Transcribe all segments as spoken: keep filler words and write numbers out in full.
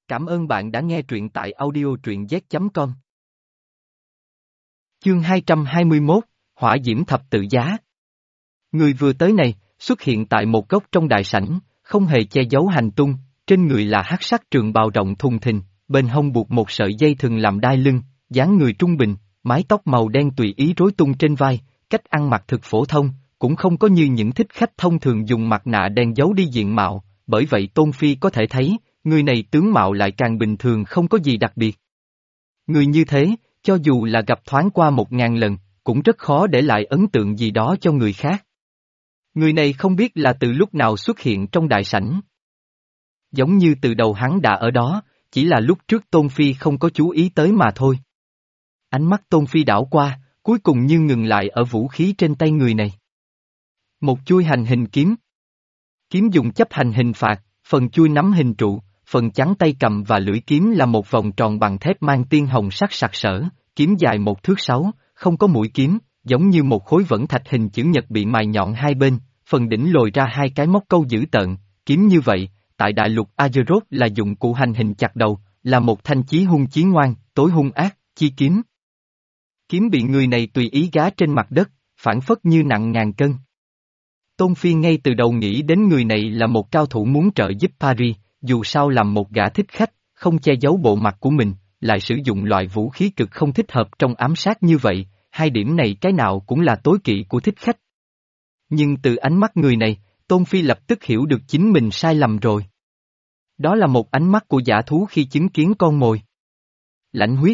Cảm ơn bạn đã nghe truyện tại audio truyện z chấm com. Chương hai trăm hai mươi mốt, Hỏa Diễm Thập Tự Giá. Người vừa tới này, xuất hiện tại một góc trong đại sảnh, không hề che giấu hành tung, trên người là hắc sắc trường bào rộng thùng thình, bên hông buộc một sợi dây thừng làm đai lưng, dáng người trung bình, mái tóc màu đen tùy ý rối tung trên vai, cách ăn mặc thực phổ thông, cũng không có như những thích khách thông thường dùng mặt nạ đen giấu đi diện mạo, bởi vậy Tôn Phi có thể thấy, người này tướng mạo lại càng bình thường không có gì đặc biệt. Người như thế, cho dù là gặp thoáng qua một ngàn lần, cũng rất khó để lại ấn tượng gì đó cho người khác. Người này không biết là từ lúc nào xuất hiện trong đại sảnh. Giống như từ đầu hắn đã ở đó, chỉ là lúc trước Tôn Phi không có chú ý tới mà thôi. Ánh mắt Tôn Phi đảo qua, cuối cùng như ngừng lại ở vũ khí trên tay người này. Một chuôi hành hình kiếm. Kiếm dùng chấp hành hình phạt, phần chuôi nắm hình trụ, phần chắn tay cầm và lưỡi kiếm là một vòng tròn bằng thép mang tiên hồng sắc sặc sỡ, kiếm dài một thước sáu, không có mũi kiếm, giống như một khối vẫn thạch hình chữ nhật bị mài nhọn hai bên, phần đỉnh lồi ra hai cái móc câu dữ tợn, kiếm như vậy, tại đại lục Azeroth là dụng cụ hành hình chặt đầu, là một thanh chí hung chí ngoan, tối hung ác, chi kiếm. Kiếm bị người này tùy ý gá trên mặt đất, phản phất như nặng ngàn cân. Tôn Phi ngay từ đầu nghĩ đến người này là một cao thủ muốn trợ giúp Paris, dù sao làm một gã thích khách, không che giấu bộ mặt của mình, lại sử dụng loại vũ khí cực không thích hợp trong ám sát như vậy, hai điểm này cái nào cũng là tối kỵ của thích khách. Nhưng từ ánh mắt người này, Tôn Phi lập tức hiểu được chính mình sai lầm rồi. Đó là một ánh mắt của dã thú khi chứng kiến con mồi. Lãnh huyết.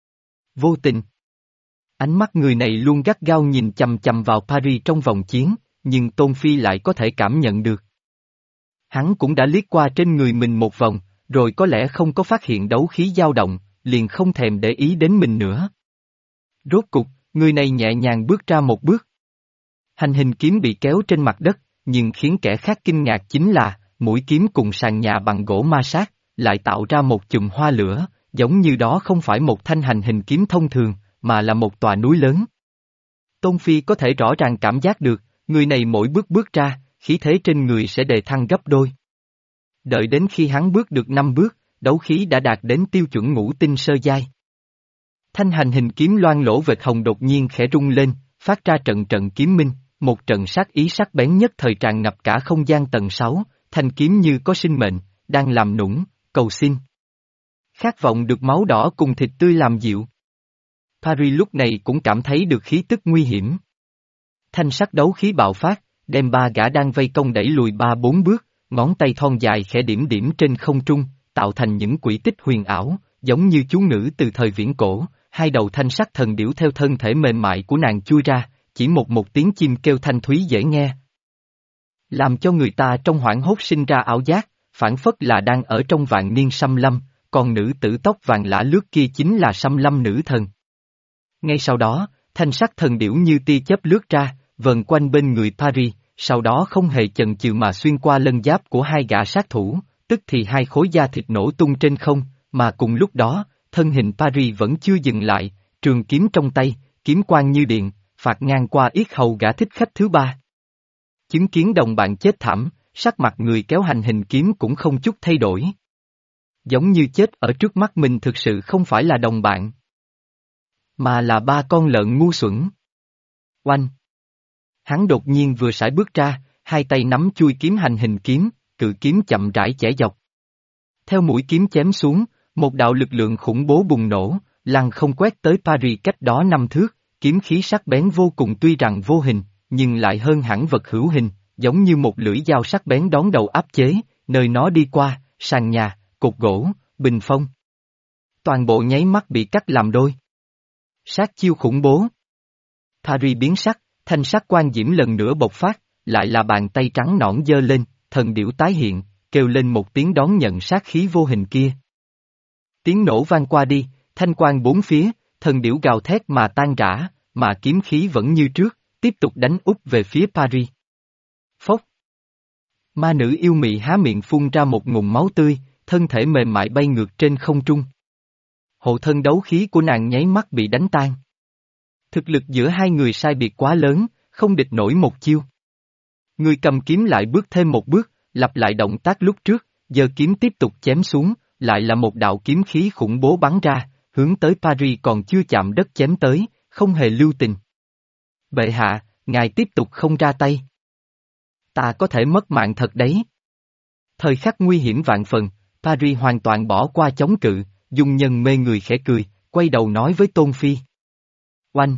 Vô tình. Ánh mắt người này luôn gắt gao nhìn chằm chằm vào Paris trong vòng chiến, nhưng Tôn Phi lại có thể cảm nhận được. Hắn cũng đã liếc qua trên người mình một vòng, rồi có lẽ không có phát hiện đấu khí dao động, liền không thèm để ý đến mình nữa. Rốt cục, người này nhẹ nhàng bước ra một bước. Hành hình kiếm bị kéo trên mặt đất, nhưng khiến kẻ khác kinh ngạc chính là, mũi kiếm cùng sàn nhà bằng gỗ ma sát, lại tạo ra một chùm hoa lửa, giống như đó không phải một thanh hành hình kiếm thông thường, mà là một tòa núi lớn. Tôn Phi có thể rõ ràng cảm giác được, người này mỗi bước bước ra, khí thế trên người sẽ đề thăng gấp đôi. Đợi đến khi hắn bước được năm bước, đấu khí đã đạt đến tiêu chuẩn ngũ tinh sơ giai. Thanh hành hình kiếm loang lỗ vệt hồng đột nhiên khẽ rung lên, phát ra trận trận kiếm minh, một trận sát ý sắc bén nhất thời tràn ngập cả không gian tầng sáu, thanh kiếm như có sinh mệnh, đang làm nũng, cầu xin. Khát vọng được máu đỏ cùng thịt tươi làm dịu. Paris lúc này cũng cảm thấy được khí tức nguy hiểm. Thanh sắc đấu khí bạo phát, đem ba gã đang vây công đẩy lùi ba bốn bước, ngón tay thon dài khẽ điểm điểm trên không trung, tạo thành những quỹ tích huyền ảo, giống như chú ngữ từ thời viễn cổ, hai đầu thanh sắc thần điểu theo thân thể mềm mại của nàng chui ra, chỉ một một tiếng chim kêu thanh thúy dễ nghe. Làm cho người ta trong hoảng hốt sinh ra ảo giác, phản phất là đang ở trong vạn niên Xâm Lâm, còn nữ tử tóc vàng lả lướt kia chính là Xâm Lâm nữ thần. Ngay sau đó, thanh sắc thần điểu như tia chớp lướt ra, vần quanh bên người Paris, sau đó không hề chần chừ mà xuyên qua lân giáp của hai gã sát thủ, tức thì hai khối da thịt nổ tung trên không, mà cùng lúc đó, thân hình Paris vẫn chưa dừng lại, trường kiếm trong tay, kiếm quang như điện, phạt ngang qua yết hầu gã thích khách thứ ba. Chứng kiến đồng bạn chết thảm, sắc mặt người kéo hành hình kiếm cũng không chút thay đổi. Giống như chết ở trước mắt mình thực sự không phải là đồng bạn, mà là ba con lợn ngu xuẩn. Oanh! Hắn đột nhiên vừa sải bước ra, hai tay nắm chuôi kiếm hành hình kiếm, cự kiếm chậm rãi chẻ dọc. Theo mũi kiếm chém xuống, một đạo lực lượng khủng bố bùng nổ, lăng không quét tới Paris cách đó năm thước, kiếm khí sắc bén vô cùng tuy rằng vô hình, nhưng lại hơn hẳn vật hữu hình, giống như một lưỡi dao sắc bén đón đầu áp chế, nơi nó đi qua, sàn nhà, cột gỗ, bình phong. Toàn bộ nháy mắt bị cắt làm đôi. Sát chiêu khủng bố. Paris biến sắc, thanh sắc quan diễm lần nữa bộc phát, lại là bàn tay trắng nõn giơ lên, thần điểu tái hiện, kêu lên một tiếng đón nhận sát khí vô hình kia. Tiếng nổ vang qua đi, thanh quang bốn phía, thần điểu gào thét mà tan rã, mà kiếm khí vẫn như trước, tiếp tục đánh úp về phía Paris. Phốc. Ma nữ yêu mị há miệng phun ra một ngụm máu tươi, thân thể mềm mại bay ngược trên không trung. Hộ thân đấu khí của nàng nháy mắt bị đánh tan. Thực lực giữa hai người sai biệt quá lớn, không địch nổi một chiêu. Người cầm kiếm lại bước thêm một bước, lặp lại động tác lúc trước, giơ kiếm tiếp tục chém xuống, lại là một đạo kiếm khí khủng bố bắn ra, hướng tới Paris còn chưa chạm đất chém tới, không hề lưu tình. Bệ hạ, ngài tiếp tục không ra tay. Ta có thể mất mạng thật đấy. Thời khắc nguy hiểm vạn phần, Paris hoàn toàn bỏ qua chống cự, dùng nhân mê người khẽ cười, quay đầu nói với Tôn Phi. Oanh!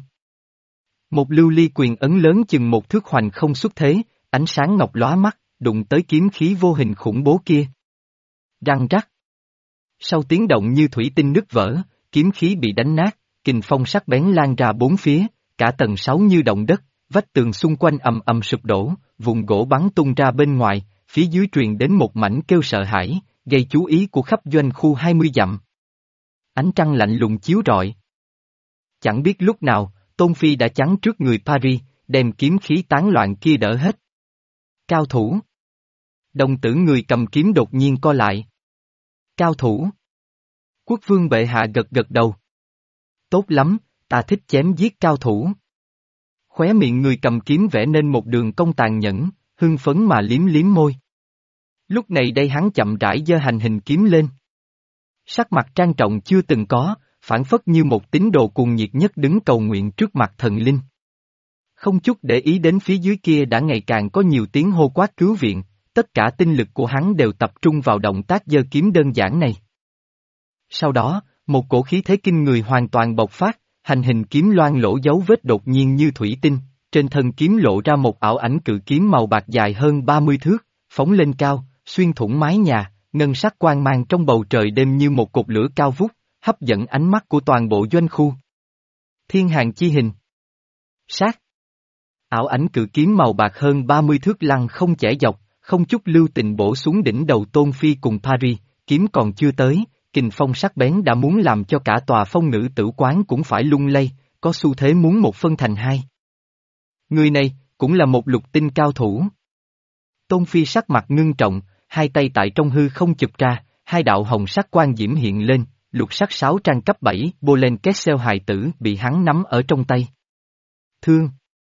Một lưu ly quyền ấn lớn chừng một thước hoành không xuất thế, ánh sáng ngọc lóa mắt, đụng tới kiếm khí vô hình khủng bố kia. Răng rắc. Sau tiếng động như thủy tinh nứt vỡ, kiếm khí bị đánh nát, kình phong sắc bén lan ra bốn phía, cả tầng sáu như động đất, vách tường xung quanh ầm ầm sụp đổ, vùng gỗ bắn tung ra bên ngoài, phía dưới truyền đến một mảnh kêu sợ hãi, gây chú ý của khắp doanh khu hai mươi dặm. Ánh trăng lạnh lùng chiếu rọi. Chẳng biết lúc nào, Tôn Phi đã chắn trước người Paris, đem kiếm khí tán loạn kia đỡ hết. Cao thủ. Đồng tử người cầm kiếm đột nhiên co lại. Cao thủ. Quốc vương bệ hạ gật gật đầu. Tốt lắm, ta thích chém giết cao thủ. Khóe miệng người cầm kiếm vẽ nên một đường cong tàn nhẫn, hưng phấn mà liếm liếm môi. Lúc này đây hắn chậm rãi giơ hành hình kiếm lên. Sắc mặt trang trọng chưa từng có, phản phất như một tín đồ cuồng nhiệt nhất đứng cầu nguyện trước mặt thần linh. Không chút để ý đến phía dưới kia đã ngày càng có nhiều tiếng hô quát cứu viện, tất cả tinh lực của hắn đều tập trung vào động tác giơ kiếm đơn giản này. Sau đó, một cổ khí thế kinh người hoàn toàn bộc phát, hành hình kiếm loang lỗ dấu vết đột nhiên như thủy tinh, trên thân kiếm lộ ra một ảo ảnh cự kiếm màu bạc dài hơn ba mươi thước, phóng lên cao, xuyên thủng mái nhà, ngân sắc quang mang trong bầu trời đêm như một cột lửa cao vút, hấp dẫn ánh mắt của toàn bộ doanh khu. Thiên hàng chi hình. Sát. Ảo ảnh cự kiếm màu bạc hơn ba mươi thước lăng không chẻ dọc, không chút lưu tình bổ xuống đỉnh đầu Tôn Phi cùng Paris, kiếm còn chưa tới, kình phong sắc bén đã muốn làm cho cả tòa phong ngữ tử quán cũng phải lung lay, có xu thế muốn một phân thành hai. Người này, cũng là một lục tinh cao thủ. Tôn Phi sắc mặt ngưng trọng, hai tay tại trong hư không chụp ra, hai đạo hồng sắc quang diễm hiện lên, lục sắc sáu trang cấp bảy Bolen Kessel hài tử bị hắn nắm ở trong tay. Thương.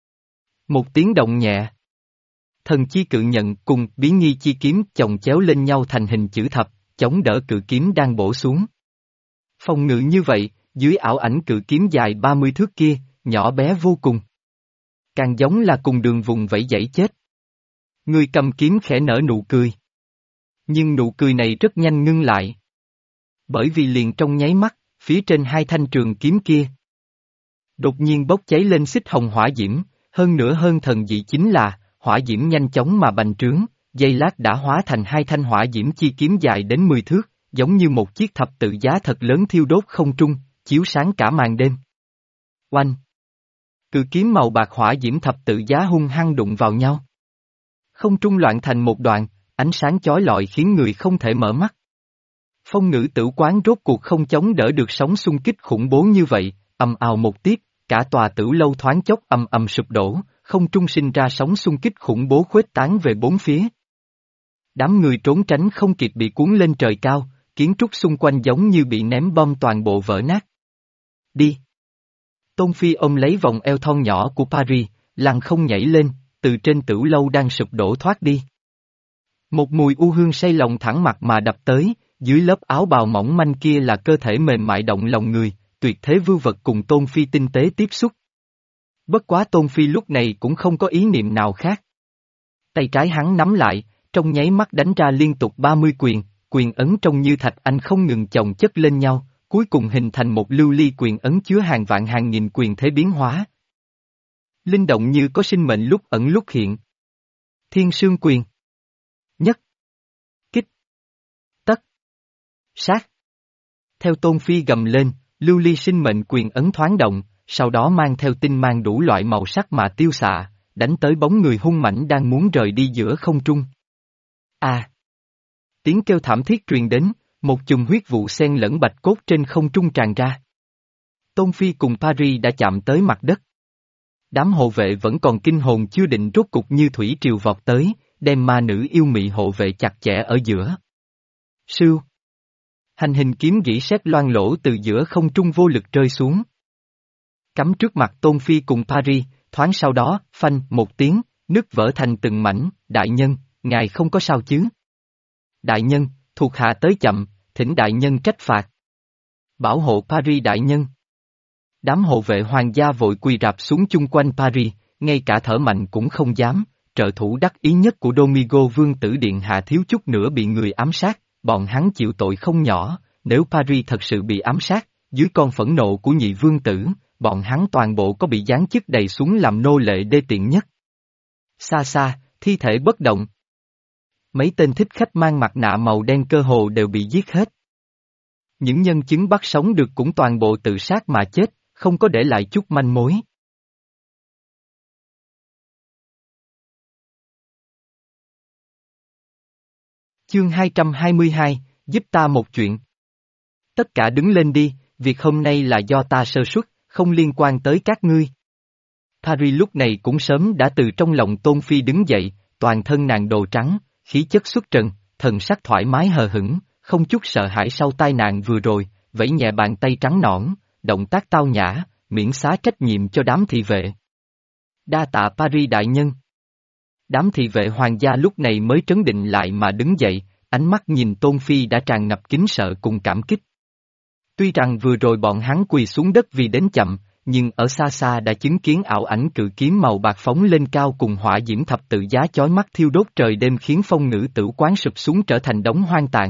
Một tiếng động nhẹ. Thần chi cự nhận cùng bí nghi chi kiếm chồng chéo lên nhau thành hình chữ thập, chống đỡ cự kiếm đang bổ xuống. Phòng ngự như vậy, dưới ảo ảnh cự kiếm dài ba mươi thước kia, nhỏ bé vô cùng. Càng giống là cùng đường vùng vẫy dãy chết. Người cầm kiếm khẽ nở nụ cười. Nhưng nụ cười này rất nhanh ngưng lại. Bởi vì liền trong nháy mắt, phía trên hai thanh trường kiếm kia. Đột nhiên bốc cháy lên xích hồng hỏa diễm, hơn nữa hơn thần dị chính là, hỏa diễm nhanh chóng mà bành trướng, giây lát đã hóa thành hai thanh hỏa diễm chi kiếm dài đến mười thước, giống như một chiếc thập tự giá thật lớn thiêu đốt không trung, chiếu sáng cả màn đêm. Oanh! Cự kiếm màu bạc hỏa diễm thập tự giá hung hăng đụng vào nhau. Không trung loạn thành một đoạn, ánh sáng chói lọi khiến người không thể mở mắt. Phong ngữ tử quán rốt cuộc không chống đỡ được sóng xung kích khủng bố như vậy, ầm ào một tiếp, cả tòa tử lâu thoáng chốc ầm ầm sụp đổ, không trung sinh ra sóng xung kích khủng bố khuếch tán về bốn phía. Đám người trốn tránh không kịp bị cuốn lên trời cao, kiến trúc xung quanh giống như bị ném bom toàn bộ vỡ nát. Đi! Tôn Phi ôm lấy vòng eo thon nhỏ của Paris, lăng không nhảy lên, từ trên tử lâu đang sụp đổ thoát đi. Một mùi u hương say lòng thẳng mặt mà đập tới, dưới lớp áo bào mỏng manh kia là cơ thể mềm mại động lòng người, tuyệt thế vưu vật cùng Tôn Phi tinh tế tiếp xúc. Bất quá Tôn Phi lúc này cũng không có ý niệm nào khác. Tay trái hắn nắm lại, trong nháy mắt đánh ra liên tục ba mươi quyền, quyền ấn trông như thạch anh không ngừng chồng chất lên nhau, cuối cùng hình thành một lưu ly quyền ấn chứa hàng vạn hàng nghìn quyền thế biến hóa. Linh động như có sinh mệnh lúc ẩn lúc hiện. Thiên sương quyền. Nhất. Kích. Tất. Sát. Theo Tôn Phi gầm lên, lưu ly sinh mệnh quyền ấn thoáng động, sau đó mang theo tinh mang đủ loại màu sắc mà tiêu xạ, đánh tới bóng người hung mãnh đang muốn rời đi giữa không trung. À! Tiếng kêu thảm thiết truyền đến, một chùm huyết vụ xen lẫn bạch cốt trên không trung tràn ra. Tôn Phi cùng Paris đã chạm tới mặt đất. Đám hộ vệ vẫn còn kinh hồn chưa định rốt cục như thủy triều vọt tới, đem ma nữ yêu mị hộ vệ chặt chẽ ở giữa. Sưu! Hành hình kiếm rỉ sét loang lỗ từ giữa không trung vô lực rơi xuống. Cắm trước mặt Tôn Phi cùng Paris, thoáng sau đó, phanh một tiếng, nứt vỡ thành từng mảnh, đại nhân, ngài không có sao chứ? Đại nhân, thuộc hạ tới chậm, thỉnh đại nhân trách phạt. Bảo hộ Paris đại nhân. Đám hộ vệ hoàng gia vội quỳ rạp xuống chung quanh Paris, ngay cả thở mạnh cũng không dám, trợ thủ đắc ý nhất của Domingo vương tử điện hạ thiếu chút nữa bị người ám sát, bọn hắn chịu tội không nhỏ, nếu Paris thật sự bị ám sát, dưới con phẫn nộ của nhị vương tử, bọn hắn toàn bộ có bị giáng chức đầy xuống làm nô lệ đê tiện nhất. Xa xa, thi thể bất động. Mấy tên thích khách mang mặt nạ màu đen cơ hồ đều bị giết hết. Những nhân chứng bắt sống được cũng toàn bộ tự sát mà chết, không có để lại chút manh mối. Chương hai trăm hai mươi hai, giúp ta một chuyện. Tất cả đứng lên đi, việc hôm nay là do ta sơ suất, không liên quan tới các ngươi. Paris lúc này cũng sớm đã từ trong lòng Tôn Phi đứng dậy, toàn thân nàng đồ trắng, khí chất xuất trần, thần sắc thoải mái hờ hững, không chút sợ hãi sau tai nạn vừa rồi, vẫy nhẹ bàn tay trắng nõn, động tác tao nhã, miễn xá trách nhiệm cho đám thị vệ. Đa tạ Paris đại nhân. Đám thị vệ hoàng gia lúc này mới trấn định lại mà đứng dậy, ánh mắt nhìn Tôn Phi đã tràn ngập kính sợ cùng cảm kích. Tuy rằng vừa rồi bọn hắn quỳ xuống đất vì đến chậm, nhưng ở xa xa đã chứng kiến ảo ảnh cự kiếm màu bạc phóng lên cao cùng hỏa diễm thập tự giá chói mắt thiêu đốt trời đêm khiến phong ngữ tử quán sụp xuống trở thành đống hoang tàn.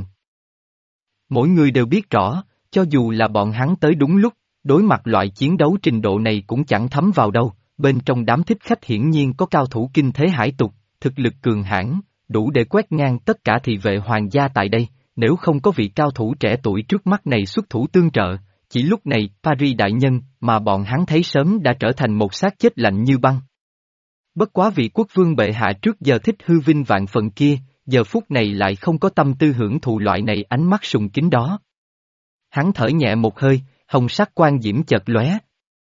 Mỗi người đều biết rõ, cho dù là bọn hắn tới đúng lúc, đối mặt loại chiến đấu trình độ này cũng chẳng thấm vào đâu, bên trong đám thích khách hiển nhiên có cao thủ kinh thế hải tục, thực lực cường hãn, đủ để quét ngang tất cả thị vệ hoàng gia tại đây, nếu không có vị cao thủ trẻ tuổi trước mắt này xuất thủ tương trợ, chỉ lúc này Paris đại nhân mà bọn hắn thấy sớm đã trở thành một xác chết lạnh như băng. Bất quá vị quốc vương bệ hạ trước giờ thích hư vinh vạn phần kia, giờ phút này lại không có tâm tư hưởng thụ loại này ánh mắt sùng kính đó. Hắn thở nhẹ một hơi, hồng sắc quan diễm chợt lóe.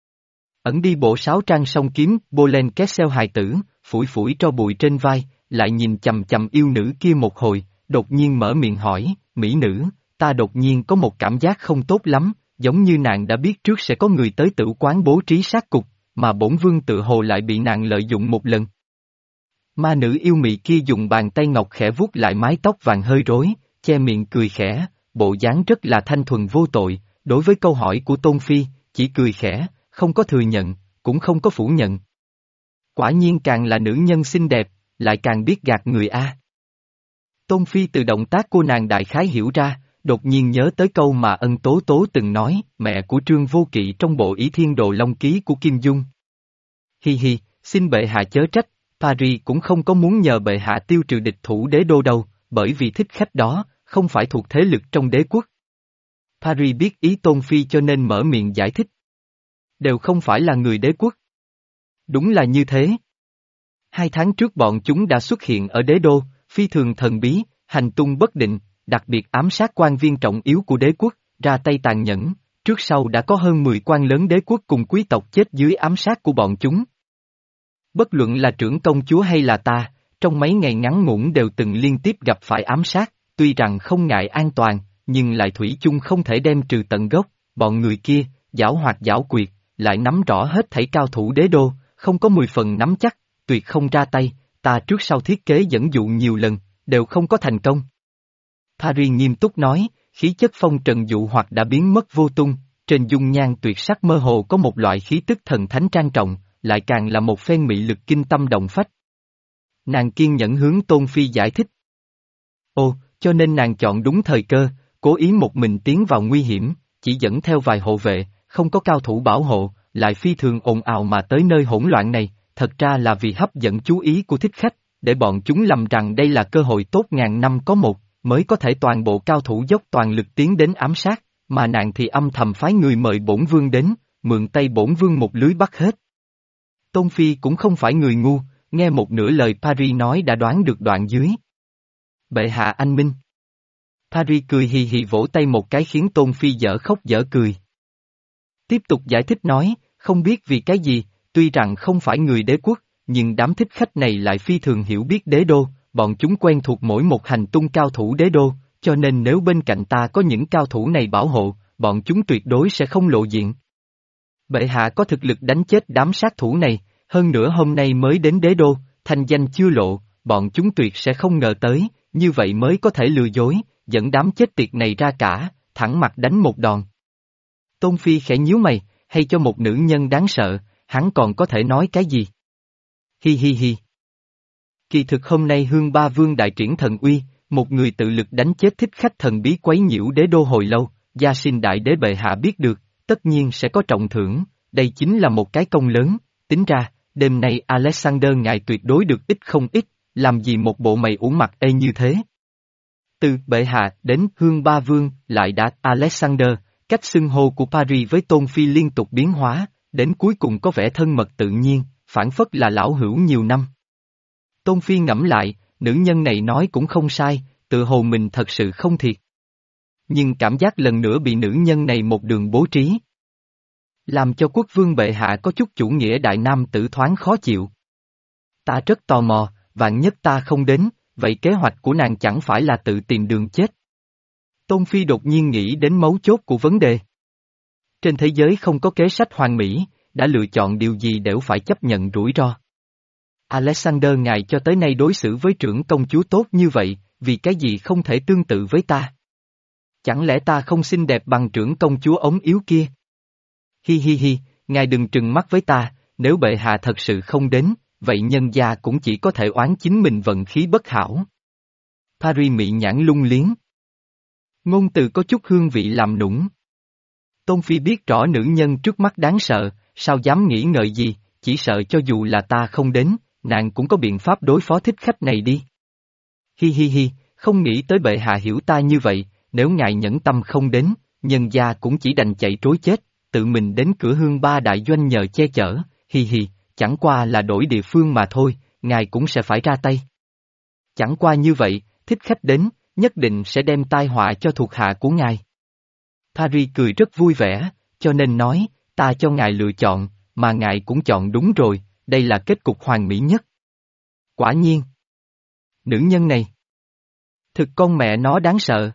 Ẩn đi bộ sáo trang song kiếm, bô lên két xeo hài tử, phủi phủi tro bụi trên vai, lại nhìn chầm chầm yêu nữ kia một hồi, đột nhiên mở miệng hỏi, mỹ nữ, ta đột nhiên có một cảm giác không tốt lắm, giống như nàng đã biết trước sẽ có người tới tử quán bố trí sát cục, mà bổn vương tự hồ lại bị nàng lợi dụng một lần. Ma nữ yêu mị kia dùng bàn tay ngọc khẽ vuốt lại mái tóc vàng hơi rối, che miệng cười khẽ, bộ dáng rất là thanh thuần vô tội, đối với câu hỏi của Tôn Phi, chỉ cười khẽ, không có thừa nhận, cũng không có phủ nhận. Quả nhiên càng là nữ nhân xinh đẹp, lại càng biết gạt người a. Tôn Phi từ động tác của nàng đại khái hiểu ra, đột nhiên nhớ tới câu mà Ân Tố Tố từng nói, mẹ của Trương Vô Kỵ trong bộ Ỷ Thiên Đồ Long Ký của Kim Dung. Hi hi, xin bệ hạ chớ trách, Paris cũng không có muốn nhờ bệ hạ tiêu trừ địch thủ đế đô đâu, bởi vì thích khách đó, không phải thuộc thế lực trong đế quốc. Paris biết ý Tôn Phi cho nên mở miệng giải thích. Đều không phải là người đế quốc. Đúng là như thế. Hai tháng trước bọn chúng đã xuất hiện ở đế đô, phi thường thần bí, hành tung bất định, đặc biệt ám sát quan viên trọng yếu của đế quốc, ra tay tàn nhẫn, trước sau đã có hơn mười quan lớn đế quốc cùng quý tộc chết dưới ám sát của bọn chúng. Bất luận là trưởng công chúa hay là ta, trong mấy ngày ngắn ngủn đều từng liên tiếp gặp phải ám sát, tuy rằng không ngại an toàn, nhưng lại thủy chung không thể đem trừ tận gốc, bọn người kia, giảo hoạt giảo quyệt, lại nắm rõ hết thảy cao thủ đế đô, không có mười phần nắm chắc, tuyệt không ra tay, ta trước sau thiết kế dẫn dụ nhiều lần, đều không có thành công. Paris nghiêm túc nói, khí chất phong trần dụ hoặc đã biến mất vô tung, trên dung nhan tuyệt sắc mơ hồ có một loại khí tức thần thánh trang trọng, lại càng là một phen mị lực kinh tâm động phách. Nàng kiên nhẫn hướng Tôn Phi giải thích. Ồ, cho nên nàng chọn đúng thời cơ, cố ý một mình tiến vào nguy hiểm, chỉ dẫn theo vài hộ vệ, không có cao thủ bảo hộ, lại phi thường ồn ào mà tới nơi hỗn loạn này, thật ra là vì hấp dẫn chú ý của thích khách, để bọn chúng lầm rằng đây là cơ hội tốt ngàn năm có một, mới có thể toàn bộ cao thủ dốc toàn lực tiến đến ám sát, mà nàng thì âm thầm phái người mời bổn vương đến, mượn tay bổn vương một lưới bắt hết. Tôn Phi cũng không phải người ngu, nghe một nửa lời Paris nói đã đoán được đoạn dưới. Bệ hạ anh minh. Paris cười hì hì vỗ tay một cái khiến Tôn Phi dở khóc dở cười. Tiếp tục giải thích nói, không biết vì cái gì, tuy rằng không phải người đế quốc, nhưng đám thích khách này lại phi thường hiểu biết đế đô, bọn chúng quen thuộc mỗi một hành tung cao thủ đế đô, cho nên nếu bên cạnh ta có những cao thủ này bảo hộ, bọn chúng tuyệt đối sẽ không lộ diện. Bệ hạ có thực lực đánh chết đám sát thủ này, hơn nữa hôm nay mới đến đế đô, thành danh chưa lộ, bọn chúng tuyệt sẽ không ngờ tới, như vậy mới có thể lừa dối, dẫn đám chết tiệt này ra cả, thẳng mặt đánh một đòn. Tôn Phi khẽ nhíu mày, hay cho một nữ nhân đáng sợ, hắn còn có thể nói cái gì? Hi hi hi. Kỳ thực hôm nay Hương Ba Vương đại triển thần uy, một người tự lực đánh chết thích khách thần bí quấy nhiễu đế đô hồi lâu, gia xin đại đế bệ hạ biết được, tất nhiên sẽ có trọng thưởng, đây chính là một cái công lớn, tính ra, đêm nay Alexander ngài tuyệt đối được ít không ít, làm gì một bộ mày ủ mặt ê như thế. Từ bệ hạ đến Hương Ba Vương lại đã Alexander, cách xưng hô của Paris với Tôn Phi liên tục biến hóa, đến cuối cùng có vẻ thân mật tự nhiên, phản phất là lão hữu nhiều năm. Tôn Phi ngẫm lại, nữ nhân này nói cũng không sai, tự hồ mình thật sự không thiệt. Nhưng cảm giác lần nữa bị nữ nhân này một đường bố trí. Làm cho quốc vương bệ hạ có chút chủ nghĩa đại nam tử thoáng khó chịu. Ta rất tò mò, vạn nhất ta không đến, vậy kế hoạch của nàng chẳng phải là tự tìm đường chết. Tôn Phi đột nhiên nghĩ đến mấu chốt của vấn đề. Trên thế giới không có kế sách hoàn mỹ, đã lựa chọn điều gì đều phải chấp nhận rủi ro. Alexander ngài cho tới nay đối xử với trưởng công chúa tốt như vậy, vì cái gì không thể tương tự với ta? Chẳng lẽ ta không xinh đẹp bằng trưởng công chúa ống yếu kia? Hi hi hi, ngài đừng trừng mắt với ta, nếu bệ hạ thật sự không đến, vậy nhân gia cũng chỉ có thể oán chính mình vận khí bất hảo. Paris mị nhãn lung liếng. Ngôn từ có chút hương vị làm nũng. Tôn Phi biết rõ nữ nhân trước mắt đáng sợ, sao dám nghĩ ngợi gì, chỉ sợ cho dù là ta không đến, nàng cũng có biện pháp đối phó thích khách này đi. Hi hi hi, không nghĩ tới bệ hạ hiểu ta như vậy, nếu ngài nhẫn tâm không đến, nhân gia cũng chỉ đành chạy trối chết, tự mình đến cửa Hương Ba đại doanh nhờ che chở, hi hi, chẳng qua là đổi địa phương mà thôi, ngài cũng sẽ phải ra tay. Chẳng qua như vậy, thích khách đến, nhất định sẽ đem tai họa cho thuộc hạ của ngài. Paris cười rất vui vẻ, cho nên nói, ta cho ngài lựa chọn, mà ngài cũng chọn đúng rồi, đây là kết cục hoàn mỹ nhất. Quả nhiên. Nữ nhân này. Thực con mẹ nó đáng sợ.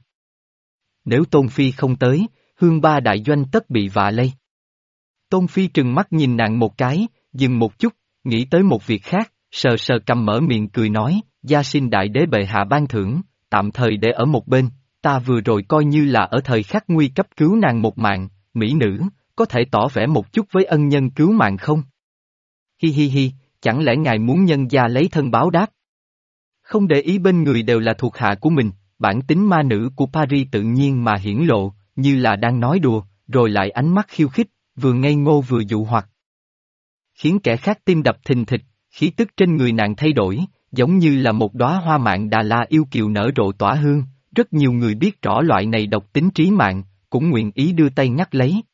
Nếu Tôn Phi không tới, Hương Ba đại doanh tất bị vạ lây. Tôn Phi trừng mắt nhìn nàng một cái, dừng một chút, nghĩ tới một việc khác, sờ sờ cầm mở miệng cười nói, gia xin đại đế bệ hạ ban thưởng, tạm thời để ở một bên, ta vừa rồi coi như là ở thời khắc nguy cấp cứu nàng một mạng, mỹ nữ, có thể tỏ vẻ một chút với ân nhân cứu mạng không? Hi hi hi, chẳng lẽ ngài muốn nhân gia lấy thân báo đáp? Không để ý bên người đều là thuộc hạ của mình, bản tính ma nữ của Paris tự nhiên mà hiển lộ, như là đang nói đùa, rồi lại ánh mắt khiêu khích, vừa ngây ngô vừa dụ hoặc. Khiến kẻ khác tim đập thình thịch, khí tức trên người nàng thay đổi, giống như là một đóa hoa mạn Đà La yêu kiều nở rộ tỏa hương, rất nhiều người biết rõ loại này độc tính trí mạng, cũng nguyện ý đưa tay ngắt lấy.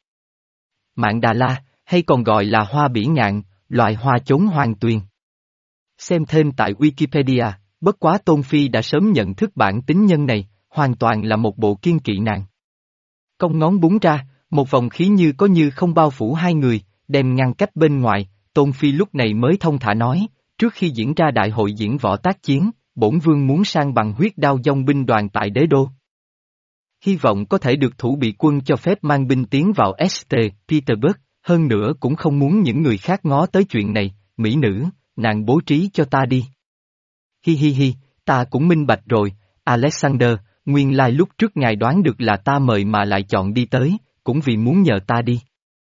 Mạn Đà La, hay còn gọi là hoa bỉ ngạn, loại hoa chốn hoang tuyền. Xem thêm tại Wikipedia, bất quá Tôn Phi đã sớm nhận thức bản tính nhân này, hoàn toàn là một bộ kiên kỵ nàng. Cong ngón búng ra, một vòng khí như có như không bao phủ hai người, đem ngăn cách bên ngoài, Tôn Phi lúc này mới thông thả nói, trước khi diễn ra đại hội diễn võ tác chiến, bổn vương muốn sang bằng huyết đao dòng binh đoàn tại đế đô. Hy vọng có thể được thủ bị quân cho phép mang binh tiến vào Saint Petersburg, hơn nữa cũng không muốn những người khác ngó tới chuyện này, mỹ nữ, nàng bố trí cho ta đi. Hi hi hi, ta cũng minh bạch rồi, Alexander, nguyên lai lúc trước ngài đoán được là ta mời mà lại chọn đi tới, cũng vì muốn nhờ ta đi.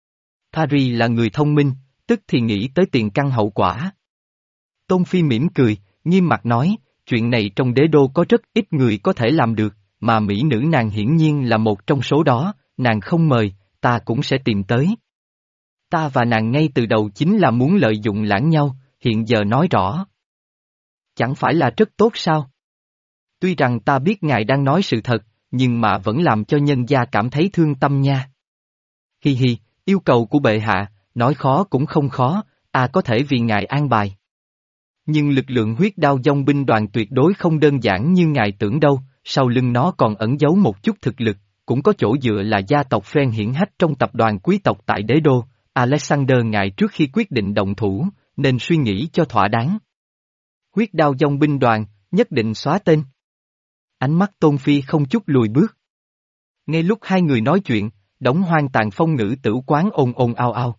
Paris là người thông minh, tức thì nghĩ tới tiền căn hậu quả. Tôn Phi mỉm cười, nghiêm mặt nói, chuyện này trong đế đô có rất ít người có thể làm được, mà mỹ nữ nàng hiển nhiên là một trong số đó, nàng không mời, ta cũng sẽ tìm tới. Ta và nàng ngay từ đầu chính là muốn lợi dụng lẫn nhau, hiện giờ nói rõ. Chẳng phải là rất tốt sao? Tuy rằng ta biết ngài đang nói sự thật, nhưng mà vẫn làm cho nhân gia cảm thấy thương tâm nha. Hi hi, yêu cầu của bệ hạ, nói khó cũng không khó, à có thể vì ngài an bài. Nhưng lực lượng huyết đao dòng binh đoàn tuyệt đối không đơn giản như ngài tưởng đâu, sau lưng nó còn ẩn giấu một chút thực lực, cũng có chỗ dựa là gia tộc phen hiển hách trong tập đoàn quý tộc tại đế đô. Alexander ngài trước khi quyết định động thủ, nên suy nghĩ cho thỏa đáng. Huyết đao dòng binh đoàn, nhất định xóa tên. Ánh mắt Tôn Phi không chút lùi bước. Ngay lúc hai người nói chuyện, đống hoang tàn phong ngữ tử quán ồn ồn ao ao.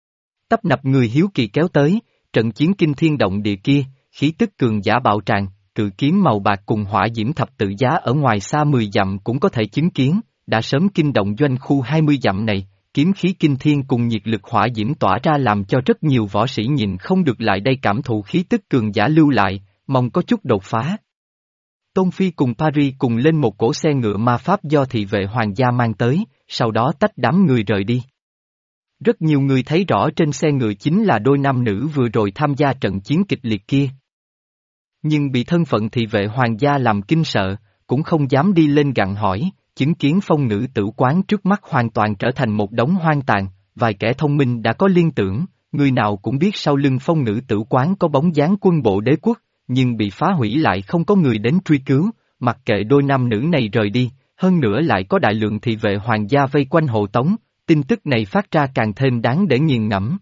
Tấp nập người hiếu kỳ kéo tới, trận chiến kinh thiên động địa kia, khí tức cường giả bạo tràn, cự kiếm màu bạc cùng hỏa diễm thập tự giá ở ngoài xa mười dặm cũng có thể chứng kiến, đã sớm kinh động doanh khu hai mươi dặm này, kiếm khí kinh thiên cùng nhiệt lực hỏa diễm tỏa ra làm cho rất nhiều võ sĩ nhìn không được lại đây cảm thụ khí tức cường giả lưu lại, mong có chút đột phá. Tôn Phi cùng Paris cùng lên một cỗ xe ngựa ma pháp do thị vệ hoàng gia mang tới, sau đó tách đám người rời đi. Rất nhiều người thấy rõ trên xe ngựa chính là đôi nam nữ vừa rồi tham gia trận chiến kịch liệt kia. Nhưng bị thân phận thị vệ hoàng gia làm kinh sợ, cũng không dám đi lên gặng hỏi, chứng kiến phong nữ tử quán trước mắt hoàn toàn trở thành một đống hoang tàn, vài kẻ thông minh đã có liên tưởng, người nào cũng biết sau lưng phong nữ tử quán có bóng dáng quân bộ đế quốc, nhưng bị phá hủy lại không có người đến truy cứu, mặc kệ đôi nam nữ này rời đi, hơn nữa lại có đại lượng thị vệ hoàng gia vây quanh hộ tống, tin tức này phát ra càng thêm đáng để nghiền ngẫm.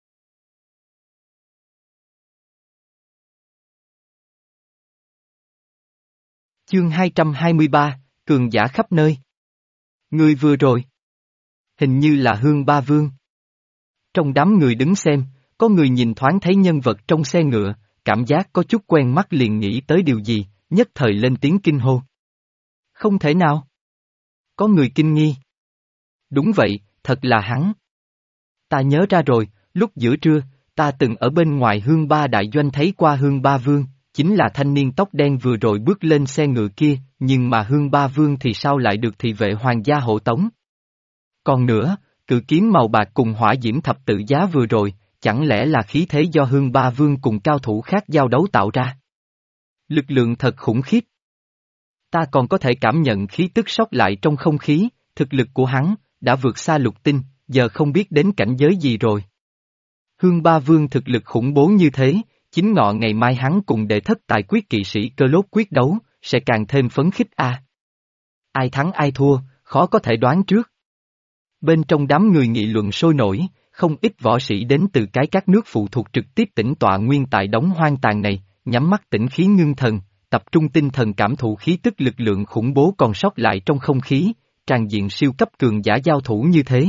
Chương hai trăm hai mươi ba, cường giả khắp nơi. Người vừa rồi. Hình như là Hương Ba Vương. Trong đám người đứng xem, có người nhìn thoáng thấy nhân vật trong xe ngựa, cảm giác có chút quen mắt liền nghĩ tới điều gì, nhất thời lên tiếng kinh hô. Không thể nào. Có người kinh nghi. Đúng vậy, thật là hắn. Ta nhớ ra rồi, lúc giữa trưa, ta từng ở bên ngoài Hương Ba đại doanh thấy qua Hương Ba Vương, chính là thanh niên tóc đen vừa rồi bước lên xe ngựa kia, nhưng mà Hương Ba Vương thì sao lại được thị vệ hoàng gia hộ tống? Còn nữa, cự kiếm màu bạc cùng hỏa diễm thập tự giá vừa rồi, chẳng lẽ là khí thế do Hương Ba Vương cùng cao thủ khác giao đấu tạo ra? Lực lượng thật khủng khiếp. Ta còn có thể cảm nhận khí tức sót lại trong không khí, thực lực của hắn đã vượt xa lục tinh, giờ không biết đến cảnh giới gì rồi. Hương Ba Vương thực lực khủng bố như thế, chính ngọ ngày mai hắn cùng đệ thất tài quyết kỵ sĩ cơ lốt quyết đấu, sẽ càng thêm phấn khích a. À. Ai thắng ai thua, khó có thể đoán trước. Bên trong đám người nghị luận sôi nổi, không ít võ sĩ đến từ cái các nước phụ thuộc trực tiếp tĩnh tọa nguyên tại đống hoang tàn này, nhắm mắt tĩnh khí ngưng thần, tập trung tinh thần cảm thụ khí tức lực lượng khủng bố còn sót lại trong không khí, tràn diện siêu cấp cường giả giao thủ như thế.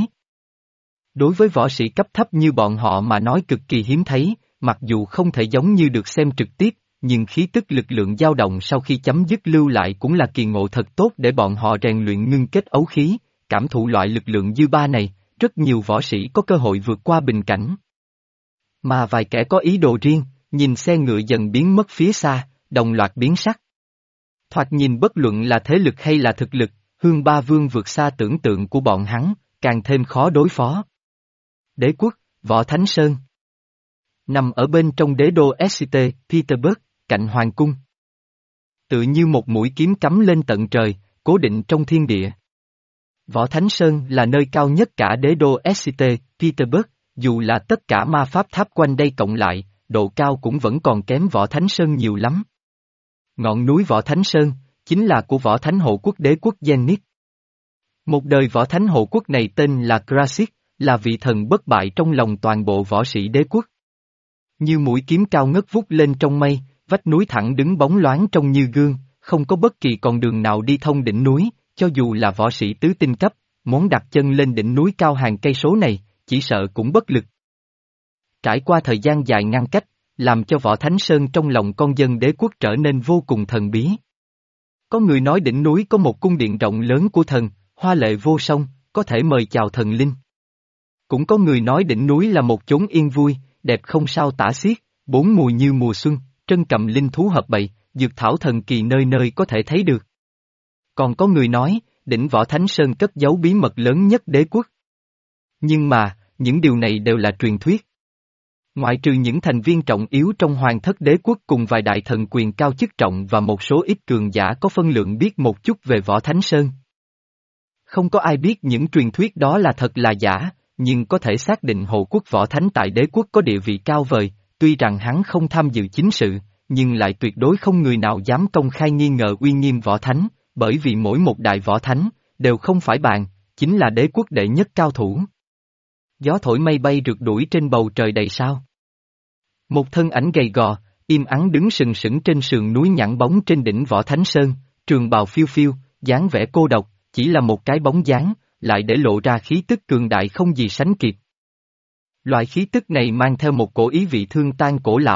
Đối với võ sĩ cấp thấp như bọn họ mà nói cực kỳ hiếm thấy, mặc dù không thể giống như được xem trực tiếp, nhưng khí tức lực lượng dao động sau khi chấm dứt lưu lại cũng là kỳ ngộ thật tốt để bọn họ rèn luyện ngưng kết ấu khí, cảm thụ loại lực lượng dư ba này, rất nhiều võ sĩ có cơ hội vượt qua bình cảnh. Mà vài kẻ có ý đồ riêng, nhìn xe ngựa dần biến mất phía xa, đồng loạt biến sắc. Thoạt nhìn bất luận là thế lực hay là thực lực, Hương Ba Vương vượt xa tưởng tượng của bọn hắn, càng thêm khó đối phó. Đế quốc, Võ Thánh Sơn. Nằm ở bên trong đế đô ét xê tê, Petersburg, cạnh Hoàng cung. Tự như một mũi kiếm cắm lên tận trời, cố định trong thiên địa. Võ Thánh Sơn là nơi cao nhất cả đế đô ét xê tê, Petersburg, dù là tất cả ma pháp tháp quanh đây cộng lại, độ cao cũng vẫn còn kém Võ Thánh Sơn nhiều lắm. Ngọn núi Võ Thánh Sơn, chính là của Võ Thánh Hộ Quốc đế quốc Zenith. Một đời Võ Thánh Hộ Quốc này tên là Krasik, là vị thần bất bại trong lòng toàn bộ võ sĩ đế quốc. Như mũi kiếm cao ngất vút lên trong mây, vách núi thẳng đứng bóng loáng trông như gương, không có bất kỳ con đường nào đi thông đỉnh núi, cho dù là võ sĩ tứ tinh cấp, muốn đặt chân lên đỉnh núi cao hàng cây số này, chỉ sợ cũng bất lực. Trải qua thời gian dài ngăn cách, làm cho Võ Thánh Sơn trong lòng con dân đế quốc trở nên vô cùng thần bí. Có người nói đỉnh núi có một cung điện rộng lớn của thần, hoa lệ vô song, có thể mời chào thần linh. Cũng có người nói đỉnh núi là một chốn yên vui, đẹp không sao tả xiết, bốn mùa như mùa xuân, trân cầm linh thú hợp bầy, dược thảo thần kỳ nơi nơi có thể thấy được. Còn có người nói, đỉnh Võ Thánh Sơn cất giấu bí mật lớn nhất đế quốc. Nhưng mà, những điều này đều là truyền thuyết. Ngoại trừ những thành viên trọng yếu trong hoàng thất đế quốc cùng vài đại thần quyền cao chức trọng và một số ít cường giả có phân lượng biết một chút về Võ Thánh Sơn. Không có ai biết những truyền thuyết đó là thật là giả, nhưng có thể xác định hộ quốc Võ Thánh tại đế quốc có địa vị cao vời, tuy rằng hắn không tham dự chính sự, nhưng lại tuyệt đối không người nào dám công khai nghi ngờ uy nghiêm Võ Thánh, bởi vì mỗi một đại Võ Thánh, đều không phải bàn, chính là đế quốc đệ nhất cao thủ. Gió thổi mây bay rượt đuổi trên bầu trời đầy sao. Một thân ảnh gầy gò, im ắng đứng sừng sững trên sườn núi nhẵn bóng trên đỉnh Võ Thánh Sơn, trường bào phiêu phiêu, dáng vẻ cô độc, chỉ là một cái bóng dáng, lại để lộ ra khí tức cường đại không gì sánh kịp. Loại khí tức này mang theo một cổ ý vị thương tan cổ lão,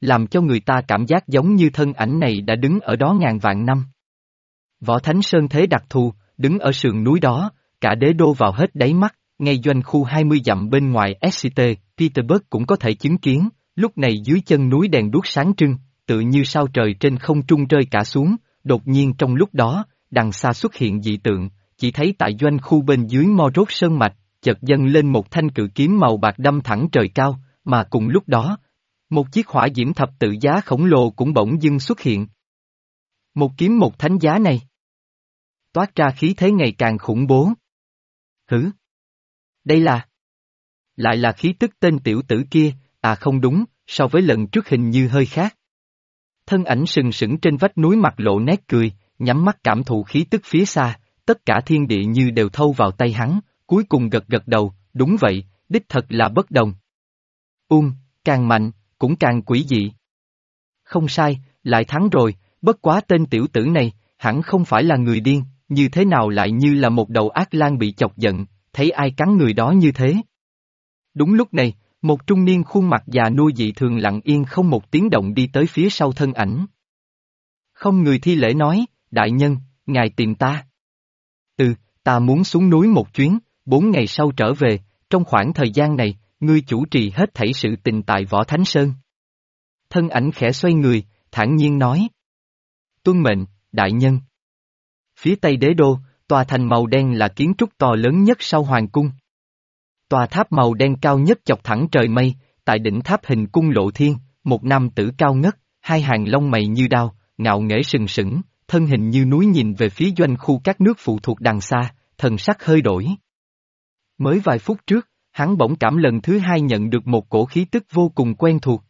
làm cho người ta cảm giác giống như thân ảnh này đã đứng ở đó ngàn vạn năm. Võ Thánh Sơn thế đặc thù, đứng ở sườn núi đó, cả đế đô vào hết đáy mắt, ngay doanh khu hai mươi dặm bên ngoài ét xê tê, Petersburg cũng có thể chứng kiến, lúc này dưới chân núi đèn đuốc sáng trưng, tự như sao trời trên không trung rơi cả xuống, đột nhiên trong lúc đó, đằng xa xuất hiện dị tượng, chỉ thấy tại doanh khu bên dưới Morốt Sơn Mạch, chợt dâng lên một thanh cự kiếm màu bạc đâm thẳng trời cao, mà cùng lúc đó, một chiếc hỏa diễm thập tự giá khổng lồ cũng bỗng dưng xuất hiện. Một kiếm một thánh giá này, toát ra khí thế ngày càng khủng bố. Hử? Đây là... Lại là khí tức tên tiểu tử kia, à không đúng, so với lần trước hình như hơi khác. Thân ảnh sừng sững trên vách núi mặt lộ nét cười, nhắm mắt cảm thụ khí tức phía xa, tất cả thiên địa như đều thâu vào tay hắn, cuối cùng gật gật đầu, đúng vậy, đích thật là bất đồng. Ung, càng mạnh, cũng càng quỷ dị. Không sai, lại thắng rồi, bất quá tên tiểu tử này, hẳn không phải là người điên, như thế nào lại như là một đầu ác lang bị chọc giận, thấy ai cắn người đó như thế. Đúng lúc này, một trung niên khuôn mặt già nua dị thường lặng yên không một tiếng động đi tới phía sau thân ảnh. Không người thi lễ nói, đại nhân, ngài tìm ta. Ừ, ta muốn xuống núi một chuyến, bốn ngày sau trở về, trong khoảng thời gian này, ngươi chủ trì hết thảy sự tình tại Võ Thánh Sơn. Thân ảnh khẽ xoay người, thản nhiên nói. Tuân mệnh, đại nhân. Phía tây đế đô, tòa thành màu đen là kiến trúc to lớn nhất sau hoàng cung. Tòa tháp màu đen cao nhất chọc thẳng trời mây, tại đỉnh tháp hình cung lộ thiên, một nam tử cao ngất, hai hàng lông mày như đao, ngạo nghễ sừng sững, thân hình như núi nhìn về phía doanh khu các nước phụ thuộc đằng xa, thần sắc hơi đổi. Mới vài phút trước, hắn bỗng cảm lần thứ hai nhận được một cổ khí tức vô cùng quen thuộc.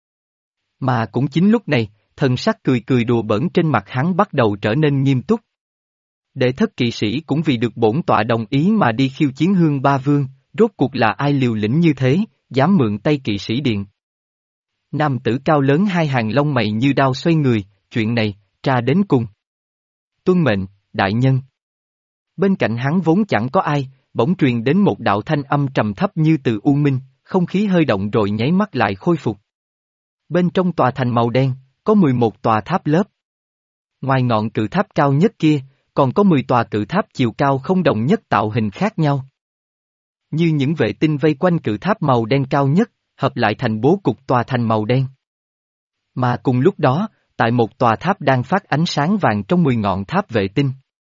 Mà cũng chính lúc này, thần sắc cười cười đùa bỡn trên mặt hắn bắt đầu trở nên nghiêm túc. Đệ thất kỵ sĩ cũng vì được bổn tọa đồng ý mà đi khiêu chiến Hương Ba Vương, rốt cuộc là ai liều lĩnh như thế, dám mượn tay kỵ sĩ điện. Nam tử cao lớn hai hàng lông mày như đao xoay người, chuyện này, tra đến cùng. Tuân mệnh, đại nhân. Bên cạnh hắn vốn chẳng có ai, bỗng truyền đến một đạo thanh âm trầm thấp như từ u minh, không khí hơi động rồi nháy mắt lại khôi phục. Bên trong tòa thành màu đen, có mười một tòa tháp lớp. Ngoài ngọn cự tháp cao nhất kia, còn có mười tòa cự tháp chiều cao không đồng nhất tạo hình khác nhau. Như những vệ tinh vây quanh cự tháp màu đen cao nhất, hợp lại thành bố cục tòa thành màu đen. Mà cùng lúc đó, tại một tòa tháp đang phát ánh sáng vàng trong mười ngọn tháp vệ tinh.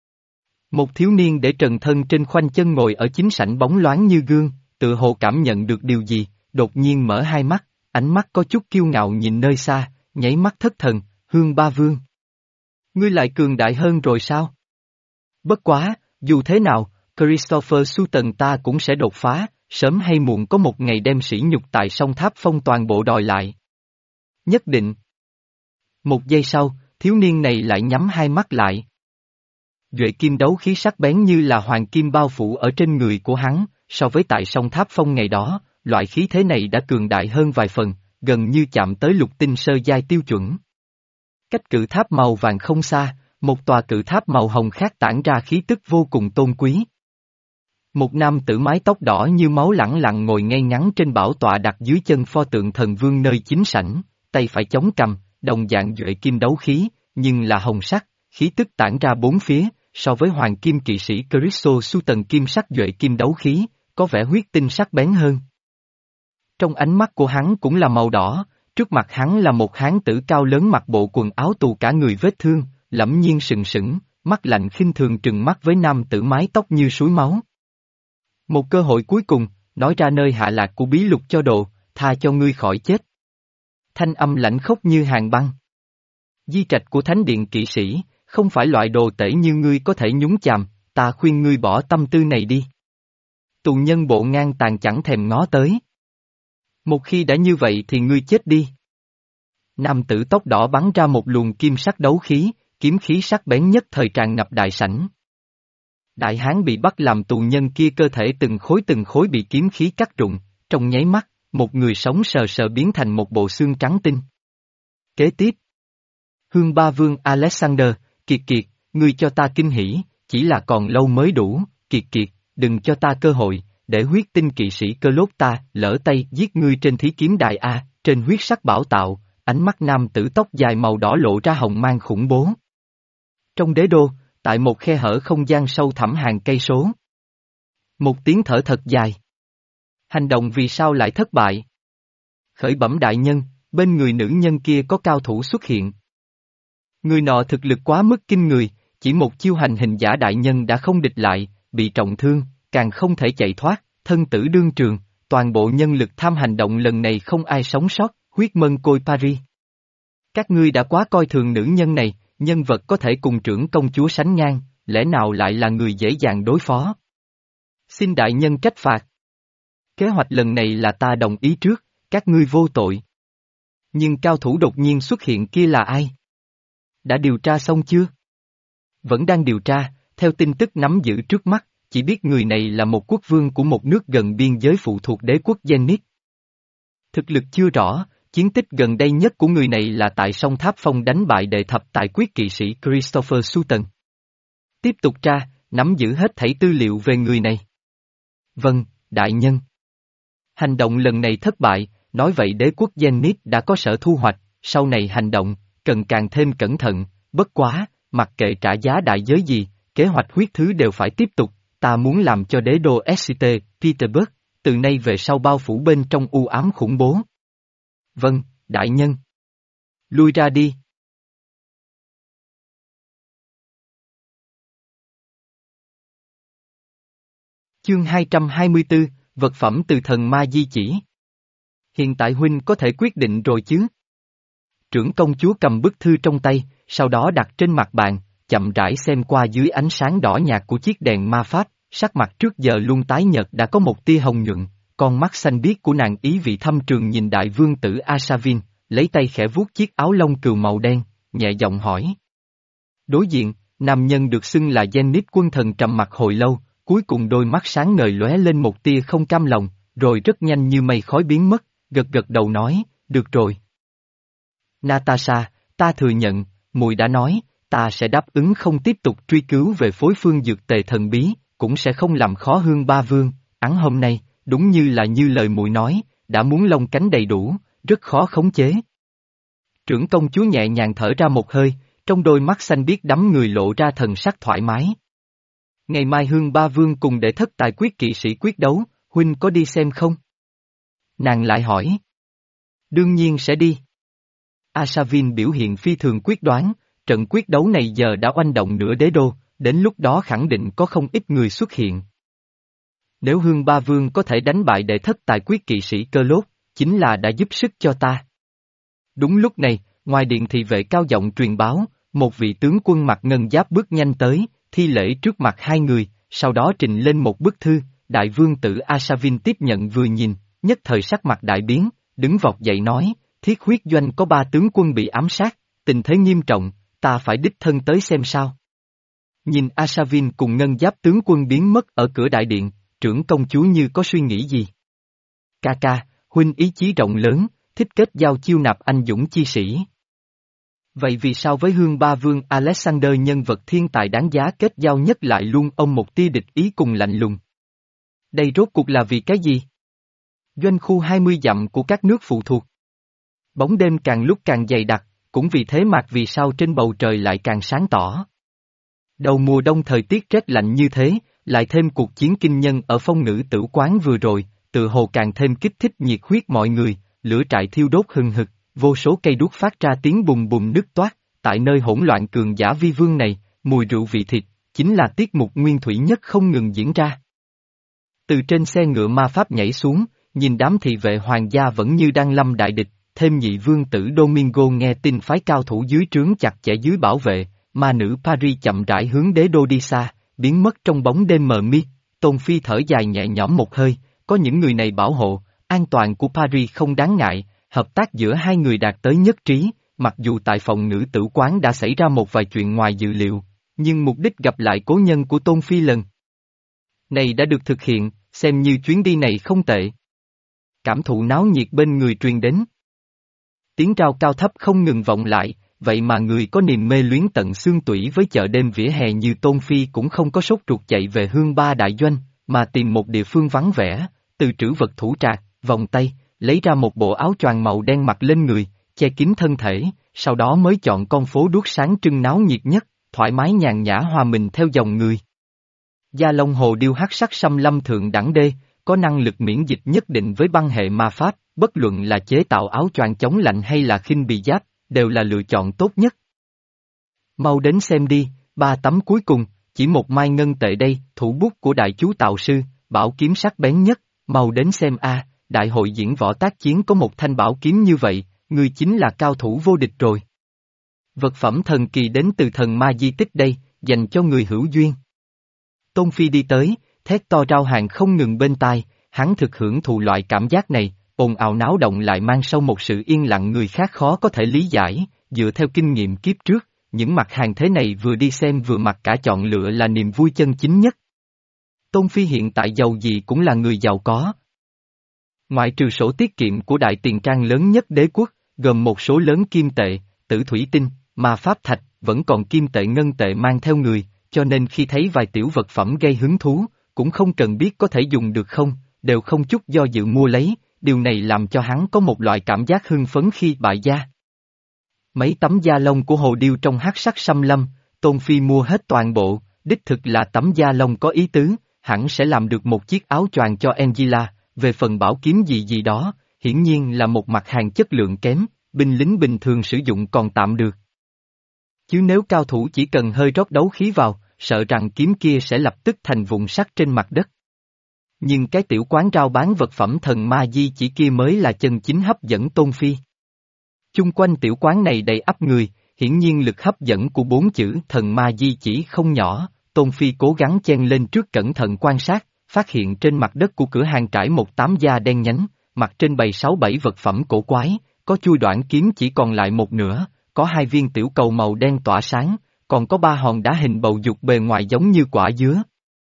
Một thiếu niên để trần thân trên khoanh chân ngồi ở chính sảnh bóng loáng như gương, tự hồ cảm nhận được điều gì, đột nhiên mở hai mắt, ánh mắt có chút kiêu ngạo nhìn nơi xa, nháy mắt thất thần, Hương Ba Vương. Ngươi lại cường đại hơn rồi sao? Bất quá, dù thế nào, Christopher Sutton ta cũng sẽ đột phá, sớm hay muộn có một ngày đem sỉ nhục tại sông Tháp Phong toàn bộ đòi lại. Nhất định. Một giây sau, thiếu niên này lại nhắm hai mắt lại. Duệ kim đấu khí sắc bén như là hoàng kim bao phủ ở trên người của hắn, so với tại sông Tháp Phong ngày đó, loại khí thế này đã cường đại hơn vài phần, gần như chạm tới lục tinh sơ giai tiêu chuẩn. Cách cự tháp màu vàng không xa, một tòa cự tháp màu hồng khác tản ra khí tức vô cùng tôn quý. Một nam tử mái tóc đỏ như máu lẳng lặng ngồi ngay ngắn trên bảo tọa đặt dưới chân pho tượng thần vương nơi chính sảnh, tay phải chống cầm, đồng dạng duệ kim đấu khí, nhưng là hồng sắc, khí tức tản ra bốn phía, so với hoàng kim kỵ sĩ Christo Sutton kim sắc duệ kim đấu khí, có vẻ huyết tinh sắc bén hơn. Trong ánh mắt của hắn cũng là màu đỏ, trước mặt hắn là một hán tử cao lớn mặc bộ quần áo tù cả người vết thương, lẫm nhiên sừng sững, mắt lạnh khinh thường trừng mắt với nam tử mái tóc như suối máu. Một cơ hội cuối cùng, nói ra nơi hạ lạc của bí lục cho đồ, tha cho ngươi khỏi chết. Thanh âm lạnh khốc như hàng băng. Di trạch của thánh điện kỵ sĩ, không phải loại đồ tể như ngươi có thể nhúng chàm, ta khuyên ngươi bỏ tâm tư này đi. Tù nhân bộ ngang tàn chẳng thèm ngó tới. Một khi đã như vậy thì ngươi chết đi. Nam tử tóc đỏ bắn ra một luồng kim sắc đấu khí, kiếm khí sắc bén nhất thời tràn ngập đại sảnh. Đại hán bị bắt làm tù nhân kia cơ thể từng khối từng khối bị kiếm khí cắt rụng, trong nháy mắt, một người sống sờ sờ biến thành một bộ xương trắng tinh. Kế tiếp, Hương Ba Vương Alexander, Kiệt Kiệt, ngươi cho ta kinh hỉ, chỉ là còn lâu mới đủ, Kiệt Kiệt, đừng cho ta cơ hội, để huyết tinh kỵ sĩ cơ lốt ta lỡ tay giết ngươi trên thí kiếm đài A, trên huyết sắc bảo tạo, ánh mắt nam tử tóc dài màu đỏ lộ ra hồng mang khủng bố. Trong đế đô, tại một khe hở không gian sâu thẳm hàng cây số. Một tiếng thở thật dài. Hành động vì sao lại thất bại? Khởi bẩm đại nhân, bên người nữ nhân kia có cao thủ xuất hiện. Người nọ thực lực quá mức kinh người, chỉ một chiêu hành hình giả đại nhân đã không địch lại, bị trọng thương, càng không thể chạy thoát, thân tử đương trường, toàn bộ nhân lực tham hành động lần này không ai sống sót, huyết mân côi Paris. Các ngươi đã quá coi thường nữ nhân này, nhân vật có thể cùng trưởng công chúa sánh ngang, lẽ nào lại là người dễ dàng đối phó? Xin đại nhân trách phạt. Kế hoạch lần này là ta đồng ý trước, các ngươi vô tội. Nhưng cao thủ đột nhiên xuất hiện kia là ai? Đã điều tra xong chưa? Vẫn đang điều tra, theo tin tức nắm giữ trước mắt, chỉ biết người này là một quốc vương của một nước gần biên giới phụ thuộc đế quốc Zenith. Thực lực chưa rõ, chiến tích gần đây nhất của người này là tại sông Tháp Phong đánh bại đệ thập tại quyết kỵ sĩ Christopher Sutton. Tiếp tục tra, nắm giữ hết thảy tư liệu về người này. Vâng, đại nhân. Hành động lần này thất bại, nói vậy đế quốc Zenith đã có sở thu hoạch, sau này hành động, cần càng thêm cẩn thận, bất quá, mặc kệ trả giá đại giới gì, kế hoạch huyết thứ đều phải tiếp tục, ta muốn làm cho đế đô ét xê tê, Petersburg, từ nay về sau bao phủ bên trong u ám khủng bố. Vâng, đại nhân. Lui ra đi. Chương hai trăm hai mươi tư, vật phẩm từ thần ma di chỉ. Hiện tại huynh có thể quyết định rồi chứ? Trưởng công chúa cầm bức thư trong tay, sau đó đặt trên mặt bàn, chậm rãi xem qua dưới ánh sáng đỏ nhạt của chiếc đèn ma pháp, sắc mặt trước giờ luôn tái nhợt đã có một tia hồng nhuận, con mắt xanh biếc của nàng ý vị thâm trường nhìn đại vương tử Asavin, lấy tay khẽ vuốt chiếc áo lông cừu màu đen, nhẹ giọng hỏi. Đối diện, nam nhân được xưng là Zenith quân thần trầm mặt hồi lâu, cuối cùng đôi mắt sáng ngời lóe lên một tia không cam lòng, rồi rất nhanh như mây khói biến mất, gật gật đầu nói, được rồi. Natasha, ta thừa nhận, muội đã nói, ta sẽ đáp ứng không tiếp tục truy cứu về phối phương dược tề thần bí, cũng sẽ không làm khó Hương Ba Vương, ẵn hôm nay, đúng như là như lời muội nói, đã muốn lông cánh đầy đủ, rất khó khống chế. Trưởng công chúa nhẹ nhàng thở ra một hơi, trong đôi mắt xanh biếc đắm người lộ ra thần sắc thoải mái. Ngày mai Hương Ba Vương cùng để thất tài quyết kỵ sĩ quyết đấu, huynh có đi xem không? Nàng lại hỏi. Đương nhiên sẽ đi. Asavin biểu hiện phi thường quyết đoán, trận quyết đấu này giờ đã oanh động nửa đế đô, đến lúc đó khẳng định có không ít người xuất hiện. Nếu Hương Ba Vương có thể đánh bại đệ thất tài quyết kỵ sĩ Cơ Lốt, chính là đã giúp sức cho ta. Đúng lúc này, ngoài điện thị vệ cao giọng truyền báo, một vị tướng quân mặc ngân giáp bước nhanh tới, thi lễ trước mặt hai người, sau đó trình lên một bức thư, đại vương tử Asavin tiếp nhận vừa nhìn, nhất thời sắc mặt đại biến, đứng vọt dậy nói, thiết huyết doanh có ba tướng quân bị ám sát, tình thế nghiêm trọng, ta phải đích thân tới xem sao. Nhìn Asavin cùng ngân giáp tướng quân biến mất ở cửa đại điện, trưởng công chúa như có suy nghĩ gì. Ca ca, huynh ý chí rộng lớn, thích kết giao chiêu nạp anh dũng chi sĩ. Vậy vì sao với Hương Ba Vương Alexander nhân vật thiên tài đáng giá kết giao nhất lại luôn ông một tia địch ý cùng lạnh lùng? Đây rốt cuộc là vì cái gì? Doanh khu hai mươi dặm của các nước phụ thuộc. Bóng đêm càng lúc càng dày đặc, cũng vì thế mà vì sao trên bầu trời lại càng sáng tỏ. Đầu mùa đông thời tiết rét lạnh như thế, lại thêm cuộc chiến kinh nhân ở phong ngữ tử quán vừa rồi, tự hồ càng thêm kích thích nhiệt huyết mọi người, lửa trại thiêu đốt hừng hực, vô số cây đuốc phát ra tiếng bùng bùng nứt toát, tại nơi hỗn loạn cường giả vi vương này, mùi rượu vị thịt, chính là tiết mục nguyên thủy nhất không ngừng diễn ra. Từ trên xe ngựa ma pháp nhảy xuống, nhìn đám thị vệ hoàng gia vẫn như đang lâm đại địch, thêm nhị vương tử Domingo nghe tin phái cao thủ dưới trướng chặt chẽ dưới bảo vệ, ma nữ Paris chậm rãi hướng đế đô đi xa, biến mất trong bóng đêm mờ mịt. Tôn Phi thở dài nhẹ nhõm một hơi, có những người này bảo hộ, an toàn của Paris không đáng ngại, hợp tác giữa hai người đạt tới nhất trí, mặc dù tại phòng ngữ tử quán đã xảy ra một vài chuyện ngoài dự liệu, nhưng mục đích gặp lại cố nhân của Tôn Phi lần này đã được thực hiện, xem như chuyến đi này không tệ. Cảm thụ náo nhiệt bên người truyền đến. Tiếng rao cao thấp không ngừng vọng lại, vậy mà người có niềm mê luyến tận xương tủy với chợ đêm vỉa hè như Tôn Phi cũng không có sốt ruột chạy về Hương Ba đại doanh, mà tìm một địa phương vắng vẻ, từ trữ vật thủ trạc, vòng tay, lấy ra một bộ áo choàng màu đen mặc lên người, che kín thân thể, sau đó mới chọn con phố đuốc sáng trưng náo nhiệt nhất, thoải mái nhàn nhã hòa mình theo dòng người. Gia Long Hồ Điêu hắc sắc xâm lâm thượng đẳng đê, có năng lực miễn dịch nhất định với băng hệ ma pháp, bất luận là chế tạo áo choàng chống lạnh hay là khinh bì giáp, đều là lựa chọn tốt nhất. Mau đến xem đi, ba tấm cuối cùng, chỉ một mai ngân tệ đây, thủ bút của đại chú tạo sư, bảo kiếm sắc bén nhất, mau đến xem a, đại hội diễn võ tác chiến có một thanh bảo kiếm như vậy, ngươi chính là cao thủ vô địch rồi. Vật phẩm thần kỳ đến từ thần ma di tích đây, dành cho người hữu duyên. Tôn Phi đi tới, thét to rao hàng không ngừng bên tai, hắn thực hưởng thụ loại cảm giác này, ồn ào náo động lại mang sâu một sự yên lặng người khác khó có thể lý giải, dựa theo kinh nghiệm kiếp trước, những mặt hàng thế này vừa đi xem vừa mặc cả chọn lựa là niềm vui chân chính nhất. Tôn Phi hiện tại giàu gì cũng là người giàu có. Ngoại trừ sổ tiết kiệm của đại tiền trang lớn nhất đế quốc, gồm một số lớn kim tệ, tử thủy tinh, ma pháp thạch, vẫn còn kim tệ ngân tệ mang theo người, cho nên khi thấy vài tiểu vật phẩm gây hứng thú, cũng không cần biết có thể dùng được không, đều không chút do dự mua lấy, điều này làm cho hắn có một loại cảm giác hưng phấn khi bại gia. Mấy tấm da lông của hồ điêu trong hắc sắc xâm lâm, Tôn Phi mua hết toàn bộ, đích thực là tấm da lông có ý tứ, hẳn sẽ làm được một chiếc áo choàng cho Angela, về phần bảo kiếm gì gì đó, hiển nhiên là một mặt hàng chất lượng kém, binh lính bình thường sử dụng còn tạm được. Chứ nếu cao thủ chỉ cần hơi rót đấu khí vào, sợ rằng kiếm kia sẽ lập tức thành vụn sắt trên mặt đất. Nhưng cái tiểu quán rao bán vật phẩm thần ma di chỉ kia mới là chân chính hấp dẫn Tôn Phi. Chung quanh tiểu quán này đầy ắp người, hiển nhiên lực hấp dẫn của bốn chữ thần ma di chỉ không nhỏ, Tôn Phi cố gắng chen lên trước cẩn thận quan sát, phát hiện trên mặt đất của cửa hàng trải một tám da đen nhánh, mặt trên bày sáu bảy vật phẩm cổ quái, có chui đoạn kiếm chỉ còn lại một nửa, có hai viên tiểu cầu màu đen tỏa sáng, còn có ba hòn đá hình bầu dục bề ngoài giống như quả dứa.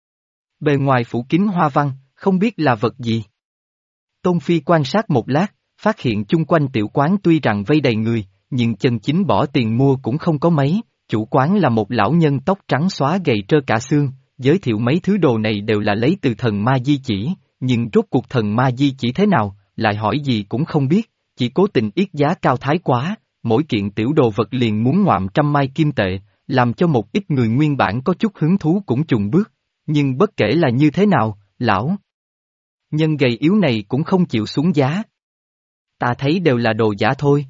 Bề ngoài phủ kín hoa văn, không biết là vật gì. Tôn Phi quan sát một lát, phát hiện chung quanh tiểu quán tuy rằng vây đầy người, nhưng chân chính bỏ tiền mua cũng không có mấy, chủ quán là một lão nhân tóc trắng xóa gầy trơ cả xương, giới thiệu mấy thứ đồ này đều là lấy từ thần ma di chỉ, nhưng rốt cuộc thần ma di chỉ thế nào, lại hỏi gì cũng không biết, chỉ cố tình yết giá cao thái quá, mỗi kiện tiểu đồ vật liền muốn ngoạm trăm mai kim tệ, làm cho một ít người nguyên bản có chút hứng thú cũng chùng bước, nhưng bất kể là như thế nào, lão nhân gầy yếu này cũng không chịu xuống giá. Ta thấy đều là đồ giả thôi.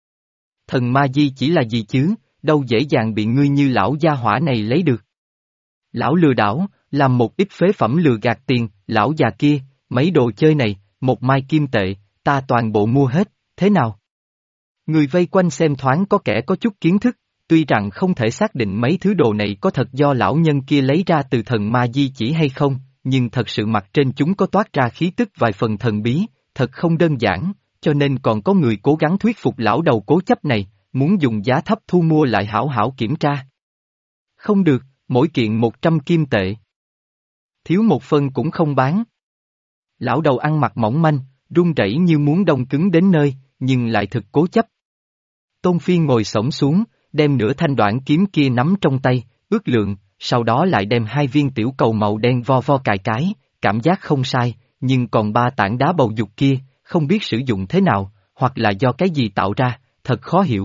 Thần ma di chỉ là gì chứ, đâu dễ dàng bị ngươi như lão gia hỏa này lấy được. Lão lừa đảo, làm một ít phế phẩm lừa gạt tiền, lão già kia, mấy đồ chơi này, một mai kim tệ, ta toàn bộ mua hết, thế nào? Người vây quanh xem thoáng có kẻ có chút kiến thức, tuy rằng không thể xác định mấy thứ đồ này có thật do lão nhân kia lấy ra từ thần ma di chỉ hay không, nhưng thật sự mặt trên chúng có toát ra khí tức vài phần thần bí, thật không đơn giản, cho nên còn có người cố gắng thuyết phục lão đầu cố chấp này, muốn dùng giá thấp thu mua lại hảo hảo kiểm tra. Không được, mỗi kiện một trăm kim tệ. Thiếu một phân cũng không bán. Lão đầu ăn mặc mỏng manh, run rẩy như muốn đông cứng đến nơi, nhưng lại thực cố chấp. Tôn Phi ngồi xổm xuống, đem nửa thanh đoạn kiếm kia nắm trong tay, ước lượng, sau đó lại đem hai viên tiểu cầu màu đen vo vo cài cái, cảm giác không sai, nhưng còn ba tảng đá bầu dục kia, không biết sử dụng thế nào, hoặc là do cái gì tạo ra, thật khó hiểu.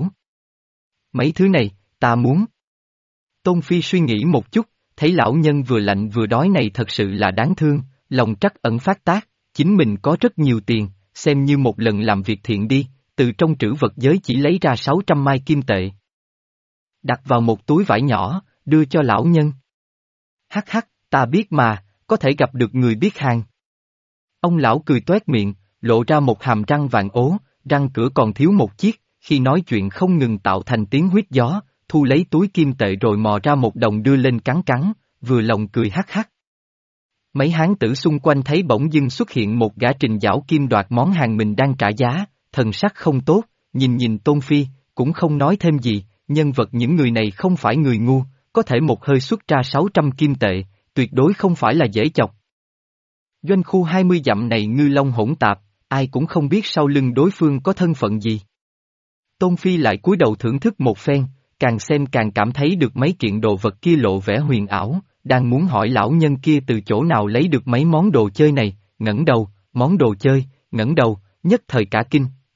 Mấy thứ này, ta muốn. Tôn Phi suy nghĩ một chút, thấy lão nhân vừa lạnh vừa đói này thật sự là đáng thương, lòng trắc ẩn phát tác, chính mình có rất nhiều tiền, xem như một lần làm việc thiện đi, từ trong trữ vật giới chỉ lấy ra sáu trăm mai kim tệ. Đặt vào một túi vải nhỏ, đưa cho lão nhân. Hắc hắc, ta biết mà, có thể gặp được người biết hàng. Ông lão cười toét miệng, lộ ra một hàm răng vàng ố, răng cửa còn thiếu một chiếc, khi nói chuyện không ngừng tạo thành tiếng huýt gió, thu lấy túi kim tệ rồi mò ra một đồng đưa lên cắn cắn, vừa lòng cười hắc hắc. Mấy hán tử xung quanh thấy bỗng dưng xuất hiện một gã trình giảo kim đoạt món hàng mình đang trả giá, thần sắc không tốt, nhìn nhìn Tôn Phi, cũng không nói thêm gì, nhân vật những người này không phải người ngu, có thể một hơi xuất ra sáu trăm kim tệ, tuyệt đối không phải là dễ chọc. Doanh khu hai mươi dặm này ngư long hỗn tạp, ai cũng không biết sau lưng đối phương có thân phận gì. Tôn Phi lại cúi đầu thưởng thức một phen, càng xem càng cảm thấy được mấy kiện đồ vật kia lộ vẻ huyền ảo, đang muốn hỏi lão nhân kia từ chỗ nào lấy được mấy món đồ chơi này, ngẩng đầu, món đồ chơi, ngẩng đầu, nhất thời cả kinh,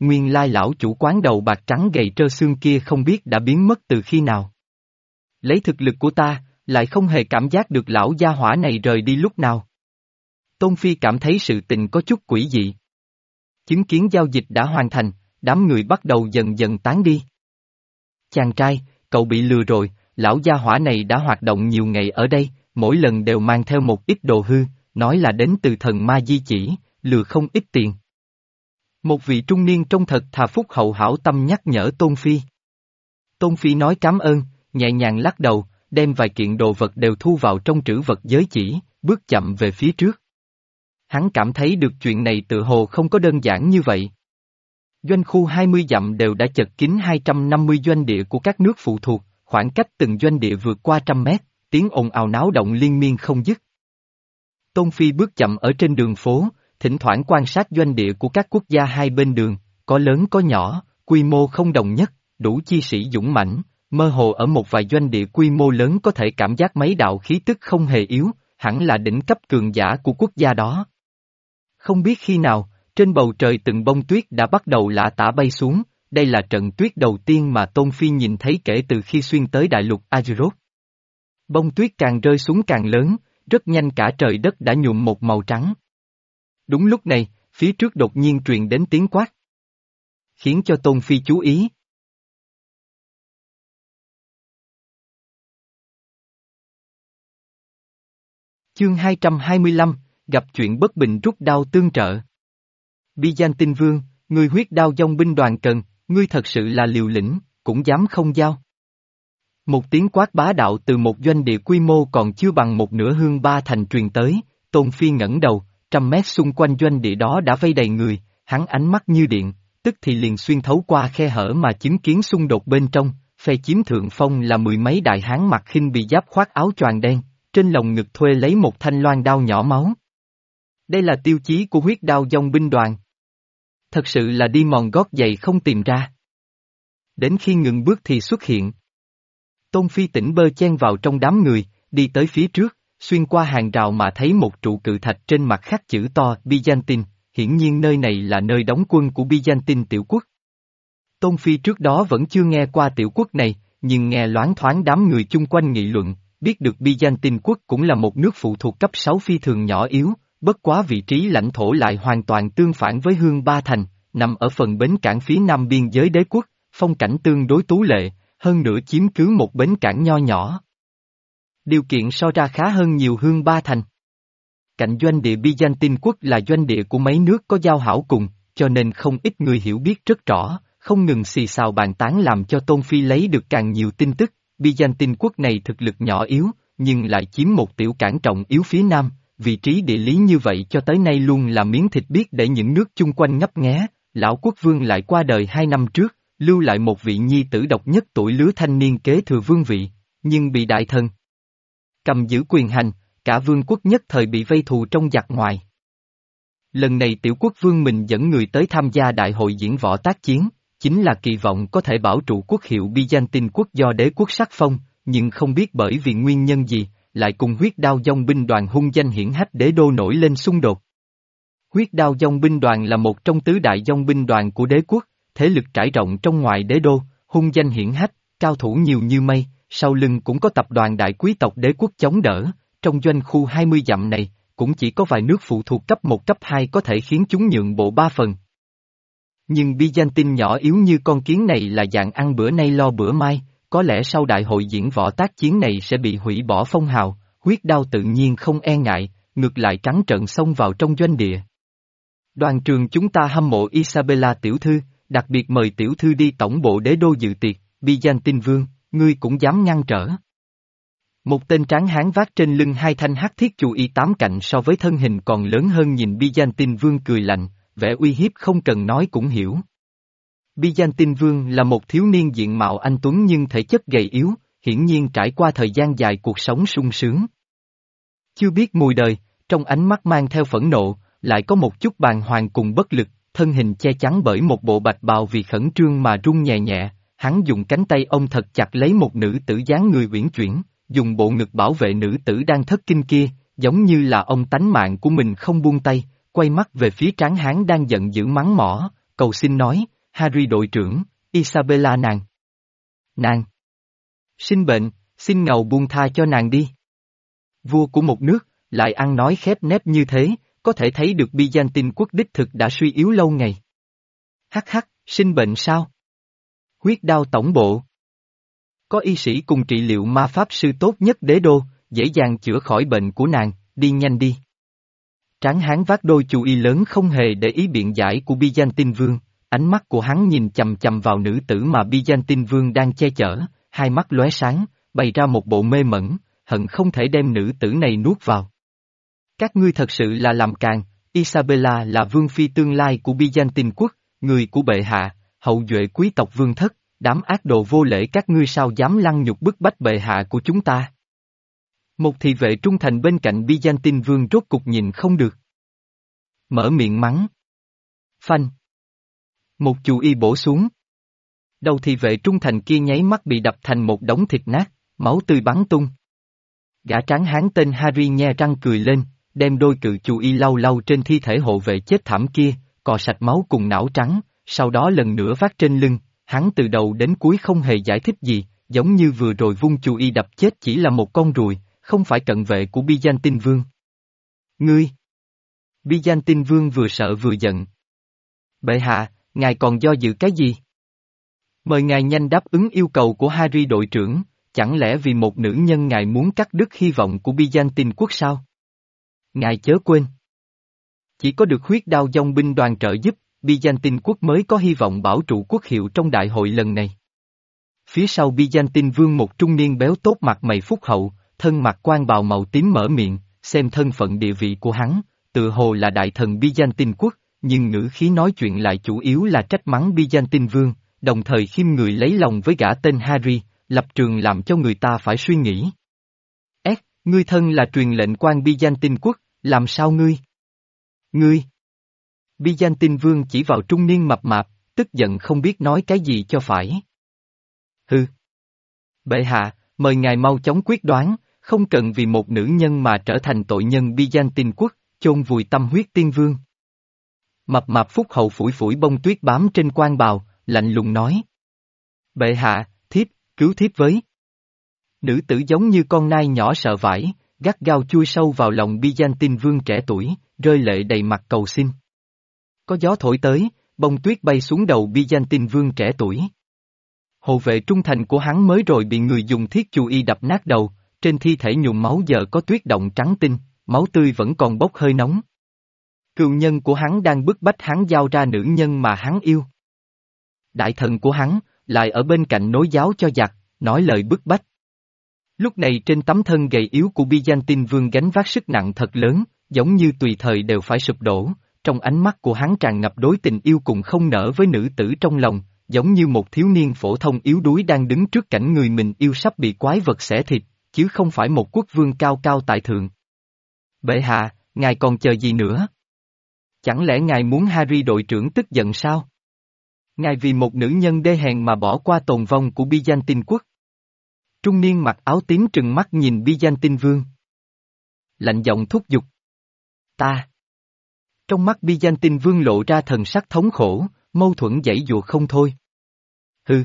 nguyên lai lão chủ quán đầu bạc trắng gầy trơ xương kia không biết đã biến mất từ khi nào. Lấy thực lực của ta, lại không hề cảm giác được lão gia hỏa này rời đi lúc nào. Tôn Phi cảm thấy sự tình có chút quỷ dị. Chứng kiến giao dịch đã hoàn thành, đám người bắt đầu dần dần tán đi. Chàng trai, cậu bị lừa rồi, lão gia hỏa này đã hoạt động nhiều ngày ở đây, mỗi lần đều mang theo một ít đồ hư, nói là đến từ thần ma di chỉ, lừa không ít tiền. Một vị trung niên trông thật thà phúc hậu hảo tâm nhắc nhở Tôn Phi. Tôn Phi nói cảm ơn, nhẹ nhàng lắc đầu, đem vài kiện đồ vật đều thu vào trong trữ vật giới chỉ, bước chậm về phía trước. Hắn cảm thấy được chuyện này tự hồ không có đơn giản như vậy. Doanh khu hai mươi dặm đều đã chật kín hai trăm năm mươi doanh địa của các nước phụ thuộc, khoảng cách từng doanh địa vượt qua trăm mét, tiếng ồn ào náo động liên miên không dứt. Tôn Phi bước chậm ở trên đường phố, thỉnh thoảng quan sát doanh địa của các quốc gia hai bên đường, có lớn có nhỏ, quy mô không đồng nhất, đủ chi sĩ dũng mãnh, mơ hồ ở một vài doanh địa quy mô lớn có thể cảm giác mấy đạo khí tức không hề yếu, hẳn là đỉnh cấp cường giả của quốc gia đó. Không biết khi nào, trên bầu trời từng bông tuyết đã bắt đầu lả tả bay xuống, đây là trận tuyết đầu tiên mà Tôn Phi nhìn thấy kể từ khi xuyên tới đại lục Azeroth. Bông tuyết càng rơi xuống càng lớn, rất nhanh cả trời đất đã nhuộm một màu trắng. Đúng lúc này, phía trước đột nhiên truyền đến tiếng quát, khiến cho Tôn Phi chú ý. Chương hai trăm hai mươi lăm, gặp chuyện bất bình rút đao tương trợ. Byzantine Vương, ngươi huyết đao dòng binh đoàn cần, ngươi thật sự là liều lĩnh, cũng dám không giao. Một tiếng quát bá đạo từ một doanh địa quy mô còn chưa bằng một nửa hương ba thành truyền tới, Tôn Phi ngẩng đầu, trăm mét xung quanh doanh địa đó đã vây đầy người, hắn ánh mắt như điện, tức thì liền xuyên thấu qua khe hở mà chứng kiến xung đột bên trong, phe chiếm thượng phong là mười mấy đại hán mặc khinh bị giáp khoác áo choàng đen, trên lồng ngực thuê lấy một thanh loan đao nhỏ máu. Đây là tiêu chí của huyết đao dòng binh đoàn. Thật sự là đi mòn gót giày không tìm ra. Đến khi ngừng bước thì xuất hiện. Tôn Phi tỉnh bơ chen vào trong đám người, đi tới phía trước, xuyên qua hàng rào mà thấy một trụ cự thạch trên mặt khắc chữ to Byzantine, hiển nhiên nơi này là nơi đóng quân của Byzantine tiểu quốc. Tôn Phi trước đó vẫn chưa nghe qua tiểu quốc này, nhưng nghe loáng thoáng đám người chung quanh nghị luận, biết được Byzantine quốc cũng là một nước phụ thuộc cấp sáu phi thường nhỏ yếu, bất quá vị trí lãnh thổ lại hoàn toàn tương phản với Hương Ba Thành, nằm ở phần bến cảng phía nam biên giới đế quốc, phong cảnh tương đối tú lệ, hơn nữa chiếm cứ một bến cảng nho nhỏ. Điều kiện so ra khá hơn nhiều Hương Ba Thành. Cạnh doanh địa Byzantine quốc là doanh địa của mấy nước có giao hảo cùng, cho nên không ít người hiểu biết rất rõ, không ngừng xì xào bàn tán làm cho Tôn Phi lấy được càng nhiều tin tức. Byzantine quốc này thực lực nhỏ yếu, nhưng lại chiếm một tiểu cảng trọng yếu phía nam, vị trí địa lý như vậy cho tới nay luôn là miếng thịt biết để những nước chung quanh ngấp nghé. Lão quốc vương lại qua đời hai năm trước, lưu lại một vị nhi tử độc nhất tuổi lứa thanh niên kế thừa vương vị, nhưng bị đại thần cầm giữ quyền hành, cả vương quốc nhất thời bị vây thù trong giặc ngoài. Lần này tiểu quốc vương mình dẫn người tới tham gia đại hội diễn võ tác chiến, chính là kỳ vọng có thể bảo trụ quốc hiệu Byzantine quốc do đế quốc sắc phong, nhưng không biết bởi vì nguyên nhân gì, lại cùng huyết đao dòng binh đoàn hung danh hiển hách đế đô nổi lên xung đột. Huyết đao dòng binh đoàn là một trong tứ đại dòng binh đoàn của đế quốc, thế lực trải rộng trong ngoài đế đô, hung danh hiển hách, cao thủ nhiều như mây, sau lưng cũng có tập đoàn đại quý tộc đế quốc chống đỡ, trong doanh khu hai mươi dặm này, cũng chỉ có vài nước phụ thuộc cấp một cấp hai có thể khiến chúng nhượng bộ ba phần. Nhưng Byzantine nhỏ yếu như con kiến này là dạng ăn bữa nay lo bữa mai, có lẽ sau đại hội diễn võ tác chiến này sẽ bị hủy bỏ phong hào, huyết đao tự nhiên không e ngại, ngược lại trắng trợn xông vào trong doanh địa. Đoàn trường chúng ta hâm mộ Isabella tiểu thư, đặc biệt mời tiểu thư đi tổng bộ đế đô dự tiệc, Byzantine vương, ngươi cũng dám ngăn trở. Một tên tráng hán vác trên lưng hai thanh hắc thiết chù y tám cạnh so với thân hình còn lớn hơn nhìn Byzantine vương cười lạnh, vẻ uy hiếp không cần nói cũng hiểu. Byzantine vương là một thiếu niên diện mạo anh tuấn nhưng thể chất gầy yếu, hiển nhiên trải qua thời gian dài cuộc sống sung sướng. Chưa biết mùi đời, trong ánh mắt mang theo phẫn nộ, lại có một chút bàng hoàng cùng bất lực, thân hình che chắn bởi một bộ bạch bào vì khẩn trương mà run nhẹ nhẹ, hắn dùng cánh tay ôm thật chặt lấy một nữ tử dáng người uyển chuyển, dùng bộ ngực bảo vệ nữ tử đang thất kinh kia, giống như là ông tánh mạng của mình không buông tay, quay mắt về phía tráng hán đang giận dữ mắng mỏ, cầu xin nói, Harry đội trưởng, Isabella nàng. Nàng. Sinh bệnh, xin ngầu buông tha cho nàng đi. Vua của một nước, lại ăn nói khép nép như thế, có thể thấy được Byzantine quốc đích thực đã suy yếu lâu ngày. Hắc hắc, sinh bệnh sao? Huyết đao tổng bộ. Có y sĩ cùng trị liệu ma pháp sư tốt nhất đế đô, dễ dàng chữa khỏi bệnh của nàng, đi nhanh đi. Tráng hán vác đôi chú y lớn không hề để ý biện giải của Byzantine vương, ánh mắt của hắn nhìn chầm chầm vào nữ tử mà Byzantine vương đang che chở, hai mắt lóe sáng, bày ra một bộ mê mẩn, hận không thể đem nữ tử này nuốt vào. Các ngươi thật sự là làm càn, Isabella là vương phi tương lai của Byzantine quốc, người của bệ hạ, hậu duệ quý tộc vương thất, đám ác đồ vô lễ các ngươi sao dám lăng nhục bức bách bệ hạ của chúng ta. Một thị vệ trung thành bên cạnh Byzantine vương rốt cục nhìn không được. Mở miệng mắng. Phanh. Một chú y bổ xuống. Đầu thị vệ trung thành kia nháy mắt bị đập thành một đống thịt nát, máu tươi bắn tung. Gã tráng hán tên Harry nhe răng cười lên, đem đôi cự chú y lau lau trên thi thể hộ vệ chết thảm kia, cọ sạch máu cùng não trắng, sau đó lần nữa vác trên lưng, hắn từ đầu đến cuối không hề giải thích gì, giống như vừa rồi vung chú y đập chết chỉ là một con ruồi, không phải cận vệ của Byzantine vương. Ngươi! Byzantine vương vừa sợ vừa giận. Bệ hạ, ngài còn do dự cái gì? Mời ngài nhanh đáp ứng yêu cầu của Harry đội trưởng, chẳng lẽ vì một nữ nhân ngài muốn cắt đứt hy vọng của Byzantine quốc sao? Ngài chớ quên. Chỉ có được huyết đao dòng binh đoàn trợ giúp, Byzantine quốc mới có hy vọng bảo trụ quốc hiệu trong đại hội lần này. Phía sau Byzantine vương một trung niên béo tốt mặt mày phúc hậu, thân mặc quan bào màu tím mở miệng, xem thân phận địa vị của hắn, tự hồ là đại thần Byzantine quốc, nhưng ngữ khí nói chuyện lại chủ yếu là trách mắng Byzantine vương, đồng thời khiêm người lấy lòng với gã tên Harry, lập trường làm cho người ta phải suy nghĩ. Ét, ngươi thân là truyền lệnh quan Byzantine quốc, làm sao ngươi? Ngươi! Byzantine vương chỉ vào trung niên mập mạp, tức giận không biết nói cái gì cho phải. Hừ! Bệ hạ, mời ngài mau chóng quyết đoán, không cần vì một nữ nhân mà trở thành tội nhân Byzantine quốc, chôn vùi tâm huyết tiên vương. Mập mạp phúc hậu phủi phủi bông tuyết bám trên quan bào, lạnh lùng nói. Bệ hạ, thiếp, cứu thiếp với. Nữ tử giống như con nai nhỏ sợ vải, gắt gao chui sâu vào lòng Byzantine vương trẻ tuổi, rơi lệ đầy mặt cầu xin. Có gió thổi tới, bông tuyết bay xuống đầu Byzantine vương trẻ tuổi. Hộ vệ trung thành của hắn mới rồi bị người dùng thiết chú y đập nát đầu, trên thi thể nhuộm máu giờ có tuyết động trắng tinh, máu tươi vẫn còn bốc hơi nóng. Cừu nhân của hắn đang bức bách hắn giao ra nữ nhân mà hắn yêu. Đại thần của hắn, lại ở bên cạnh nối giáo cho giặc, nói lời bức bách. Lúc này trên tấm thân gầy yếu của Byzantine vương gánh vác sức nặng thật lớn, giống như tùy thời đều phải sụp đổ, trong ánh mắt của hắn tràn ngập đối tình yêu cùng không nở với nữ tử trong lòng, giống như một thiếu niên phổ thông yếu đuối đang đứng trước cảnh người mình yêu sắp bị quái vật xẻ thịt, chứ không phải một quốc vương cao cao tại thượng. Bệ hạ, ngài còn chờ gì nữa? Chẳng lẽ ngài muốn Harry đội trưởng tức giận sao? Ngài vì một nữ nhân đê hèn mà bỏ qua tồn vong của Byzantine quốc. Trung niên mặc áo tím trừng mắt nhìn Byzantine vương. Lạnh giọng thúc giục. Ta. Trong mắt Byzantine vương lộ ra thần sắc thống khổ, mâu thuẫn giãy giụa không thôi. Hừ.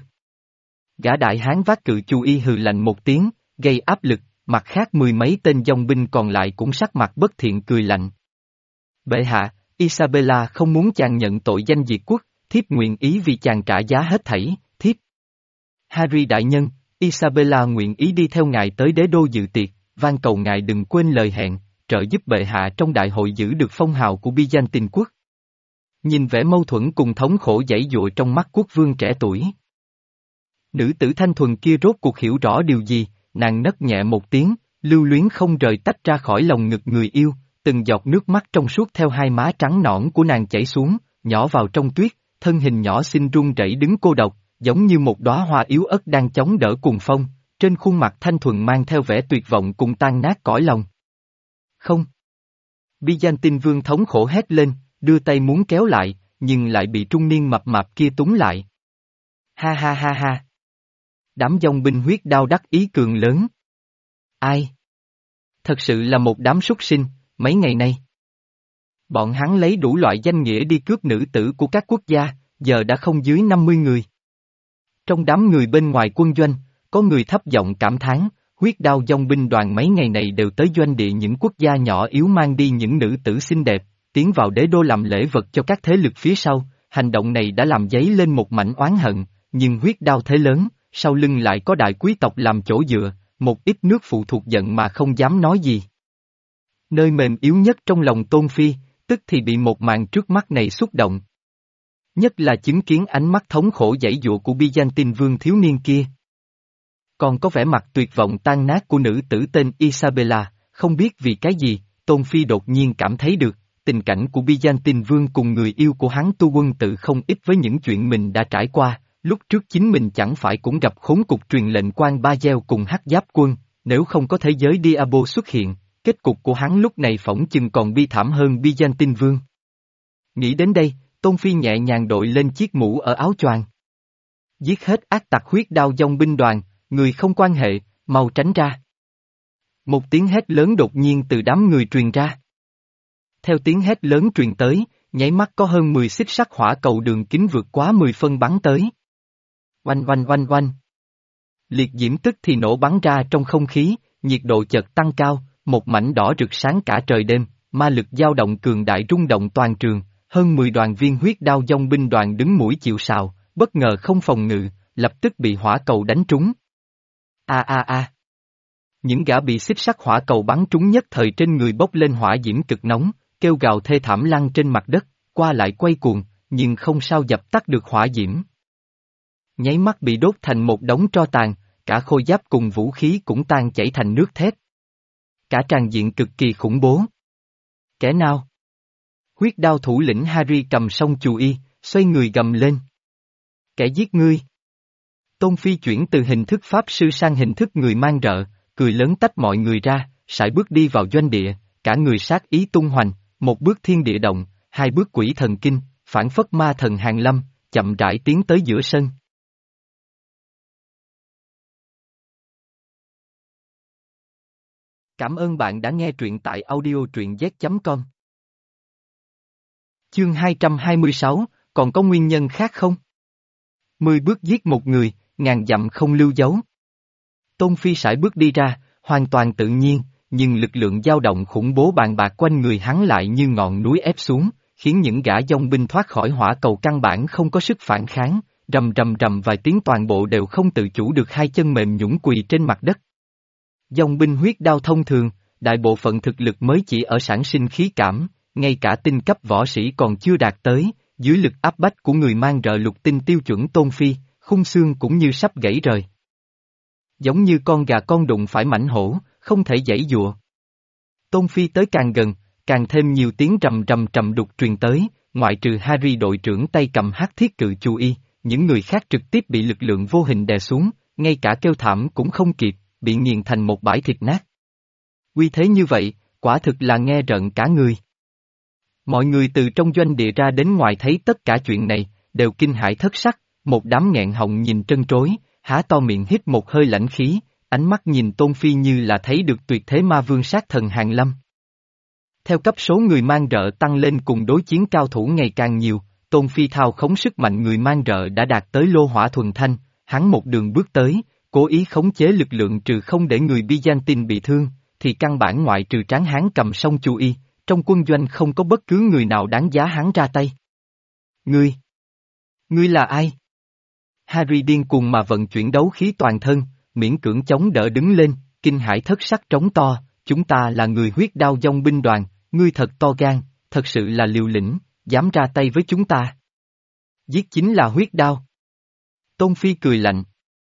Gã đại hán vác cự chú y hừ lạnh một tiếng, gây áp lực, mặt khác mười mấy tên dòng binh còn lại cũng sắc mặt bất thiện cười lạnh. Bệ hạ, Isabella không muốn chàng nhận tội danh diệt quốc, thiếp nguyện ý vì chàng trả giá hết thảy, thiếp. Harry đại nhân, Isabella nguyện ý đi theo ngài tới đế đô dự tiệc, van cầu ngài đừng quên lời hẹn, trợ giúp bệ hạ trong đại hội giữ được phong hào của Byzantine quốc. Nhìn vẻ mâu thuẫn cùng thống khổ giãy giụa trong mắt quốc vương trẻ tuổi. Nữ tử thanh thuần kia rốt cuộc hiểu rõ điều gì, nàng nấc nhẹ một tiếng, lưu luyến không rời tách ra khỏi lòng ngực người yêu, từng giọt nước mắt trong suốt theo hai má trắng nõn của nàng chảy xuống, nhỏ vào trong tuyết, thân hình nhỏ xinh run rẩy đứng cô độc, giống như một đóa hoa yếu ớt đang chống đỡ cuồng phong, trên khuôn mặt thanh thuần mang theo vẻ tuyệt vọng cùng tan nát cõi lòng. Không. Byzantine vương thống khổ hét lên, đưa tay muốn kéo lại, nhưng lại bị trung niên mập mạp kia túng lại. Ha ha ha ha. Đám dòng binh huyết đao đắc ý cường lớn. Ai? Thật sự là một đám súc sinh, mấy ngày nay. Bọn hắn lấy đủ loại danh nghĩa đi cướp nữ tử của các quốc gia, giờ đã không dưới năm mươi người. Trong đám người bên ngoài quân doanh, có người thấp giọng cảm thán, huyết đao dòng binh đoàn mấy ngày này đều tới doanh địa những quốc gia nhỏ yếu mang đi những nữ tử xinh đẹp, tiến vào đế đô làm lễ vật cho các thế lực phía sau, hành động này đã làm dấy lên một mảnh oán hận, nhưng huyết đao thế lớn, sau lưng lại có đại quý tộc làm chỗ dựa, một ít nước phụ thuộc giận mà không dám nói gì. Nơi mềm yếu nhất trong lòng Tôn Phi, tức thì bị một màn trước mắt này xúc động. Nhất là chứng kiến ánh mắt thống khổ dãy dụa của Byzantine vương thiếu niên kia. Còn có vẻ mặt tuyệt vọng tan nát của nữ tử tên Isabella, không biết vì cái gì, Tôn Phi đột nhiên cảm thấy được, tình cảnh của Byzantine vương cùng người yêu của hắn tu quân tự không ít với những chuyện mình đã trải qua, lúc trước chính mình chẳng phải cũng gặp khốn cục truyền lệnh quan Ba Gieo cùng hắc giáp quân, nếu không có thế giới Diabo xuất hiện, kết cục của hắn lúc này phỏng chừng còn bi thảm hơn Byzantine vương. Nghĩ đến đây, Tôn Phi nhẹ nhàng đội lên chiếc mũ ở áo choàng. Giết hết ác tặc huyết đao dòng binh đoàn, người không quan hệ, mau tránh ra. Một tiếng hét lớn đột nhiên từ đám người truyền ra. Theo tiếng hét lớn truyền tới, nháy mắt có hơn mười xích sắt hỏa cầu đường kính vượt quá mười phân bắn tới. Oanh oanh oanh oanh. Liệt diễm tức thì nổ bắn ra trong không khí, nhiệt độ chợt tăng cao, một mảnh đỏ rực sáng cả trời đêm, ma lực dao động cường đại rung động toàn trường, hơn mười đoàn viên huyết đao dòng binh đoàn đứng mũi chịu sào, bất ngờ không phòng ngự, lập tức bị hỏa cầu đánh trúng. A a a. Những gã bị xích sắt hỏa cầu bắn trúng nhất thời trên người bốc lên hỏa diễm cực nóng, kêu gào thê thảm lăn trên mặt đất, qua lại quay cuồng, nhưng không sao dập tắt được hỏa diễm. Nháy mắt bị đốt thành một đống tro tàn, cả khôi giáp cùng vũ khí cũng tan chảy thành nước thép. Cả tràng diện cực kỳ khủng bố. Kẻ nào? Huyết đao thủ lĩnh Harry cầm song chù y, xoay người gầm lên. Kẻ giết ngươi. Tôn Phi chuyển từ hình thức pháp sư sang hình thức người mang rợ, cười lớn tách mọi người ra, sải bước đi vào doanh địa, cả người sát ý tung hoành, một bước thiên địa động, hai bước quỷ thần kinh, phản phất ma thần hàng lâm, chậm rãi tiến tới giữa sân. Cảm ơn bạn đã nghe truyện tại audio truyện z chấm com. Chương hai trăm hai mươi sáu, còn có nguyên nhân khác không? Mười bước giết một người, ngàn dặm không lưu dấu. Tôn Phi sải bước đi ra, hoàn toàn tự nhiên, nhưng lực lượng dao động khủng bố bàn bạc quanh người hắn lại như ngọn núi ép xuống, khiến những gã dòng binh thoát khỏi hỏa cầu căn bản không có sức phản kháng, rầm rầm rầm vài tiếng toàn bộ đều không tự chủ được hai chân mềm nhũn quỳ trên mặt đất. Dòng binh huyết đao thông thường, đại bộ phận thực lực mới chỉ ở sản sinh khí cảm, ngay cả tinh cấp võ sĩ còn chưa đạt tới, dưới lực áp bách của người mang rợ lục tinh tiêu chuẩn Tôn Phi, khung xương cũng như sắp gãy rời. Giống như con gà con đụng phải mãnh hổ, không thể giãy giụa. Tôn Phi tới càng gần, càng thêm nhiều tiếng rầm rầm trầm đục truyền tới, ngoại trừ Harry đội trưởng tay cầm hắc thiết cự chú y, những người khác trực tiếp bị lực lượng vô hình đè xuống, ngay cả kêu thảm cũng không kịp, bị nghiền thành một bãi thịt nát. Uy thế như vậy, quả thực là nghe rợn cả người. Mọi người từ trong doanh địa ra đến ngoài thấy tất cả chuyện này, đều kinh hãi thất sắc, một đám nghẹn họng nhìn trân trối, há to miệng hít một hơi lãnh khí, ánh mắt nhìn Tôn Phi như là thấy được tuyệt thế ma vương sát thần hàng lâm. Theo cấp số người mang rợ tăng lên cùng đối chiến cao thủ ngày càng nhiều, Tôn Phi thao khống sức mạnh người mang rợ đã đạt tới lô hỏa thuần thanh, hắn một đường bước tới, cố ý khống chế lực lượng trừ không để người Byzantine bị thương, thì căn bản ngoại trừ tráng hán cầm song chú y, trong quân doanh không có bất cứ người nào đáng giá hắn ra tay. Ngươi! Ngươi là ai? Harry điên cuồng mà vận chuyển đấu khí toàn thân, miễn cưỡng chống đỡ đứng lên, kinh hãi thất sắc trống to, chúng ta là người huyết đao dòng binh đoàn, ngươi thật to gan, thật sự là liều lĩnh, dám ra tay với chúng ta. Giết chính là huyết đao. Tôn Phi cười lạnh.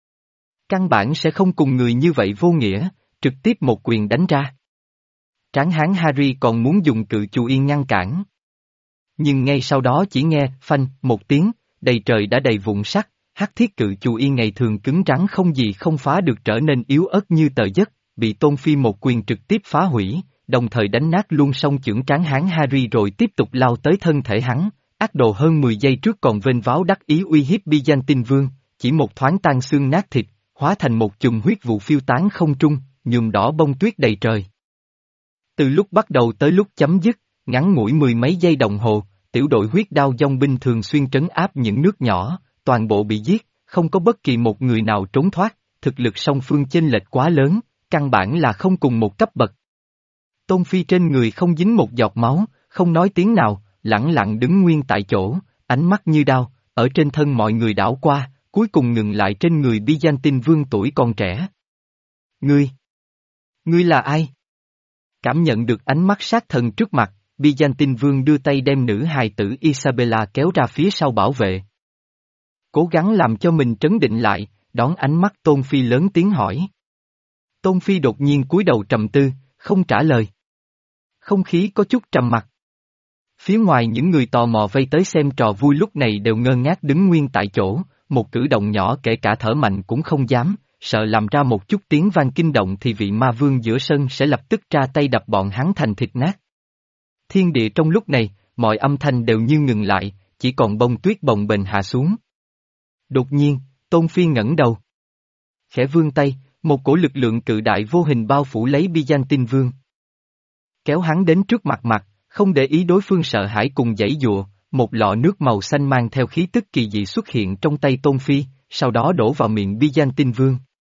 Căn bản sẽ không cùng người như vậy vô nghĩa, trực tiếp một quyền đánh ra. Tráng hán Harry còn muốn dùng cự chú yên ngăn cản. Nhưng ngay sau đó chỉ nghe phanh một tiếng, đầy trời đã đầy vụn sắt, hắc thiết cự chú yên ngày thường cứng rắn không gì không phá được trở nên yếu ớt như tờ giấc, bị Tôn Phi một quyền trực tiếp phá hủy, đồng thời đánh nát luôn song chưởng tráng hán Harry rồi tiếp tục lao tới thân thể hắn, ác đồ hơn mười giây trước còn vênh váo đắc ý uy hiếp Byzantine vương, chỉ một thoáng tan xương nát thịt, hóa thành một chùm huyết vụ phiêu tán không trung, nhuộm đỏ bông tuyết đầy trời. Từ lúc bắt đầu tới lúc chấm dứt, ngắn ngủi mười mấy giây đồng hồ, tiểu đội huyết đao dòng binh thường xuyên trấn áp những nước nhỏ, toàn bộ bị giết, không có bất kỳ một người nào trốn thoát, thực lực song phương chênh lệch quá lớn, căn bản là không cùng một cấp bậc. Tôn Phi trên người không dính một giọt máu, không nói tiếng nào, lẳng lặng đứng nguyên tại chỗ, ánh mắt như đao, ở trên thân mọi người đảo qua, cuối cùng ngừng lại trên người Byzantine vương tuổi còn trẻ. Ngươi! Ngươi là ai? Cảm nhận được ánh mắt sát thần trước mặt, Byzantine vương đưa tay đem nữ hài tử Isabella kéo ra phía sau bảo vệ. Cố gắng làm cho mình trấn định lại, đón ánh mắt Tôn Phi lớn tiếng hỏi. Tôn Phi đột nhiên cúi đầu trầm tư, không trả lời. Không khí có chút trầm mặc. Phía ngoài những người tò mò vây tới xem trò vui lúc này đều ngơ ngác đứng nguyên tại chỗ, một cử động nhỏ kể cả thở mạnh cũng không dám, sợ làm ra một chút tiếng vang kinh động thì vị ma vương giữa sân sẽ lập tức ra tay đập bọn hắn thành thịt nát. Thiên địa trong lúc này, mọi âm thanh đều như ngừng lại, chỉ còn bông tuyết bồng bềnh hạ xuống. Đột nhiên, Tôn Phi ngẩng đầu. Khẽ vươn tay, một cổ lực lượng cự đại vô hình bao phủ lấy Byzantine vương. Kéo hắn đến trước mặt mặt, không để ý đối phương sợ hãi cùng giãy giụa, một lọ nước màu xanh mang theo khí tức kỳ dị xuất hiện trong tay Tôn Phi, sau đó đổ vào miệng Byzantine vương.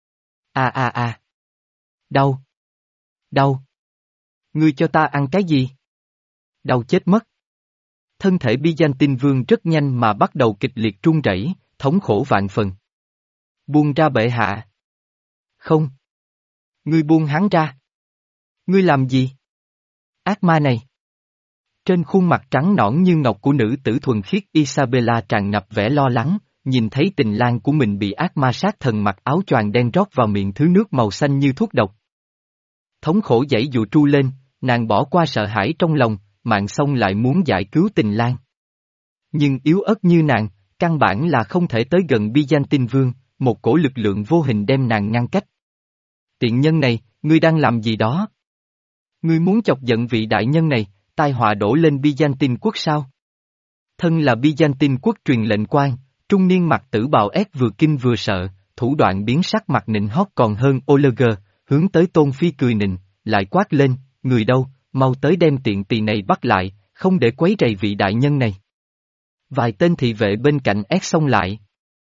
A a a! Đau! Đau! Ngươi cho ta ăn cái gì? Đau chết mất! Thân thể Byzantine vương rất nhanh mà bắt đầu kịch liệt run rẩy, thống khổ vạn phần. Buông ra bệ hạ! Không! Ngươi buông hắn ra! Ngươi làm gì? Ác ma này! Trên khuôn mặt trắng nõn như ngọc của nữ tử thuần khiết Isabella tràn ngập vẻ lo lắng, nhìn thấy tình lang của mình bị ác ma sát thần mặc áo choàng đen rót vào miệng thứ nước màu xanh như thuốc độc. Thống khổ giãy dụa tru lên, nàng bỏ qua sợ hãi trong lòng, mạng xong lại muốn giải cứu tình lang. Nhưng yếu ớt như nàng, căn bản là không thể tới gần Byzantine vương, một cổ lực lượng vô hình đem nàng ngăn cách. Tiện nhân này, ngươi đang làm gì đó? Ngươi muốn chọc giận vị đại nhân này, tai họa đổ lên Byzantine quốc sao? Thân là Byzantine quốc truyền lệnh quan, trung niên mặt tử bào ép vừa kinh vừa sợ, thủ đoạn biến sắc mặt nịnh hót còn hơn Oleger, hướng tới Tôn Phi cười nịnh, lại quát lên, người đâu, mau tới đem tiện tỳ này bắt lại, không để quấy rầy vị đại nhân này. Vài tên thị vệ bên cạnh ép xông lại.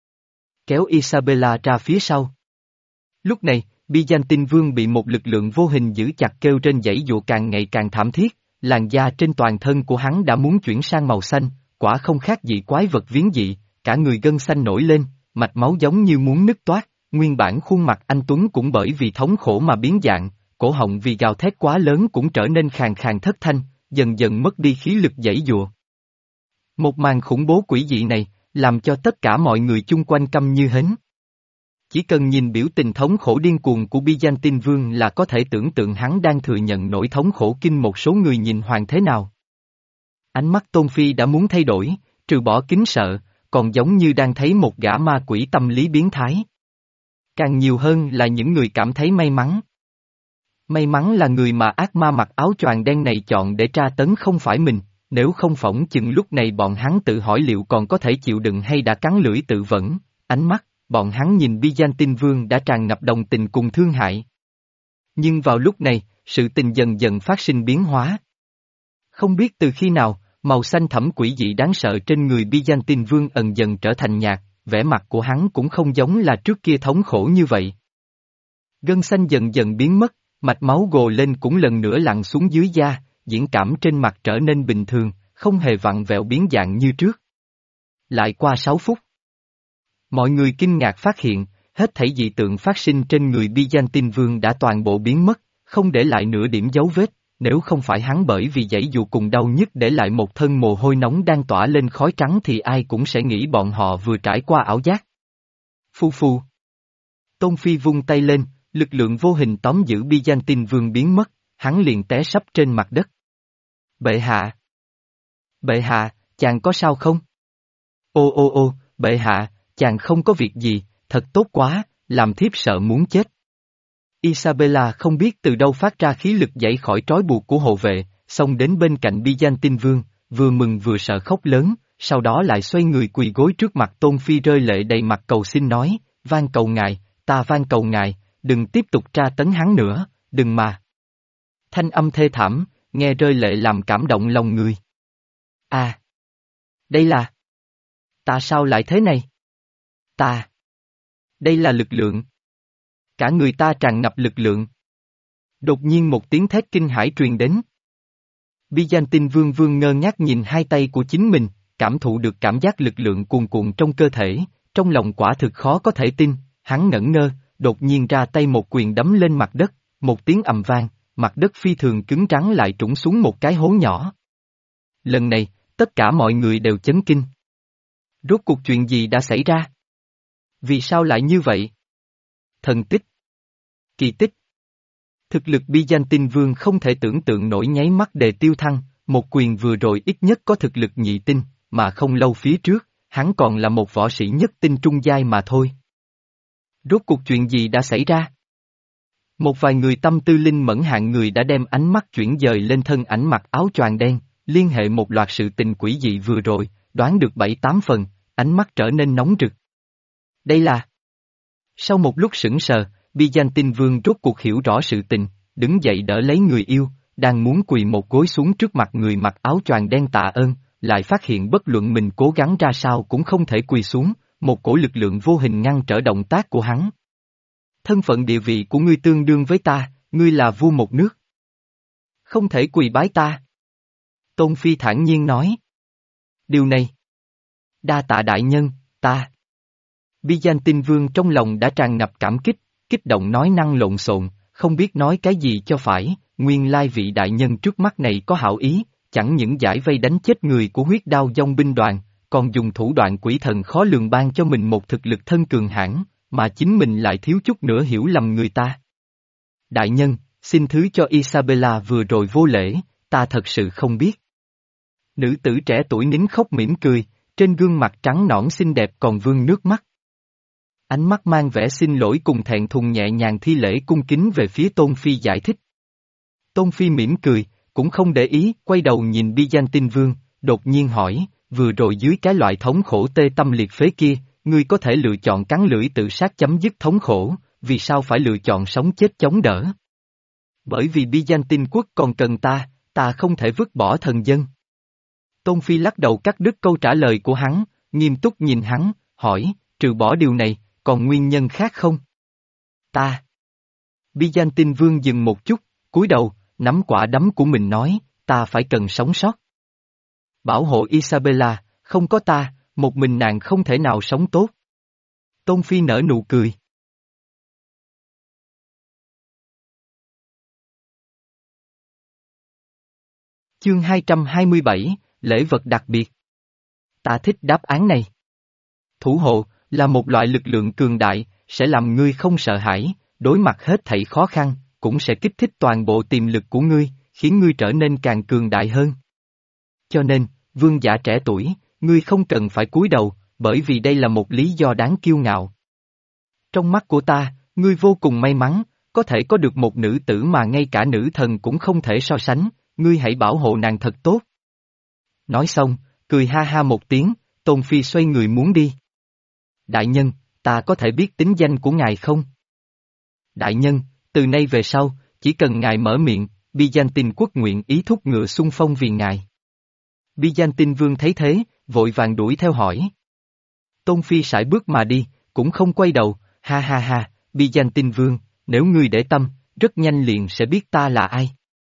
Kéo Isabella ra phía sau. Lúc này, Byzantine vương bị một lực lượng vô hình giữ chặt kêu trên dãy dụa càng ngày càng thảm thiết, làn da trên toàn thân của hắn đã muốn chuyển sang màu xanh, quả không khác gì quái vật viếng dị, cả người gân xanh nổi lên, mạch máu giống như muốn nứt toát, nguyên bản khuôn mặt anh Tuấn cũng bởi vì thống khổ mà biến dạng, cổ họng vì gào thét quá lớn cũng trở nên khàn khàn thất thanh, dần dần mất đi khí lực giãy giụa. Một màn khủng bố quỷ dị này, làm cho tất cả mọi người chung quanh câm như hến. Chỉ cần nhìn biểu tình thống khổ điên cuồng của Byzantine vương là có thể tưởng tượng hắn đang thừa nhận nỗi thống khổ kinh một số người nhìn hoàng thế nào. Ánh mắt Tôn Phi đã muốn thay đổi, trừ bỏ kính sợ, còn giống như đang thấy một gã ma quỷ tâm lý biến thái. Càng nhiều hơn là những người cảm thấy may mắn. May mắn là người mà ác ma mặc áo choàng đen này chọn để tra tấn không phải mình, nếu không phỏng chừng lúc này bọn hắn tự hỏi liệu còn có thể chịu đựng hay đã cắn lưỡi tự vẫn, ánh mắt, bọn hắn nhìn Byzantine vương đã tràn ngập đồng tình cùng thương hại. Nhưng vào lúc này, sự tình dần dần phát sinh biến hóa. Không biết từ khi nào, màu xanh thẫm quỷ dị đáng sợ trên người Byzantine vương ẩn dần trở thành nhạt, vẻ mặt của hắn cũng không giống là trước kia thống khổ như vậy. Gân xanh dần dần biến mất, mạch máu gồ lên cũng lần nữa lặn xuống dưới da, diễn cảm trên mặt trở nên bình thường, không hề vặn vẹo biến dạng như trước. Lại qua sáu phút. Mọi người kinh ngạc phát hiện, hết thảy dị tượng phát sinh trên người Byzantine vương đã toàn bộ biến mất, không để lại nửa điểm dấu vết, nếu không phải hắn bởi vì giãy dụa cùng đau nhức để lại một thân mồ hôi nóng đang tỏa lên khói trắng thì ai cũng sẽ nghĩ bọn họ vừa trải qua ảo giác. Phu phu. Tôn Phi vung tay lên, lực lượng vô hình tóm giữ Byzantine vương biến mất, hắn liền té sấp trên mặt đất. Bệ hạ. Bệ hạ, chàng có sao không? Ô ô ô, bệ hạ, chàng không có việc gì, thật tốt quá, làm thiếp sợ muốn chết. Isabella không biết từ đâu phát ra khí lực dậy khỏi trói buộc của hộ vệ, xông đến bên cạnh Byzantine vương, vừa mừng vừa sợ khóc lớn, sau đó lại xoay người quỳ gối trước mặt Tôn Phi rơi lệ đầy mặt cầu xin nói, van cầu ngài, ta van cầu ngài, đừng tiếp tục tra tấn hắn nữa, đừng mà. Thanh âm thê thảm, nghe rơi lệ làm cảm động lòng người. À! Đây là... Ta sao lại thế này? Ta... Đây là lực lượng. Cả người ta tràn ngập lực lượng. Đột nhiên một tiếng thét kinh hãi truyền đến. Byzantine vương vương ngơ ngác nhìn hai tay của chính mình, cảm thụ được cảm giác lực lượng cuồn cuộn trong cơ thể, trong lòng quả thực khó có thể tin, hắn ngẩn ngơ, đột nhiên ra tay một quyền đấm lên mặt đất, một tiếng ầm vang, mặt đất phi thường cứng rắn lại trũng xuống một cái hố nhỏ. Lần này, tất cả mọi người đều chấn kinh. Rốt cuộc chuyện gì đã xảy ra? Vì sao lại như vậy? Thần tích. Kỳ tích. Thực lực Byzantine vương không thể tưởng tượng nổi nháy mắt đề tiêu thăng, một quyền vừa rồi ít nhất có thực lực nhị tinh, mà không lâu phía trước, hắn còn là một võ sĩ nhất tinh trung giai mà thôi. Rốt cuộc chuyện gì đã xảy ra? Một vài người tâm tư linh mẫn hạng người đã đem ánh mắt chuyển dời lên thân ảnh mặc áo choàng đen, liên hệ một loạt sự tình quỷ dị vừa rồi, đoán được bảy tám phần, ánh mắt trở nên nóng rực. Đây là... Sau một lúc sững sờ, Byzantine vương rốt cuộc hiểu rõ sự tình, đứng dậy đỡ lấy người yêu, đang muốn quỳ một gối xuống trước mặt người mặc áo choàng đen tạ ơn, lại phát hiện bất luận mình cố gắng ra sao cũng không thể quỳ xuống, một cổ lực lượng vô hình ngăn trở động tác của hắn. Thân phận địa vị của ngươi tương đương với ta, ngươi là vua một nước. Không thể quỳ bái ta. Tôn Phi thản nhiên nói. Điều này. Đa tạ đại nhân, ta. Byzantine vương trong lòng đã tràn ngập cảm kích, kích động nói năng lộn xộn, không biết nói cái gì cho phải, nguyên lai vị đại nhân trước mắt này có hảo ý, chẳng những giải vây đánh chết người của huyết đao dòng binh đoàn, còn dùng thủ đoạn quỷ thần khó lường ban cho mình một thực lực thân cường hãn, mà chính mình lại thiếu chút nữa hiểu lầm người ta. Đại nhân, xin thứ cho Isabella vừa rồi vô lễ, ta thật sự không biết. Nữ tử trẻ tuổi nín khóc mỉm cười, trên gương mặt trắng nõn xinh đẹp còn vương nước mắt. Ánh mắt mang vẻ xin lỗi cùng thẹn thùng nhẹ nhàng thi lễ cung kính về phía Tôn Phi giải thích. Tôn Phi mỉm cười, cũng không để ý, quay đầu nhìn Byzantine vương, đột nhiên hỏi, vừa rồi dưới cái loại thống khổ tê tâm liệt phế kia, ngươi có thể lựa chọn cắn lưỡi tự sát chấm dứt thống khổ, vì sao phải lựa chọn sống chết chống đỡ? Bởi vì Byzantine quốc còn cần ta, ta không thể vứt bỏ thần dân. Tôn Phi lắc đầu cắt đứt câu trả lời của hắn, nghiêm túc nhìn hắn, hỏi, trừ bỏ điều này, còn nguyên nhân khác không? Ta. Byzantine vương dừng một chút, cúi đầu, nắm quả đấm của mình nói, ta phải cần sống sót. Bảo hộ Isabella, không có ta, một mình nàng không thể nào sống tốt. Tôn Phi nở nụ cười. Chương hai trăm hai mươi bảy, lễ vật đặc biệt. Ta thích đáp án này. Thủ hộ, là một loại lực lượng cường đại, sẽ làm ngươi không sợ hãi, đối mặt hết thảy khó khăn, cũng sẽ kích thích toàn bộ tiềm lực của ngươi, khiến ngươi trở nên càng cường đại hơn. Cho nên, vương giả trẻ tuổi, ngươi không cần phải cúi đầu, bởi vì đây là một lý do đáng kiêu ngạo. Trong mắt của ta, ngươi vô cùng may mắn, có thể có được một nữ tử mà ngay cả nữ thần cũng không thể so sánh, ngươi hãy bảo hộ nàng thật tốt. Nói xong, cười ha ha một tiếng, Tôn Phi xoay người muốn đi. Đại nhân, ta có thể biết tính danh của ngài không? Đại nhân, từ nay về sau, chỉ cần ngài mở miệng, Byzantine quốc nguyện ý thúc ngựa xung phong vì ngài. Byzantine vương thấy thế, vội vàng đuổi theo hỏi. Tôn Phi sải bước mà đi, cũng không quay đầu, ha ha ha, Byzantine vương, nếu ngươi để tâm, rất nhanh liền sẽ biết ta là ai.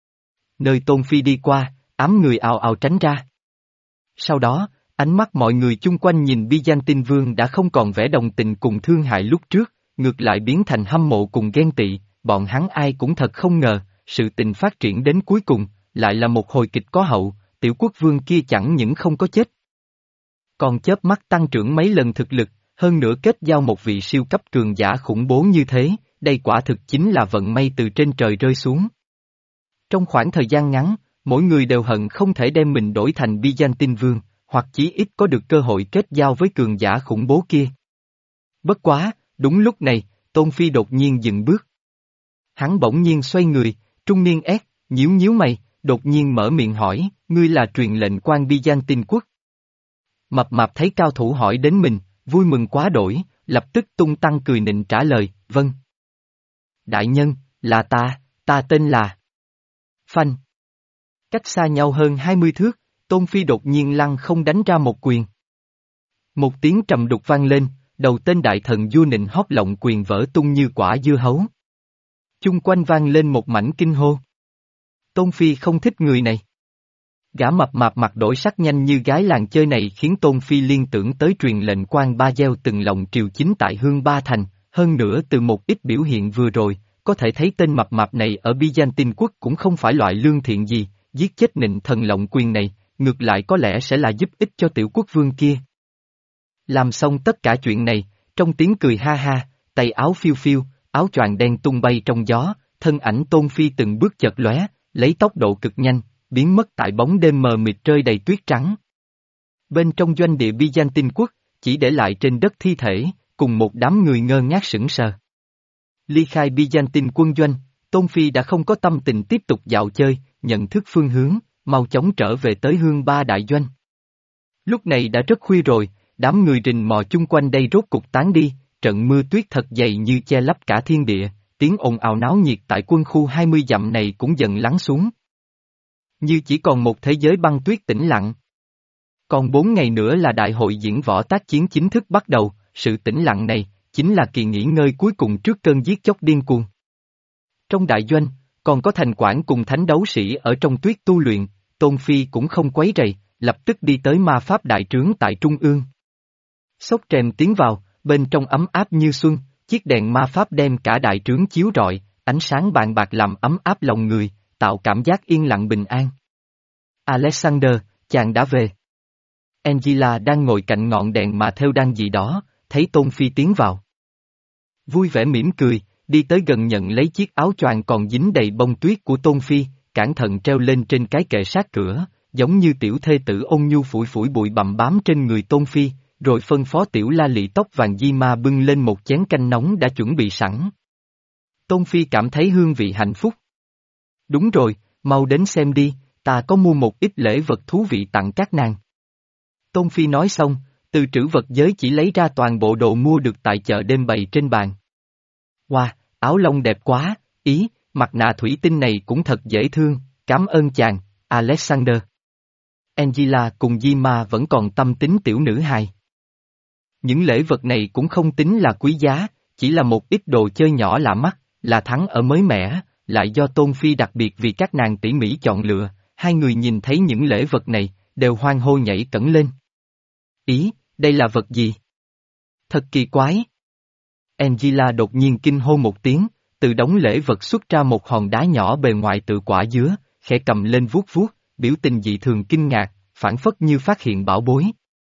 Nơi Tôn Phi đi qua, ám người ào ào tránh ra. Sau đó, ánh mắt mọi người chung quanh nhìn Byzantine vương đã không còn vẻ đồng tình cùng thương hại lúc trước, ngược lại biến thành hâm mộ cùng ghen tị, bọn hắn ai cũng thật không ngờ, sự tình phát triển đến cuối cùng, lại là một hồi kịch có hậu, tiểu quốc vương kia chẳng những không có chết. Còn chớp mắt tăng trưởng mấy lần thực lực, hơn nữa kết giao một vị siêu cấp cường giả khủng bố như thế, đây quả thực chính là vận may từ trên trời rơi xuống. Trong khoảng thời gian ngắn, mỗi người đều hận không thể đem mình đổi thành Byzantine vương, hoặc chí ít có được cơ hội kết giao với cường giả khủng bố kia. Bất quá, đúng lúc này, Tôn Phi đột nhiên dừng bước. Hắn bỗng nhiên xoay người, trung niên ép, nhíu nhíu mày, đột nhiên mở miệng hỏi, ngươi là truyền lệnh quan Byzantine quốc. Mập mạp thấy cao thủ hỏi đến mình, vui mừng quá đổi, lập tức tung tăng cười nịnh trả lời, vâng. Đại nhân, là ta, ta tên là... Phanh. Cách xa nhau hơn hai mươi thước, Tôn Phi đột nhiên lăng không đánh ra một quyền. Một tiếng trầm đục vang lên, đầu tên đại thần vua nịnh hót lộng quyền vỡ tung như quả dưa hấu. Chung quanh vang lên một mảnh kinh hô. Tôn Phi không thích người này. Gã mập mạp mặt đổi sắc nhanh như gái làng chơi này khiến Tôn Phi liên tưởng tới truyền lệnh quan ba gieo từng lòng triều chính tại Hương Ba Thành, hơn nữa từ một ít biểu hiện vừa rồi, có thể thấy tên mập mạp này ở Byzantine quốc cũng không phải loại lương thiện gì, giết chết nịnh thần lộng quyền này, ngược lại có lẽ sẽ là giúp ích cho tiểu quốc vương kia. Làm xong tất cả chuyện này, trong tiếng cười ha ha, tay áo phiêu phiêu, áo choàng đen tung bay trong gió, thân ảnh Tôn Phi từng bước chợt lóe, lấy tốc độ cực nhanh, biến mất tại bóng đêm mờ mịt rơi đầy tuyết trắng. Bên trong doanh địa Byzantine quốc, chỉ để lại trên đất thi thể, cùng một đám người ngơ ngác sững sờ. Ly khai Byzantine quân doanh, Tôn Phi đã không có tâm tình tiếp tục dạo chơi, nhận thức phương hướng, mau chóng trở về tới Hương Ba đại doanh. Lúc này đã rất khuya rồi, đám người rình mò chung quanh đây rốt cục tán đi, trận mưa tuyết thật dày như che lấp cả thiên địa, tiếng ồn ào náo nhiệt tại quân khu hai mươi dặm này cũng dần lắng xuống. Như chỉ còn một thế giới băng tuyết tĩnh lặng. Còn bốn ngày nữa là đại hội diễn võ tác chiến chính thức bắt đầu, sự tĩnh lặng này, chính là kỳ nghỉ ngơi cuối cùng trước cơn giết chóc điên cuồng. Trong đại doanh, còn có thành quản cùng thánh đấu sĩ ở trong tuyết tu luyện, Tôn Phi cũng không quấy rầy, lập tức đi tới ma pháp đại trướng tại trung ương. Xốc rèm tiến vào, bên trong ấm áp như xuân, chiếc đèn ma pháp đem cả đại trướng chiếu rọi, ánh sáng vàng bạc làm ấm áp lòng người, tạo cảm giác yên lặng bình an. Alexander, chàng đã về. Angela đang ngồi cạnh ngọn đèn mà theo đan gì đó, thấy Tôn Phi tiến vào. Vui vẻ mỉm cười, đi tới gần nhận lấy chiếc áo choàng còn dính đầy bông tuyết của Tôn Phi, cẩn thận treo lên trên cái kệ sát cửa, giống như tiểu thê tử ôn nhu phủi phủi bụi bặm bám trên người Tôn Phi, rồi phân phó tiểu la lị tóc vàng di ma bưng lên một chén canh nóng đã chuẩn bị sẵn. Tôn Phi cảm thấy hương vị hạnh phúc. Đúng rồi, mau đến xem đi, ta có mua một ít lễ vật thú vị tặng các nàng. Tôn Phi nói xong, từ trữ vật giới chỉ lấy ra toàn bộ đồ mua được tại chợ đêm bày trên bàn. Wow, áo lông đẹp quá, ý, mặt nạ thủy tinh này cũng thật dễ thương, cảm ơn chàng, Alexander. Angela cùng Dima vẫn còn tâm tính tiểu nữ hài. Những lễ vật này cũng không tính là quý giá, chỉ là một ít đồ chơi nhỏ lạ mắt, là thắng ở mới mẻ, lại do Tôn Phi đặc biệt vì các nàng tỉ mỉ chọn lựa, hai người nhìn thấy những lễ vật này, đều hoan hô nhảy cẫng lên. Ý, đây là vật gì? Thật kỳ quái. Angela đột nhiên kinh hô một tiếng, từ đống lễ vật xuất ra một hòn đá nhỏ bề ngoài tự quả dứa, khẽ cầm lên vuốt vuốt, biểu tình dị thường kinh ngạc, phảng phất như phát hiện bảo bối.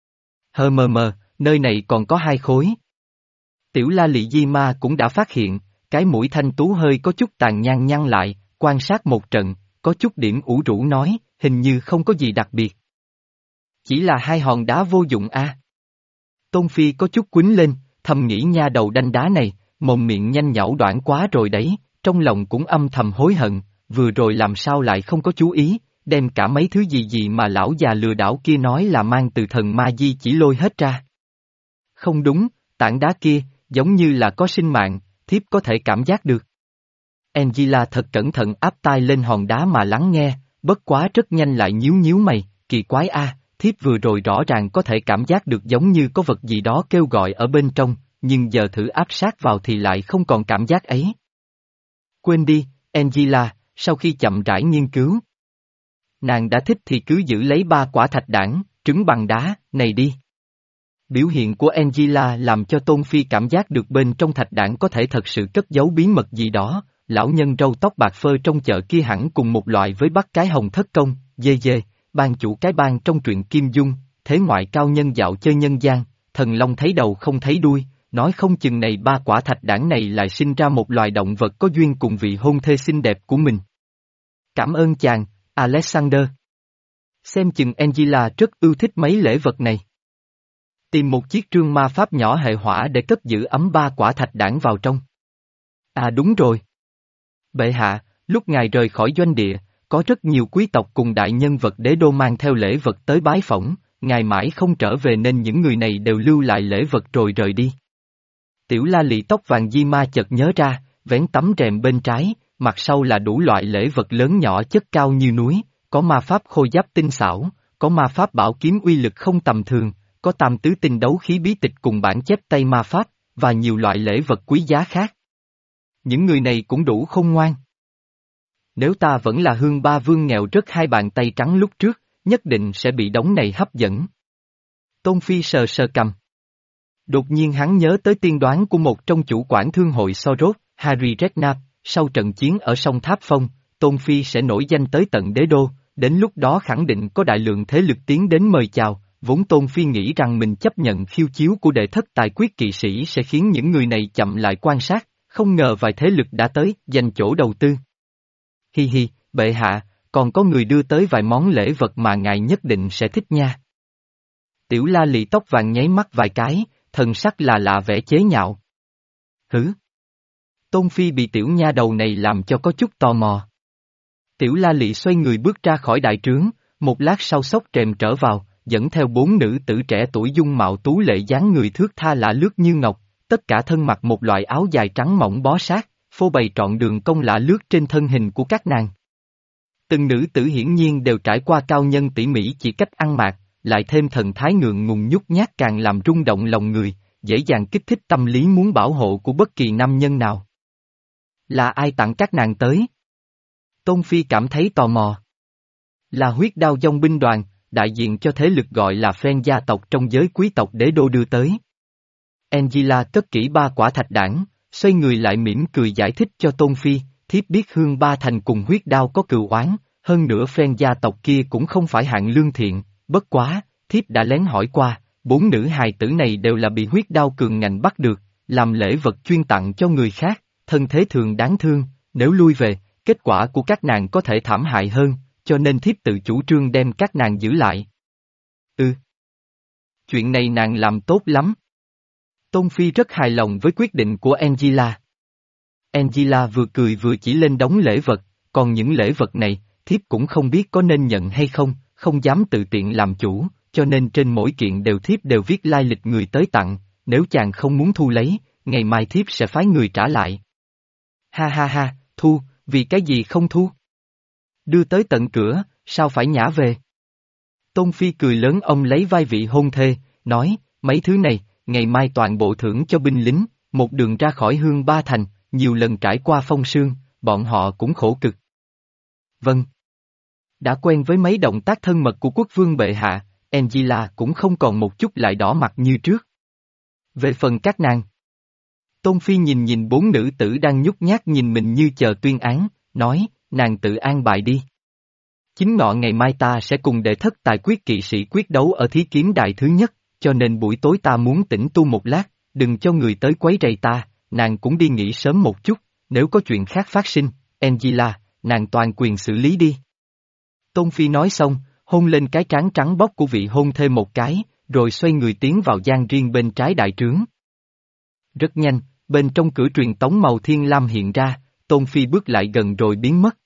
Hờ mờ mờ, nơi này còn có hai khối. Tiểu la lị di ma cũng đã phát hiện, cái mũi thanh tú hơi có chút tàn nhang nhăn lại, quan sát một trận, có chút điểm ủ rũ nói, hình như không có gì đặc biệt. Chỉ là hai hòn đá vô dụng a. À. Tôn Phi có chút quýnh lên, thầm nghĩ nha đầu đanh đá này, mồm miệng nhanh nhảu đoạn quá rồi đấy, trong lòng cũng âm thầm hối hận, vừa rồi làm sao lại không có chú ý, đem cả mấy thứ gì gì mà lão già lừa đảo kia nói là mang từ thần ma di chỉ lôi hết ra. Không đúng, tảng đá kia, giống như là có sinh mạng, thiếp có thể cảm giác được. Angela thật cẩn thận áp tai lên hòn đá mà lắng nghe, bất quá rất nhanh lại nhíu nhíu mày, kỳ quái a, thiếp vừa rồi rõ ràng có thể cảm giác được giống như có vật gì đó kêu gọi ở bên trong, nhưng giờ thử áp sát vào thì lại không còn cảm giác ấy. Quên đi, Angela, sau khi chậm rãi nghiên cứu. Nàng đã thích thì cứ giữ lấy ba quả thạch đảng, trứng bằng đá, này đi. Biểu hiện của Angela làm cho Tôn Phi cảm giác được bên trong thạch đảng có thể thật sự cất giấu bí mật gì đó, lão nhân râu tóc bạc phơ trong chợ kia hẳn cùng một loại với bắt cái hồng thất công, dê dê, ban chủ cái bang trong truyện Kim Dung, thế ngoại cao nhân dạo chơi nhân gian, thần long thấy đầu không thấy đuôi, nói không chừng này ba quả thạch đảng này lại sinh ra một loài động vật có duyên cùng vị hôn thê xinh đẹp của mình. Cảm ơn chàng, Alexander. Xem chừng Angela rất ưa thích mấy lễ vật này. Tìm một chiếc trương ma pháp nhỏ hệ hỏa để cất giữ ấm ba quả thạch đảng vào trong. À đúng rồi. Bệ hạ, lúc ngài rời khỏi doanh địa, có rất nhiều quý tộc cùng đại nhân vật đế đô mang theo lễ vật tới bái phỏng, ngài mãi không trở về nên những người này đều lưu lại lễ vật rồi rời đi. Tiểu la lị tóc vàng di ma chợt nhớ ra, vén tấm rèm bên trái, mặt sau là đủ loại lễ vật lớn nhỏ chất cao như núi, có ma pháp khôi giáp tinh xảo, có ma pháp bảo kiếm uy lực không tầm thường, có tam tứ tinh đấu khí bí tịch cùng bản chép tay ma pháp, và nhiều loại lễ vật quý giá khác. Những người này cũng đủ khôn ngoan. Nếu ta vẫn là Hương Ba Vương nghèo rớt hai bàn tay trắng lúc trước, nhất định sẽ bị đống này hấp dẫn. Tôn Phi sờ sờ cầm. Đột nhiên hắn nhớ tới tiên đoán của một trong chủ quản thương hội Soros, Harry Redknapp, sau trận chiến ở sông Tháp Phong, Tôn Phi sẽ nổi danh tới tận đế đô, đến lúc đó khẳng định có đại lượng thế lực tiến đến mời chào, vốn Tôn Phi nghĩ rằng mình chấp nhận khiêu chiếu của đệ thất tài quyết kỵ sĩ sẽ khiến những người này chậm lại quan sát, không ngờ vài thế lực đã tới, giành chỗ đầu tư. Hi hi, bệ hạ, còn có người đưa tới vài món lễ vật mà ngài nhất định sẽ thích nha. Tiểu La Lị tóc vàng nháy mắt vài cái, thần sắc là lạ vẻ chế nhạo. Hứ! Tôn Phi bị tiểu nha đầu này làm cho có chút tò mò. Tiểu La Lị xoay người bước ra khỏi đại trướng, một lát sau xốc rèm trở vào, dẫn theo bốn nữ tử trẻ tuổi dung mạo tú lệ dáng người thước tha lạ lướt như ngọc, tất cả thân mặc một loại áo dài trắng mỏng bó sát, phô bày trọn đường cong lạ lướt trên thân hình của các nàng. Từng nữ tử hiển nhiên đều trải qua cao nhân tỉ mỉ chỉ cách ăn mặc, lại thêm thần thái ngượng ngùng nhút nhát càng làm rung động lòng người, dễ dàng kích thích tâm lý muốn bảo hộ của bất kỳ nam nhân nào. Là ai tặng các nàng tới? Tôn Phi cảm thấy tò mò. Là huyết đao dòng binh đoàn, đại diện cho thế lực gọi là phen gia tộc trong giới quý tộc đế đô đưa tới. Angela cất kỹ ba quả thạch đảng, xoay người lại mỉm cười giải thích cho Tôn Phi, thiếp biết Hương Ba Thành cùng huyết đao có cừu oán, hơn nữa phen gia tộc kia cũng không phải hạng lương thiện, bất quá, thiếp đã lén hỏi qua, bốn nữ hài tử này đều là bị huyết đao cường ngạnh bắt được, làm lễ vật chuyên tặng cho người khác, thân thế thường đáng thương, nếu lui về, kết quả của các nàng có thể thảm hại hơn, cho nên thiếp tự chủ trương đem các nàng giữ lại. Ừ. Chuyện này nàng làm tốt lắm. Tôn Phi rất hài lòng với quyết định của Angela. Angela vừa cười vừa chỉ lên đống lễ vật, còn những lễ vật này, thiếp cũng không biết có nên nhận hay không, không dám tự tiện làm chủ, cho nên trên mỗi kiện đều thiếp đều viết lai lịch người tới tặng, nếu chàng không muốn thu lấy, ngày mai thiếp sẽ phái người trả lại. Ha ha ha, thu, vì cái gì không thu? Đưa tới tận cửa, sao phải nhả về? Tôn Phi cười lớn ông lấy vai vị hôn thê, nói, mấy thứ này, ngày mai toàn bộ thưởng cho binh lính, một đường ra khỏi Hương Ba Thành, nhiều lần trải qua phong sương, bọn họ cũng khổ cực. Vâng. Đã quen với mấy động tác thân mật của quốc vương bệ hạ, Angela cũng không còn một chút lại đỏ mặt như trước. Về phần các nàng. Tôn Phi nhìn nhìn bốn nữ tử đang nhút nhát nhìn mình như chờ tuyên án, nói, nàng tự an bài đi. Chính ngọ ngày mai ta sẽ cùng đệ thất tài quyết kỵ sĩ quyết đấu ở thí kiếm đại thứ nhất, cho nên buổi tối ta muốn tĩnh tu một lát, đừng cho người tới quấy rầy ta, nàng cũng đi nghỉ sớm một chút, nếu có chuyện khác phát sinh, Angela, nàng toàn quyền xử lý đi. Tôn Phi nói xong, hôn lên cái trán trắng bóc của vị hôn thê một cái, rồi xoay người tiến vào gian riêng bên trái đại trướng. Rất nhanh, bên trong cửa truyền tống màu thiên lam hiện ra, Tôn Phi bước lại gần rồi biến mất.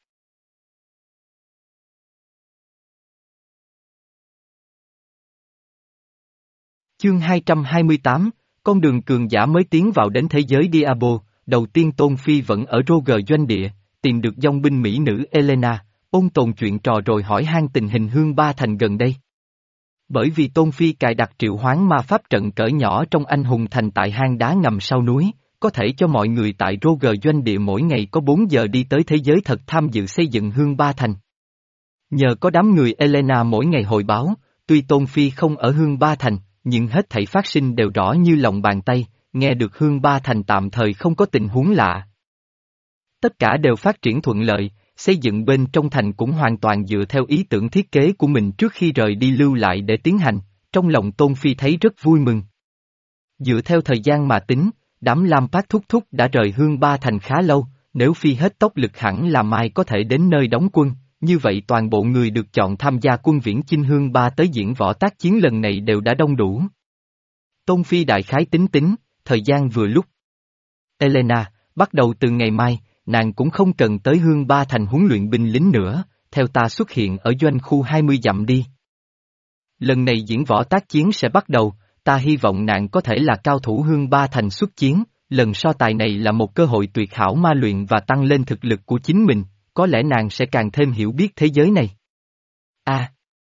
Chương hai trăm hai mươi tám, con đường cường giả mới tiến vào đến thế giới Diablo, đầu tiên Tôn Phi vẫn ở Roger doanh địa, tìm được dòng binh mỹ nữ Elena, ôn tồn chuyện trò rồi hỏi han tình hình Hương Ba Thành gần đây. Bởi vì Tôn Phi cài đặt triệu hoán ma pháp trận cỡ nhỏ trong anh hùng thành tại hang đá ngầm sau núi, có thể cho mọi người tại Roger doanh địa mỗi ngày có bốn giờ đi tới thế giới thật tham dự xây dựng Hương Ba Thành. Nhờ có đám người Elena mỗi ngày hồi báo, tuy Tôn Phi không ở Hương Ba Thành, nhưng hết thảy phát sinh đều rõ như lòng bàn tay, nghe được Hương Ba Thành tạm thời không có tình huống lạ. Tất cả đều phát triển thuận lợi, xây dựng bên trong thành cũng hoàn toàn dựa theo ý tưởng thiết kế của mình trước khi rời đi lưu lại để tiến hành, trong lòng Tôn Phi thấy rất vui mừng. Dựa theo thời gian mà tính, đám Lam Phát thúc thúc đã rời Hương Ba Thành khá lâu, nếu Phi hết tốc lực hẳn là mai có thể đến nơi đóng quân, như vậy toàn bộ người được chọn tham gia quân viễn chinh Hương Ba tới diễn võ tác chiến lần này đều đã đông đủ. Tôn Phi đại khái tính tính, thời gian vừa lúc. Elena, bắt đầu từ ngày mai, nàng cũng không cần tới Hương Ba Thành huấn luyện binh lính nữa, theo ta xuất hiện ở doanh khu hai mươi dặm đi. Lần này diễn võ tác chiến sẽ bắt đầu, ta hy vọng nàng có thể là cao thủ Hương Ba Thành xuất chiến, lần so tài này là một cơ hội tuyệt hảo ma luyện và tăng lên thực lực của chính mình, có lẽ nàng sẽ càng thêm hiểu biết thế giới này. A.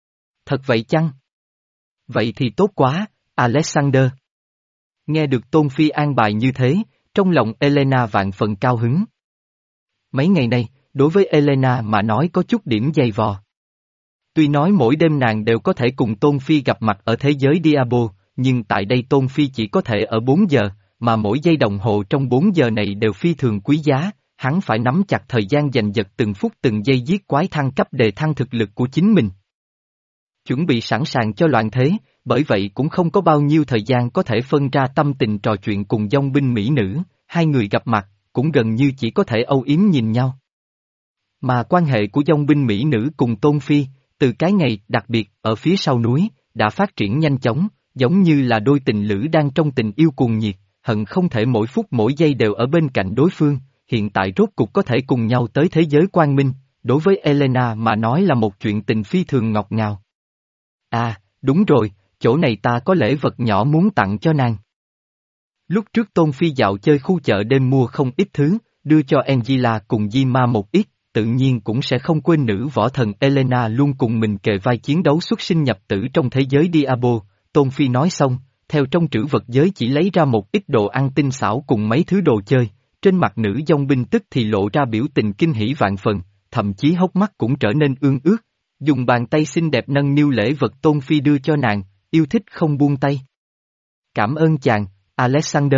Thật vậy chăng? Vậy thì tốt quá, Alexander. Nghe được Tôn Phi an bài như thế, trong lòng Elena vạn phần cao hứng. Mấy ngày nay, đối với Elena mà nói có chút điểm dày vò. Tuy nói mỗi đêm nàng đều có thể cùng Tôn Phi gặp mặt ở thế giới Diablo, nhưng tại đây Tôn Phi chỉ có thể ở bốn giờ, mà mỗi giây đồng hồ trong bốn giờ này đều phi thường quý giá, hắn phải nắm chặt thời gian giành giật từng phút từng giây giết quái thăng cấp đề thăng thực lực của chính mình. Chuẩn bị sẵn sàng cho loạn thế, bởi vậy cũng không có bao nhiêu thời gian có thể phân ra tâm tình trò chuyện cùng dòng binh mỹ nữ, hai người gặp mặt, cũng gần như chỉ có thể âu yếm nhìn nhau. Mà quan hệ của dòng binh mỹ nữ cùng Tôn Phi, từ cái ngày đặc biệt ở phía sau núi, đã phát triển nhanh chóng, giống như là đôi tình lữ đang trong tình yêu cuồng nhiệt, hận không thể mỗi phút mỗi giây đều ở bên cạnh đối phương, hiện tại rốt cục có thể cùng nhau tới thế giới quang minh, đối với Elena mà nói là một chuyện tình phi thường ngọt ngào. À, đúng rồi, chỗ này ta có lễ vật nhỏ muốn tặng cho nàng. Lúc trước Tôn Phi dạo chơi khu chợ đêm mua không ít thứ, đưa cho Angela cùng Di Ma một ít, tự nhiên cũng sẽ không quên nữ võ thần Elena luôn cùng mình kề vai chiến đấu xuất sinh nhập tử trong thế giới Diablo. Tôn Phi nói xong, theo trong trữ vật giới chỉ lấy ra một ít đồ ăn tinh xảo cùng mấy thứ đồ chơi, trên mặt nữ dòng binh tức thì lộ ra biểu tình kinh hỉ vạn phần, thậm chí hốc mắt cũng trở nên ương ướt, dùng bàn tay xinh đẹp nâng niu lễ vật Tôn Phi đưa cho nàng, yêu thích không buông tay. Cảm ơn chàng, Alexander.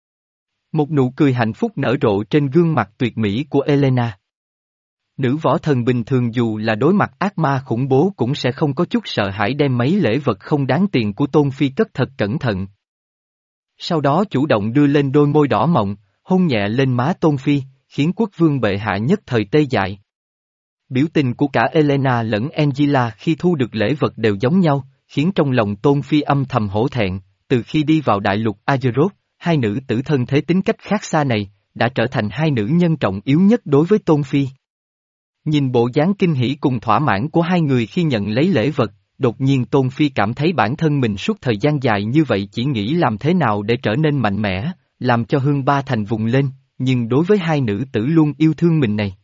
Một nụ cười hạnh phúc nở rộ trên gương mặt tuyệt mỹ của Elena. Nữ võ thần bình thường dù là đối mặt ác ma khủng bố cũng sẽ không có chút sợ hãi đem mấy lễ vật không đáng tiền của Tôn Phi cất thật cẩn thận. Sau đó chủ động đưa lên đôi môi đỏ mọng, hôn nhẹ lên má Tôn Phi, khiến quốc vương bệ hạ nhất thời tê dại. Biểu tình của cả Elena lẫn Angela khi thu được lễ vật đều giống nhau, khiến trong lòng Tôn Phi âm thầm hổ thẹn, từ khi đi vào đại lục Azeroth, hai nữ tử thân thế tính cách khác xa này, đã trở thành hai nữ nhân trọng yếu nhất đối với Tôn Phi. Nhìn bộ dáng kinh hỉ cùng thỏa mãn của hai người khi nhận lấy lễ vật, đột nhiên Tôn Phi cảm thấy bản thân mình suốt thời gian dài như vậy chỉ nghĩ làm thế nào để trở nên mạnh mẽ, làm cho Hương Ba Thành vùng lên, nhưng đối với hai nữ tử luôn yêu thương mình này,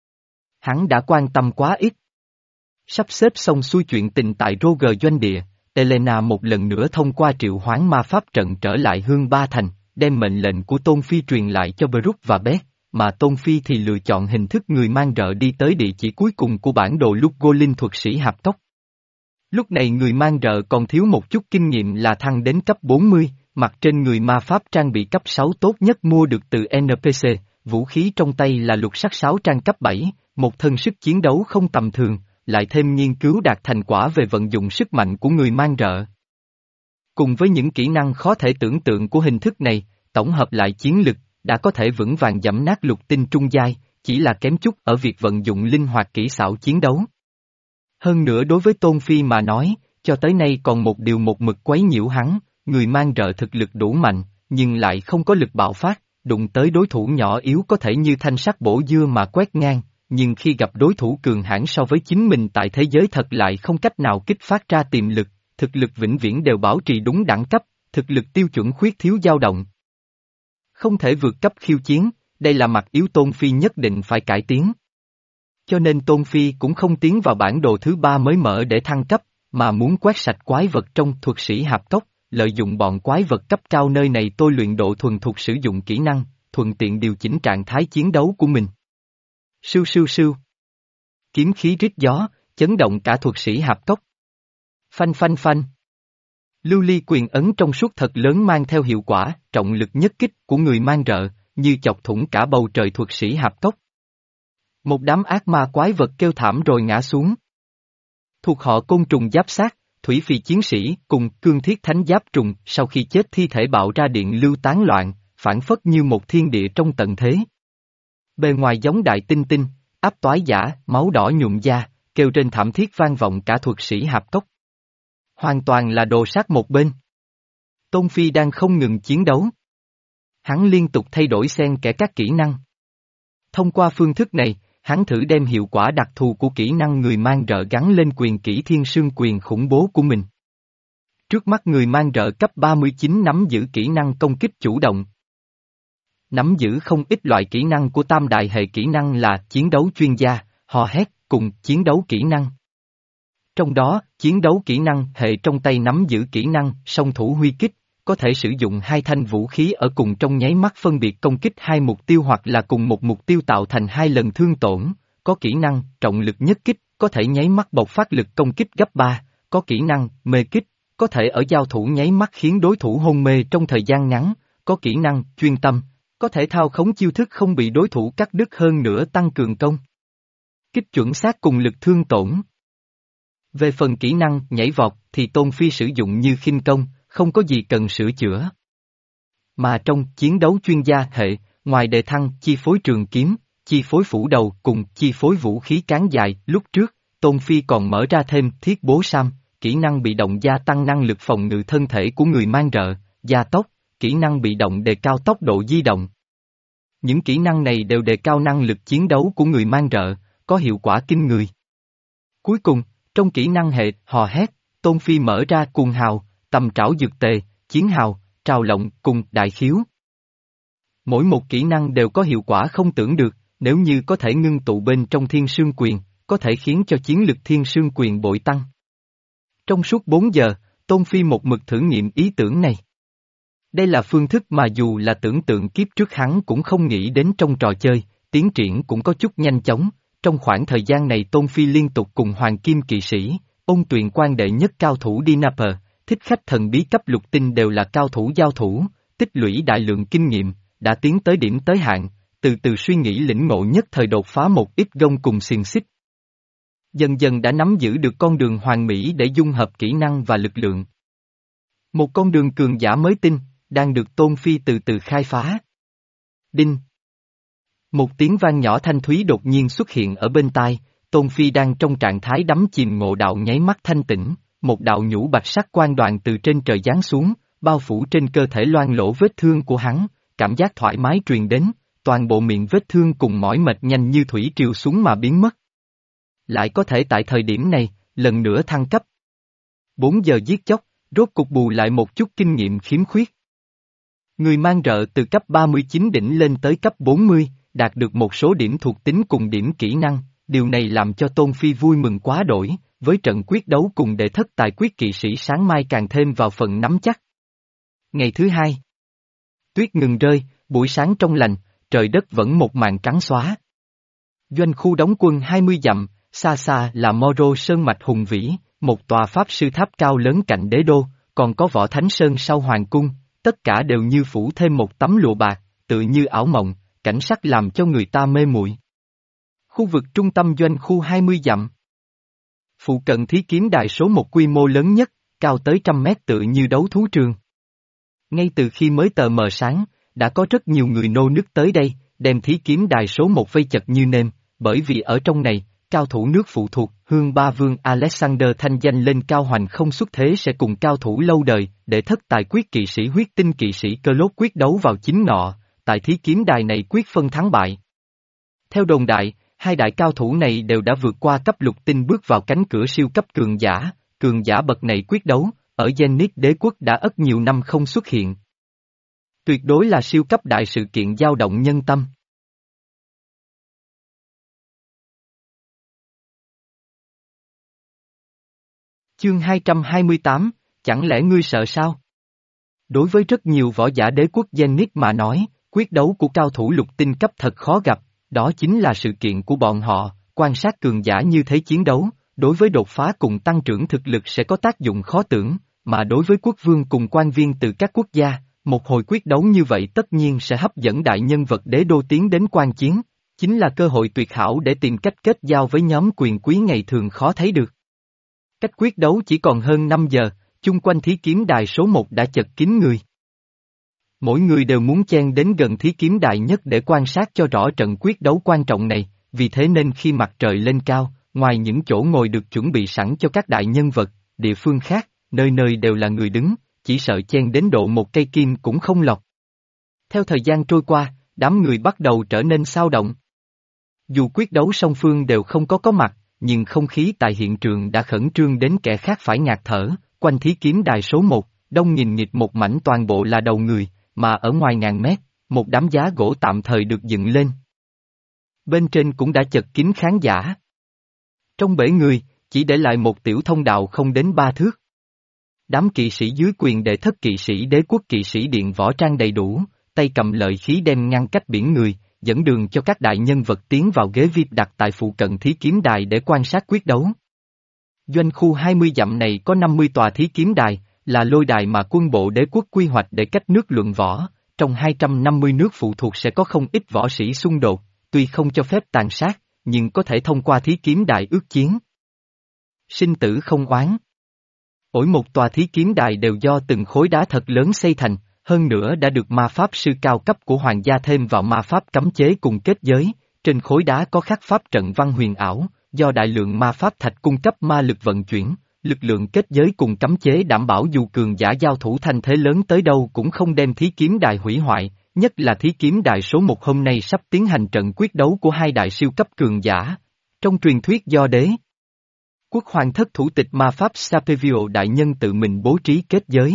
hắn đã quan tâm quá ít. Sắp xếp xong xuôi chuyện tình tại Roger doanh địa, Elena một lần nữa thông qua triệu hoán ma pháp trận trở lại Hương Ba Thành, đem mệnh lệnh của Tôn Phi truyền lại cho Brook và Beth, mà Tôn Phi thì lựa chọn hình thức người mang rợ đi tới địa chỉ cuối cùng của bản đồ lúc Golin thuật sĩ Hạp Cốc. Lúc này người mang rợ còn thiếu một chút kinh nghiệm là thăng đến cấp bốn mươi, mặt trên người ma pháp trang bị cấp sáu tốt nhất mua được từ en pê xê, vũ khí trong tay là lục sắc sáu trang cấp bảy, một thân sức chiến đấu không tầm thường, lại thêm nghiên cứu đạt thành quả về vận dụng sức mạnh của người mang rợ. Cùng với những kỹ năng khó thể tưởng tượng của hình thức này, tổng hợp lại chiến lực, đã có thể vững vàng giẫm nát lục tinh trung giai, chỉ là kém chút ở việc vận dụng linh hoạt kỹ xảo chiến đấu. Hơn nữa đối với Tôn Phi mà nói, cho tới nay còn một điều một mực quấy nhiễu hắn, người mang rợ thực lực đủ mạnh, nhưng lại không có lực bạo phát, đụng tới đối thủ nhỏ yếu có thể như thanh sắt bổ dưa mà quét ngang, nhưng khi gặp đối thủ cường hãn so với chính mình tại thế giới thật lại không cách nào kích phát ra tiềm lực, thực lực vĩnh viễn đều bảo trì đúng đẳng cấp, thực lực tiêu chuẩn khuyết thiếu dao động. Không thể vượt cấp khiêu chiến, đây là mặt yếu Tôn Phi nhất định phải cải tiến. Cho nên Tôn Phi cũng không tiến vào bản đồ thứ ba mới mở để thăng cấp, mà muốn quét sạch quái vật trong thuật sĩ Hạp Cốc, lợi dụng bọn quái vật cấp cao nơi này tôi luyện độ thuần thục sử dụng kỹ năng, thuận tiện điều chỉnh trạng thái chiến đấu của mình. Sưu sưu sưu. Kiếm khí rít gió, chấn động cả thuật sĩ Hạp Cốc. Phanh phanh phanh. Lưu ly quyền ấn trong suốt thật lớn mang theo hiệu quả, trọng lực nhất kích của người mang rợ, như chọc thủng cả bầu trời thuật sĩ Hạp Cốc. Một đám ác ma quái vật kêu thảm rồi ngã xuống. Thuộc họ côn trùng giáp xác, thủy phì chiến sĩ cùng cương thiết thánh giáp trùng sau khi chết thi thể bạo ra điện lưu tán loạn, phản phất như một thiên địa trong tận thế. Bề ngoài giống đại tinh tinh, áp toái giả, máu đỏ nhuộm da, kêu trên thảm thiết vang vọng cả thuật sĩ Hạp Cốc. Hoàn toàn là đồ sát một bên. Tôn Phi đang không ngừng chiến đấu. Hắn liên tục thay đổi xen kẽ các kỹ năng. Thông qua phương thức này, hắn thử đem hiệu quả đặc thù của kỹ năng người mang rợ gắn lên quyền kỹ thiên sương quyền khủng bố của mình. Trước mắt người mang rợ cấp ba mươi chín nắm giữ kỹ năng công kích chủ động. Nắm giữ không ít loại kỹ năng của tam đại hệ kỹ năng là chiến đấu chuyên gia, hò hét, cùng chiến đấu kỹ năng. Trong đó, chiến đấu kỹ năng hệ trong tay nắm giữ kỹ năng song thủ huy kích, có thể sử dụng hai thanh vũ khí ở cùng trong nháy mắt phân biệt công kích hai mục tiêu hoặc là cùng một mục tiêu tạo thành hai lần thương tổn, có kỹ năng trọng lực nhất kích, có thể nháy mắt bộc phát lực công kích gấp ba, có kỹ năng mê kích, có thể ở giao thủ nháy mắt khiến đối thủ hôn mê trong thời gian ngắn, có kỹ năng chuyên tâm, có thể thao khống chiêu thức không bị đối thủ cắt đứt hơn nữa tăng cường công kích chuẩn xác cùng lực thương tổn. Về phần kỹ năng nhảy vọt thì Tôn Phi sử dụng như khinh công, không có gì cần sửa chữa. Mà trong chiến đấu chuyên gia hệ, ngoài đề thăng chi phối trường kiếm, chi phối phủ đầu cùng chi phối vũ khí cán dài, lúc trước, Tôn Phi còn mở ra thêm thiết bố sam, kỹ năng bị động gia tăng năng lực phòng ngự thân thể của người mang rợ, gia tốc, kỹ năng bị động đề cao tốc độ di động. Những kỹ năng này đều đề cao năng lực chiến đấu của người mang rợ, có hiệu quả kinh người. Cuối cùng, trong kỹ năng hệ hò hét, Tôn Phi mở ra cuồng hào, tầm trảo dược tề, chiến hào, trào lộng cùng đại khiếu. Mỗi một kỹ năng đều có hiệu quả không tưởng được, nếu như có thể ngưng tụ bên trong thiên sương quyền, có thể khiến cho chiến lực thiên sương quyền bội tăng. Trong suốt bốn giờ, Tôn Phi một mực thử nghiệm ý tưởng này. Đây là phương thức mà dù là tưởng tượng kiếp trước hắn cũng không nghĩ đến trong trò chơi, tiến triển cũng có chút nhanh chóng. Trong khoảng thời gian này Tôn Phi liên tục cùng Hoàng Kim Kỵ Sĩ, Ôn Tuyền Quan đệ nhất cao thủ Dinaper, thích khách thần bí cấp lục tinh đều là cao thủ giao thủ, tích lũy đại lượng kinh nghiệm, đã tiến tới điểm tới hạn, từ từ suy nghĩ lĩnh ngộ nhất thời đột phá một ít gông cùng xiềng xích. Dần dần đã nắm giữ được con đường hoàn mỹ để dung hợp kỹ năng và lực lượng. Một con đường cường giả mới tinh, đang được Tôn Phi từ từ khai phá. Đinh. Một tiếng vang nhỏ thanh thúy đột nhiên xuất hiện ở bên tai, Tôn Phi đang trong trạng thái đắm chìm ngộ đạo nháy mắt thanh tĩnh, một đạo nhũ bạch sắc quang đoàn từ trên trời giáng xuống, bao phủ trên cơ thể loang lỗ vết thương của hắn, cảm giác thoải mái truyền đến, toàn bộ miệng vết thương cùng mỏi mệt nhanh như thủy triều xuống mà biến mất. Lại có thể tại thời điểm này, lần nữa thăng cấp. Bốn giờ giết chóc, rốt cục bù lại một chút kinh nghiệm khiếm khuyết. Người mang rợ từ cấp ba mươi chín đỉnh lên tới cấp bốn mươi, đạt được một số điểm thuộc tính cùng điểm kỹ năng, điều này làm cho Tôn Phi vui mừng quá đổi, với trận quyết đấu cùng đệ thất tài quyết kỵ sĩ sáng mai càng thêm vào phần nắm chắc. Ngày thứ hai, tuyết ngừng rơi, buổi sáng trong lành, trời đất vẫn một màn trắng xóa. Doanh khu đóng quân hai mươi dặm, xa xa là Moro Sơn mạch hùng vĩ, một tòa pháp sư tháp cao lớn cạnh đế đô, còn có Võ Thánh Sơn sau hoàng cung, tất cả đều như phủ thêm một tấm lụa bạc, tự như ảo mộng, cảnh sắc làm cho người ta mê muội. Khu vực trung tâm doanh khu hai mươi dặm. Phụ cận thí kiếm đài số một quy mô lớn nhất, cao tới trăm mét tự như đấu thú trường. Ngay từ khi mới tờ mờ sáng, đã có rất nhiều người nô nức tới đây, đem thí kiếm đài số một vây chật như nêm, bởi vì ở trong này, cao thủ nước phụ thuộc, Hương Ba Vương Alexander thanh danh lên cao hoành không xuất thế sẽ cùng cao thủ lâu đời, để thất tài quyết kỵ sĩ huyết tinh kỵ sĩ cơ lốt quyết đấu vào chính ngọ, tại thí kiếm đài này quyết phân thắng bại. Theo đồn đại, hai đại cao thủ này đều đã vượt qua cấp lục tinh bước vào cánh cửa siêu cấp cường giả, cường giả bậc này quyết đấu, ở Zenith đế quốc đã ất nhiều năm không xuất hiện. Tuyệt đối là siêu cấp đại sự kiện dao động nhân tâm. Chương hai trăm hai mươi tám, chẳng lẽ ngươi sợ sao? Đối với rất nhiều võ giả đế quốc Zenith mà nói, quyết đấu của cao thủ lục tinh cấp thật khó gặp, đó chính là sự kiện của bọn họ, quan sát cường giả như thế chiến đấu, đối với đột phá cùng tăng trưởng thực lực sẽ có tác dụng khó tưởng, mà đối với quốc vương cùng quan viên từ các quốc gia, một hồi quyết đấu như vậy tất nhiên sẽ hấp dẫn đại nhân vật đế đô tiến đến quan chiến, chính là cơ hội tuyệt hảo để tìm cách kết giao với nhóm quyền quý ngày thường khó thấy được. Cách quyết đấu chỉ còn hơn năm giờ, chung quanh thí kiếm đài số một đã chật kín người. Mỗi người đều muốn chen đến gần thí kiếm đài nhất để quan sát cho rõ trận quyết đấu quan trọng này, vì thế nên khi mặt trời lên cao, ngoài những chỗ ngồi được chuẩn bị sẵn cho các đại nhân vật, địa phương khác, nơi nơi đều là người đứng, chỉ sợ chen đến độ một cây kim cũng không lọt. Theo thời gian trôi qua, đám người bắt đầu trở nên xao động. Dù quyết đấu song phương đều không có có mặt, nhưng không khí tại hiện trường đã khẩn trương đến kẻ khác phải ngạt thở, quanh thí kiếm đài số một, đông nghìn nghịt một mảnh toàn bộ là đầu người, mà ở ngoài ngàn mét, một đám giá gỗ tạm thời được dựng lên. Bên trên cũng đã chật kín khán giả. Trong bể người, chỉ để lại một tiểu thông đạo không đến ba thước. Đám kỵ sĩ dưới quyền đệ thất kỵ sĩ đế quốc kỵ sĩ điện võ trang đầy đủ, tay cầm lợi khí đem ngăn cách biển người, dẫn đường cho các đại nhân vật tiến vào ghế vi ai pi đặt tại phụ cận thí kiếm đài để quan sát quyết đấu. Doanh khu hai mươi dặm này có năm mươi tòa thí kiếm đài, là lôi đài mà quân bộ đế quốc quy hoạch để cách nước luận võ, trong hai trăm năm mươi nước phụ thuộc sẽ có không ít võ sĩ xung đột, tuy không cho phép tàn sát, nhưng có thể thông qua thí kiếm đài ước chiến. Sinh tử không oán. Mỗi một tòa thí kiếm đài đều do từng khối đá thật lớn xây thành, hơn nữa đã được ma pháp sư cao cấp của hoàng gia thêm vào ma pháp cấm chế cùng kết giới, trên khối đá có khắc pháp trận văn huyền ảo, do đại lượng ma pháp thạch cung cấp ma lực vận chuyển, lực lượng kết giới cùng cấm chế đảm bảo dù cường giả giao thủ thanh thế lớn tới đâu cũng không đem thí kiếm đài hủy hoại, nhất là thí kiếm đài số một hôm nay sắp tiến hành trận quyết đấu của hai đại siêu cấp cường giả. Trong truyền thuyết do đế quốc hoàng thất thủ tịch ma pháp Sapevio đại nhân tự mình bố trí kết giới.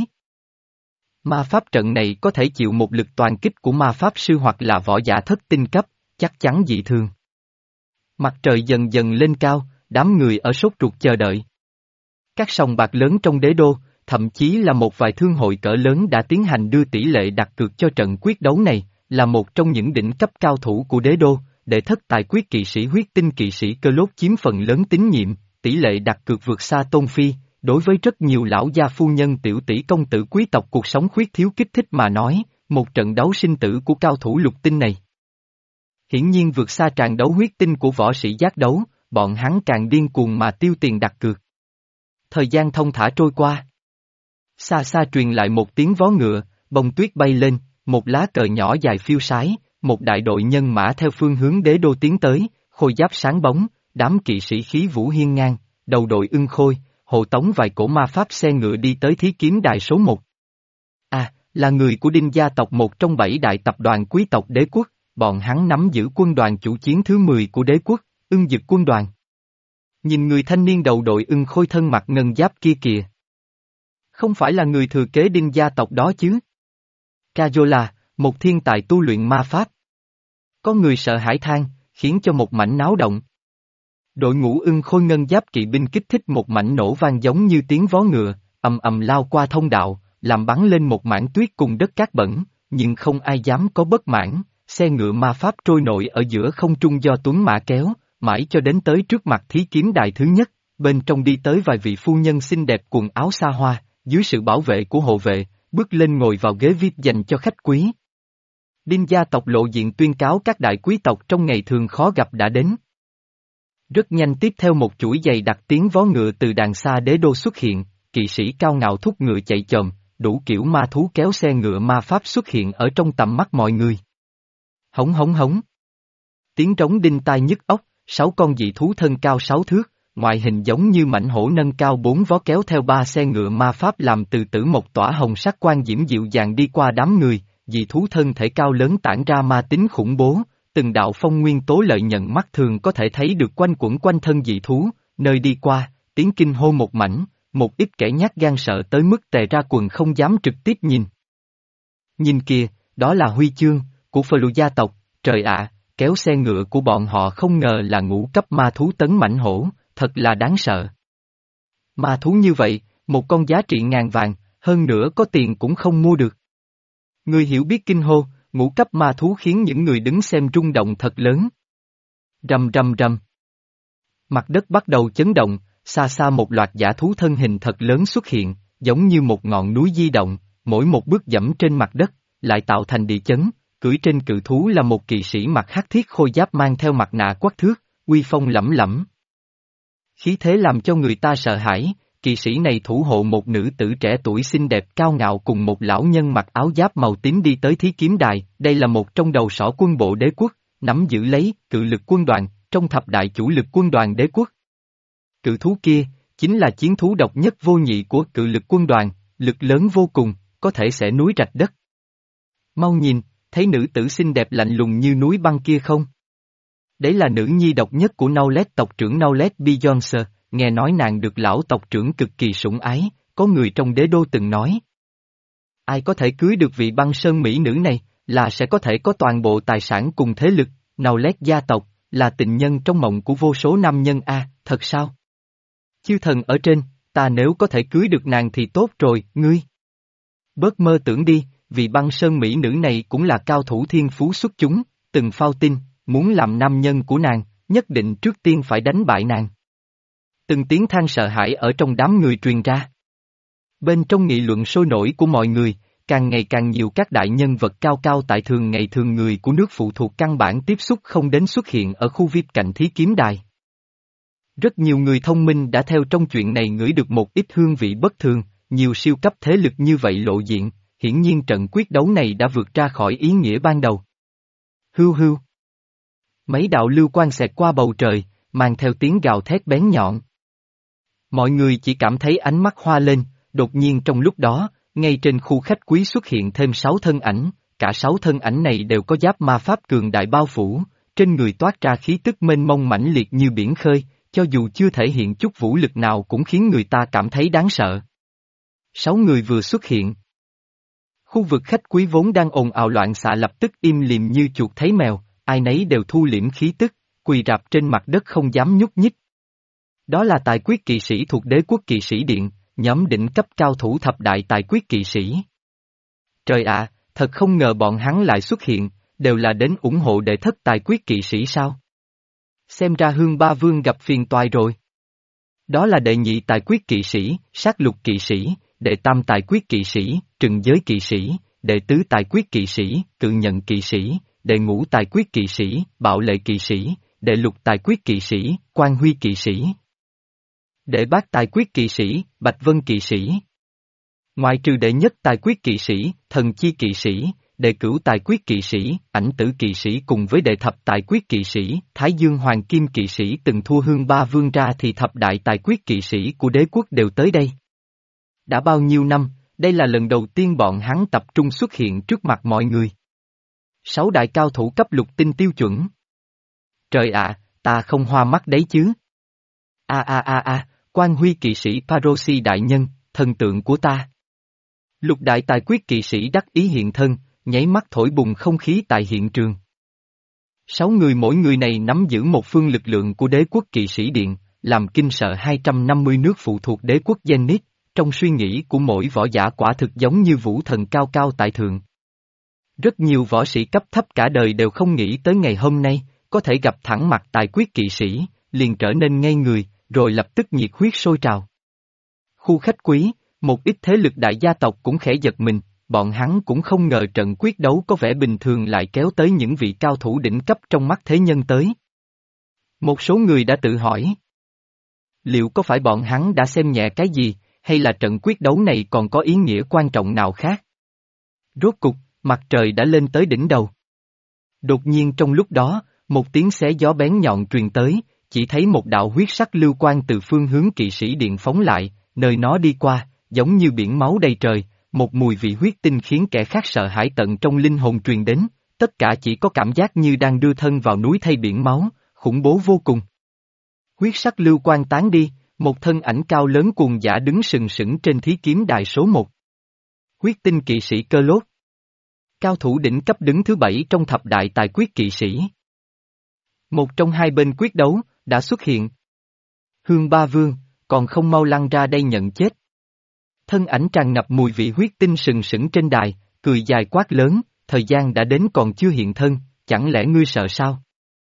Ma pháp trận này có thể chịu một lực toàn kích của ma pháp sư hoặc là võ giả thất tinh cấp, chắc chắn dị thường. Mặt trời dần dần lên cao, đám người ở sốt ruột chờ đợi. Các sòng bạc lớn trong đế đô, thậm chí là một vài thương hội cỡ lớn đã tiến hành đưa tỷ lệ đặt cược cho trận quyết đấu này, là một trong những đỉnh cấp cao thủ của đế đô, để thất tài quyết kỵ sĩ huyết tinh kỵ sĩ cơ lốt chiếm phần lớn tín nhiệm, tỷ lệ đặt cược vượt xa tôn phi, đối với rất nhiều lão gia phu nhân tiểu tỷ công tử quý tộc cuộc sống khuyết thiếu kích thích mà nói, một trận đấu sinh tử của cao thủ lục tinh này. Hiển nhiên vượt xa tràn đấu huyết tinh của võ sĩ giác đấu, bọn hắn càng điên cuồng mà tiêu tiền đặt cược. Thời gian thông thả trôi qua. Xa xa truyền lại một tiếng vó ngựa, bông tuyết bay lên, một lá cờ nhỏ dài phiêu sái, một đại đội nhân mã theo phương hướng đế đô tiến tới, khôi giáp sáng bóng, đám kỵ sĩ khí vũ hiên ngang, đầu đội ưng khôi, hộ tống vài cổ ma pháp xe ngựa đi tới thí kiếm đài số một. À, là người của Đinh gia tộc một trong bảy đại tập đoàn quý tộc đế quốc, bọn hắn nắm giữ quân đoàn chủ chiến thứ mười của đế quốc, ưng dực quân đoàn. Nhìn người thanh niên đầu đội ưng khôi thân mặc ngân giáp kia kìa. Không phải là người thừa kế Đinh gia tộc đó chứ? Cayola, một thiên tài tu luyện ma pháp. Có người sợ hãi than, khiến cho một mảnh náo động. Đội ngũ ưng khôi ngân giáp kỵ binh kích thích một mảnh nổ vang giống như tiếng vó ngựa, ầm ầm lao qua thông đạo, làm bắn lên một mảng tuyết cùng đất cát bẩn, nhưng không ai dám có bất mãn, xe ngựa ma pháp trôi nổi ở giữa không trung do tuấn mã kéo, mãi cho đến tới trước mặt thí kiếm đài thứ nhất, bên trong đi tới vài vị phu nhân xinh đẹp quần áo xa hoa, dưới sự bảo vệ của hộ vệ, bước lên ngồi vào ghế vi ai pi dành cho khách quý. Đinh gia tộc lộ diện tuyên cáo các đại quý tộc trong ngày thường khó gặp đã đến. Rất nhanh tiếp theo một chuỗi giày đặc tiếng vó ngựa từ đàng xa đế đô xuất hiện, kỵ sĩ cao ngạo thúc ngựa chạy chồm, đủ kiểu ma thú kéo xe ngựa ma pháp xuất hiện ở trong tầm mắt mọi người. Hống hống hống. Tiếng trống đinh tai nhức óc, sáu con dị thú thân cao sáu thước, ngoại hình giống như mãnh hổ nâng cao bốn vó kéo theo ba xe ngựa ma pháp làm từ tử một tỏa hồng sắc quan diễm dịu dàng đi qua đám người, dị thú thân thể cao lớn tản ra ma tính khủng bố, từng đạo phong nguyên tố lợi nhận mắt thường có thể thấy được quanh quẩn quanh thân dị thú, nơi đi qua, tiếng kinh hô một mảnh, một ít kẻ nhát gan sợ tới mức tè ra quần không dám trực tiếp nhìn. Nhìn kìa, đó là huy chương của Phù gia tộc, trời ạ, kéo xe ngựa của bọn họ không ngờ là ngũ cấp ma thú tấn mãnh hổ, thật là đáng sợ. Ma thú như vậy, một con giá trị ngàn vàng, hơn nữa có tiền cũng không mua được. Người hiểu biết kinh hô, ngũ cấp ma thú khiến những người đứng xem rung động thật lớn. Rầm rầm rầm. Mặt đất bắt đầu chấn động, xa xa một loạt dã thú thân hình thật lớn xuất hiện, giống như một ngọn núi di động, mỗi một bước dẫm trên mặt đất, lại tạo thành địa chấn, cưỡi trên cự thú là một kỵ sĩ mặc hắc thiết khôi giáp mang theo mặt nạ quắc thước, uy phong lẫm lẫm. Khí thế làm cho người ta sợ hãi, kỵ sĩ này thủ hộ một nữ tử trẻ tuổi xinh đẹp cao ngạo cùng một lão nhân mặc áo giáp màu tím đi tới thí kiếm đài, đây là một trong đầu sỏ quân bộ đế quốc, nắm giữ lấy cự lực quân đoàn, trong thập đại chủ lực quân đoàn đế quốc. Cự thú kia, chính là chiến thú độc nhất vô nhị của cự lực quân đoàn, lực lớn vô cùng, có thể xẻ núi rạch đất. Mau nhìn, thấy nữ tử xinh đẹp lạnh lùng như núi băng kia không? Đấy là nữ nhi độc nhất của Naulet tộc trưởng Naulet Beyoncé, nghe nói nàng được lão tộc trưởng cực kỳ sủng ái, có người trong đế đô từng nói. Ai có thể cưới được vị băng sơn mỹ nữ này, là sẽ có thể có toàn bộ tài sản cùng thế lực, Naulet gia tộc, là tình nhân trong mộng của vô số nam nhân a, thật sao? Chư thần ở trên, ta nếu có thể cưới được nàng thì tốt rồi, ngươi. Bớt mơ tưởng đi, vì băng sơn mỹ nữ này cũng là cao thủ thiên phú xuất chúng, từng phao tin, muốn làm nam nhân của nàng, nhất định trước tiên phải đánh bại nàng. Từng tiếng than sợ hãi ở trong đám người truyền ra. Bên trong nghị luận sôi nổi của mọi người, càng ngày càng nhiều các đại nhân vật cao cao tại thường ngày thường người của nước phụ thuộc căn bản tiếp xúc không đến xuất hiện ở khu vi ai pi cạnh thí kiếm đài. Rất nhiều người thông minh đã theo trong chuyện này ngửi được một ít hương vị bất thường, nhiều siêu cấp thế lực như vậy lộ diện, hiển nhiên trận quyết đấu này đã vượt ra khỏi ý nghĩa ban đầu. Hưu hưu. Mấy đạo lưu quang xẹt qua bầu trời, mang theo tiếng gào thét bén nhọn. Mọi người chỉ cảm thấy ánh mắt hoa lên, đột nhiên trong lúc đó, ngay trên khu khách quý xuất hiện thêm sáu thân ảnh, cả sáu thân ảnh này đều có giáp ma pháp cường đại bao phủ, trên người toát ra khí tức mênh mông mãnh liệt như biển khơi, cho dù chưa thể hiện chút vũ lực nào cũng khiến người ta cảm thấy đáng sợ. Sáu người vừa xuất hiện. Khu vực khách quý vốn đang ồn ào loạn xạ lập tức im lìm như chuột thấy mèo, ai nấy đều thu liễm khí tức, quỳ rạp trên mặt đất không dám nhúc nhích. Đó là tài quyết kỵ sĩ thuộc đế quốc kỵ sĩ điện, nhóm đỉnh cấp cao thủ thập đại tài quyết kỵ sĩ. Trời ạ, thật không ngờ bọn hắn lại xuất hiện, đều là đến ủng hộ đệ thất tài quyết kỵ sĩ sao? Xem ra Hương Ba Vương gặp phiền toái rồi. Đó là đệ nhị tài quyết kỵ sĩ, sát lục kỵ sĩ, đệ tam tài quyết kỵ sĩ, trừng giới kỵ sĩ, đệ tứ tài quyết kỵ sĩ, cự nhận kỵ sĩ, đệ ngũ tài quyết kỵ sĩ, bạo lệ kỵ sĩ, đệ lục tài quyết kỵ sĩ, quan huy kỵ sĩ. Đệ bát tài quyết kỵ sĩ, bạch vân kỵ sĩ. Ngoại trừ đệ nhất tài quyết kỵ sĩ, thần chi kỵ sĩ, đệ cửu tài quyết kỵ sĩ, ảnh tử kỵ sĩ cùng với đệ thập tài quyết kỵ sĩ, Thái Dương Hoàng Kim kỵ sĩ từng thua Hương Ba Vương ra thì thập đại tài quyết kỵ sĩ của đế quốc đều tới đây. Đã bao nhiêu năm, đây là lần đầu tiên bọn hắn tập trung xuất hiện trước mặt mọi người. Sáu đại cao thủ cấp lục tinh tiêu chuẩn. Trời ạ, ta không hoa mắt đấy chứ. A a a a, Quan Huy kỵ sĩ Parosi đại nhân, thần tượng của ta. Lục đại tài quyết kỵ sĩ đắc ý hiện thân, nháy mắt thổi bùng không khí tại hiện trường. Sáu người mỗi người này nắm giữ một phương lực lượng của đế quốc kỵ sĩ điện, làm kinh sợ hai trăm năm mươi nước phụ thuộc đế quốc Zenith, trong suy nghĩ của mỗi võ giả quả thực giống như vũ thần cao cao tại thượng. Rất nhiều võ sĩ cấp thấp cả đời đều không nghĩ tới ngày hôm nay, có thể gặp thẳng mặt tài quyết kỵ sĩ, liền trở nên ngây người, rồi lập tức nhiệt huyết sôi trào. Khu khách quý, một ít thế lực đại gia tộc cũng khẽ giật mình, bọn hắn cũng không ngờ trận quyết đấu có vẻ bình thường lại kéo tới những vị cao thủ đỉnh cấp trong mắt thế nhân tới. Một số người đã tự hỏi, liệu có phải bọn hắn đã xem nhẹ cái gì, hay là trận quyết đấu này còn có ý nghĩa quan trọng nào khác? Rốt cục, mặt trời đã lên tới đỉnh đầu. Đột nhiên trong lúc đó, một tiếng xé gió bén nhọn truyền tới, chỉ thấy một đạo huyết sắc lưu quang từ phương hướng kỵ sĩ điện phóng lại, nơi nó đi qua, giống như biển máu đầy trời, một mùi vị huyết tinh khiến kẻ khác sợ hãi tận trong linh hồn truyền đến, tất cả chỉ có cảm giác như đang đưa thân vào núi thay biển máu, khủng bố vô cùng. Huyết sắc lưu quang tán đi, một thân ảnh cao lớn cuồng dã đứng sừng sững trên thí kiếm đài số một. Huyết tinh kỵ sĩ Cơ Lốt. Cao thủ đỉnh cấp đứng thứ bảy trong thập đại tài quyết kỵ sĩ. Một trong hai bên quyết đấu, đã xuất hiện. Hương Ba Vương, còn không mau lăn ra đây nhận chết. Thân ảnh tràn ngập mùi vị huyết tinh sừng sững trên đài, cười dài quát lớn, thời gian đã đến còn chưa hiện thân, chẳng lẽ ngươi sợ sao?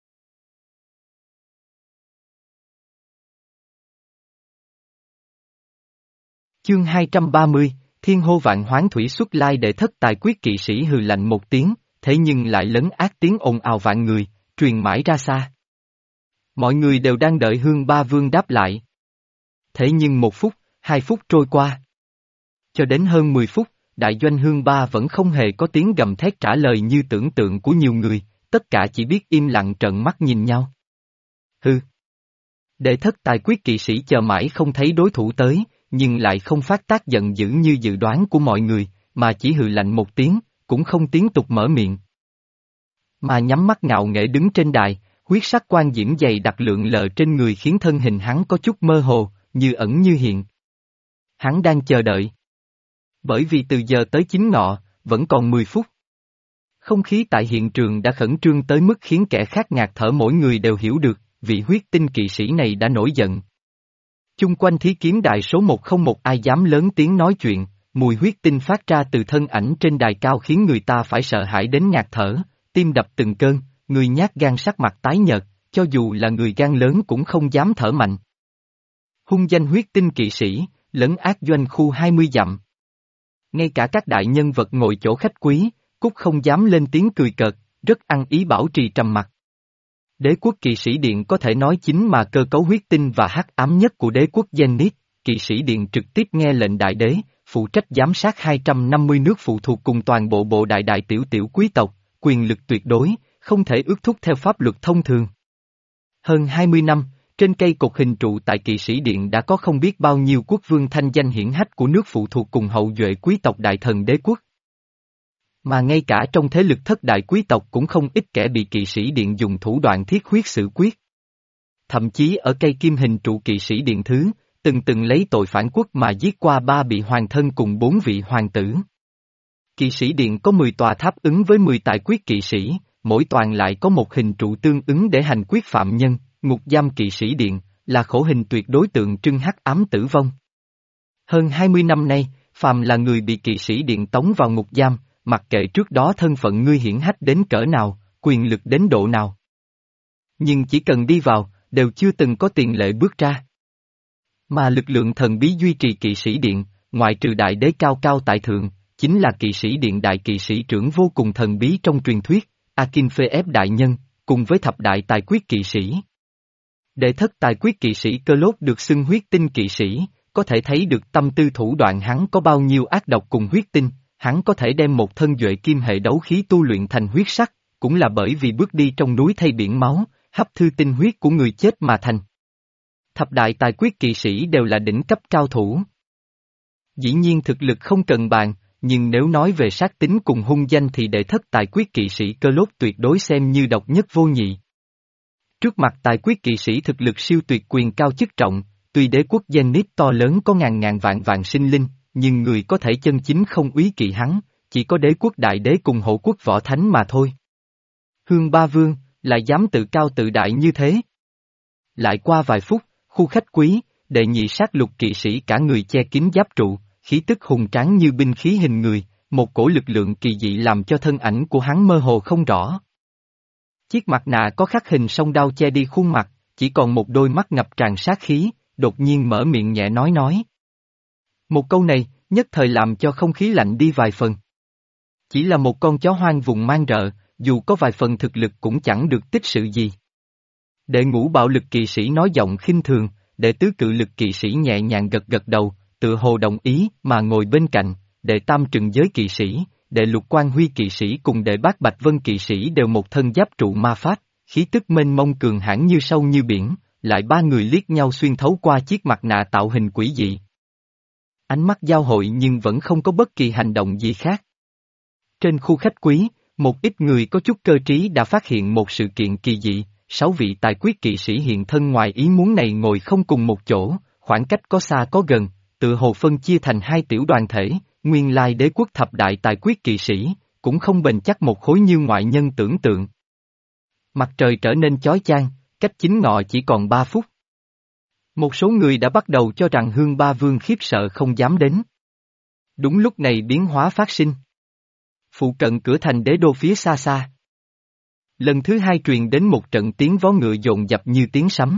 Chương hai trăm ba mươi, Thiên hô vạn hoán thủy xuất lai đệ thất tài quyết kỵ sĩ hừ lạnh một tiếng, thế nhưng lại lấn át tiếng ồn ào vạn người, truyền mãi ra xa. Mọi người đều đang đợi Hương Ba Vương đáp lại. Thế nhưng một phút, hai phút trôi qua. Cho đến hơn mười phút, đại doanh Hương Ba vẫn không hề có tiếng gầm thét trả lời như tưởng tượng của nhiều người, tất cả chỉ biết im lặng trợn mắt nhìn nhau. Hừ. Đệ thất tài quyết kỵ sĩ chờ mãi không thấy đối thủ tới, nhưng lại không phát tác giận dữ như dự đoán của mọi người, mà chỉ hừ lạnh một tiếng, cũng không tiếp tục mở miệng. Mà nhắm mắt ngạo nghễ đứng trên đài, huyết sắc quan diễm dày đặc lượng lờ trên người khiến thân hình hắn có chút mơ hồ, như ẩn như hiện. Hắn đang chờ đợi. Bởi vì từ giờ tới chính ngọ, vẫn còn mười phút. Không khí tại hiện trường đã khẩn trương tới mức khiến kẻ khác ngạt thở, mỗi người đều hiểu được, vị huyết tinh kỵ sĩ này đã nổi giận. Chung quanh thí kiếm đài số một không một ai dám lớn tiếng nói chuyện, mùi huyết tinh phát ra từ thân ảnh trên đài cao khiến người ta phải sợ hãi đến ngạt thở, tim đập từng cơn, người nhát gan sắc mặt tái nhợt, cho dù là người gan lớn cũng không dám thở mạnh. Hung danh huyết tinh kỵ sĩ, lấn át doanh khu hai mươi dặm. Ngay cả các đại nhân vật ngồi chỗ khách quý, Cúc không dám lên tiếng cười cợt, rất ăn ý bảo trì trầm mặc. Đế quốc kỵ sĩ điện có thể nói chính mà cơ cấu huyết tinh và hắc ám nhất của đế quốc Zenith, kỵ sĩ điện trực tiếp nghe lệnh đại đế, phụ trách giám sát hai trăm năm mươi nước phụ thuộc cùng toàn bộ bộ đại đại tiểu tiểu quý tộc, quyền lực tuyệt đối, không thể ước thúc theo pháp luật thông thường. Hơn hai mươi năm, trên cây cột hình trụ tại kỵ sĩ điện đã có không biết bao nhiêu quốc vương thanh danh hiển hách của nước phụ thuộc cùng hậu duệ quý tộc đại thần đế quốc. Mà ngay cả trong thế lực thất đại quý tộc cũng không ít kẻ bị kỵ sĩ điện dùng thủ đoạn thiết huyết xử quyết. Thậm chí ở cây kim hình trụ kỵ sĩ điện thứ, từng từng lấy tội phản quốc mà giết qua ba vị hoàng thân cùng bốn vị hoàng tử. Kỵ sĩ điện có mười tòa tháp ứng với mười tài quyết kỵ sĩ, mỗi toàn lại có một hình trụ tương ứng để hành quyết phạm nhân, ngục giam kỵ sĩ điện, là khổ hình tuyệt đối tượng trưng hắc ám tử vong. Hơn hai mươi năm nay, phàm là người bị kỵ sĩ điện tống vào ngục giam, mặc kệ trước đó thân phận ngươi hiển hách đến cỡ nào, quyền lực đến độ nào. Nhưng chỉ cần đi vào, đều chưa từng có tiền lệ bước ra. Mà lực lượng thần bí duy trì kỵ sĩ điện, ngoại trừ đại đế cao cao tại thượng, chính là kỵ sĩ điện đại kỵ sĩ trưởng vô cùng thần bí trong truyền thuyết, Akin Phê ép đại nhân, cùng với thập đại tài quyết kỵ sĩ. Đệ thất tài quyết kỵ sĩ Cơ Lốt được xưng huyết tinh kỵ sĩ, có thể thấy được tâm tư thủ đoạn hắn có bao nhiêu ác độc cùng huyết tinh, hắn có thể đem một thân duệ kim hệ đấu khí tu luyện thành huyết sắc, cũng là bởi vì bước đi trong núi thay biển máu, hấp thư tinh huyết của người chết mà thành. Thập đại tài quyết kỵ sĩ đều là đỉnh cấp cao thủ. Dĩ nhiên thực lực không cần bàn, nhưng nếu nói về sát tính cùng hung danh thì đệ thất tài quyết kỵ sĩ Cơ Lốt tuyệt đối xem như độc nhất vô nhị. Trước mặt tài quyết kỵ sĩ thực lực siêu tuyệt quyền cao chức trọng, tuy đế quốc Zenith to lớn có ngàn ngàn vạn vạn sinh linh, nhưng người có thể chân chính không úy kỵ hắn, chỉ có đế quốc đại đế cùng hộ quốc võ thánh mà thôi. Hương Ba Vương, lại dám tự cao tự đại như thế. Lại qua vài phút, khu khách quý, đệ nhị sát lục kỵ sĩ cả người che kín giáp trụ, khí tức hùng tráng như binh khí hình người, một cổ lực lượng kỳ dị làm cho thân ảnh của hắn mơ hồ không rõ. Chiếc mặt nạ có khắc hình song đao che đi khuôn mặt, chỉ còn một đôi mắt ngập tràn sát khí, đột nhiên mở miệng nhẹ nói nói. Một câu này, nhất thời làm cho không khí lạnh đi vài phần. Chỉ là một con chó hoang vùng mang rợ, dù có vài phần thực lực cũng chẳng được tích sự gì. Đệ ngũ bạo lực kỵ sĩ nói giọng khinh thường, đệ tứ cự lực kỵ sĩ nhẹ nhàng gật gật đầu, tự hồ đồng ý mà ngồi bên cạnh, đệ tam trừng giới kỵ sĩ, đệ lục quan huy kỵ sĩ cùng đệ bát bạch vân kỵ sĩ đều một thân giáp trụ ma pháp, khí tức mênh mông cường hãn như sâu như biển, lại ba người liếc nhau xuyên thấu qua chiếc mặt nạ tạo hình quỷ dị. Ánh mắt giao hội nhưng vẫn không có bất kỳ hành động gì khác. Trên khu khách quý, một ít người có chút cơ trí đã phát hiện một sự kiện kỳ dị, sáu vị tài quyết kỵ sĩ hiện thân ngoài ý muốn này ngồi không cùng một chỗ, khoảng cách có xa có gần, tự hồ phân chia thành hai tiểu đoàn thể, nguyên lai đế quốc thập đại tài quyết kỵ sĩ, cũng không bền chắc một khối như ngoại nhân tưởng tượng. Mặt trời trở nên chói chang, cách chính ngọ chỉ còn ba phút. Một số người đã bắt đầu cho rằng Hương Ba Vương khiếp sợ không dám đến. Đúng lúc này biến hóa phát sinh. Phụ cận cửa thành đế đô phía xa xa. Lần thứ hai truyền đến một trận tiếng vó ngựa dồn dập như tiếng sấm.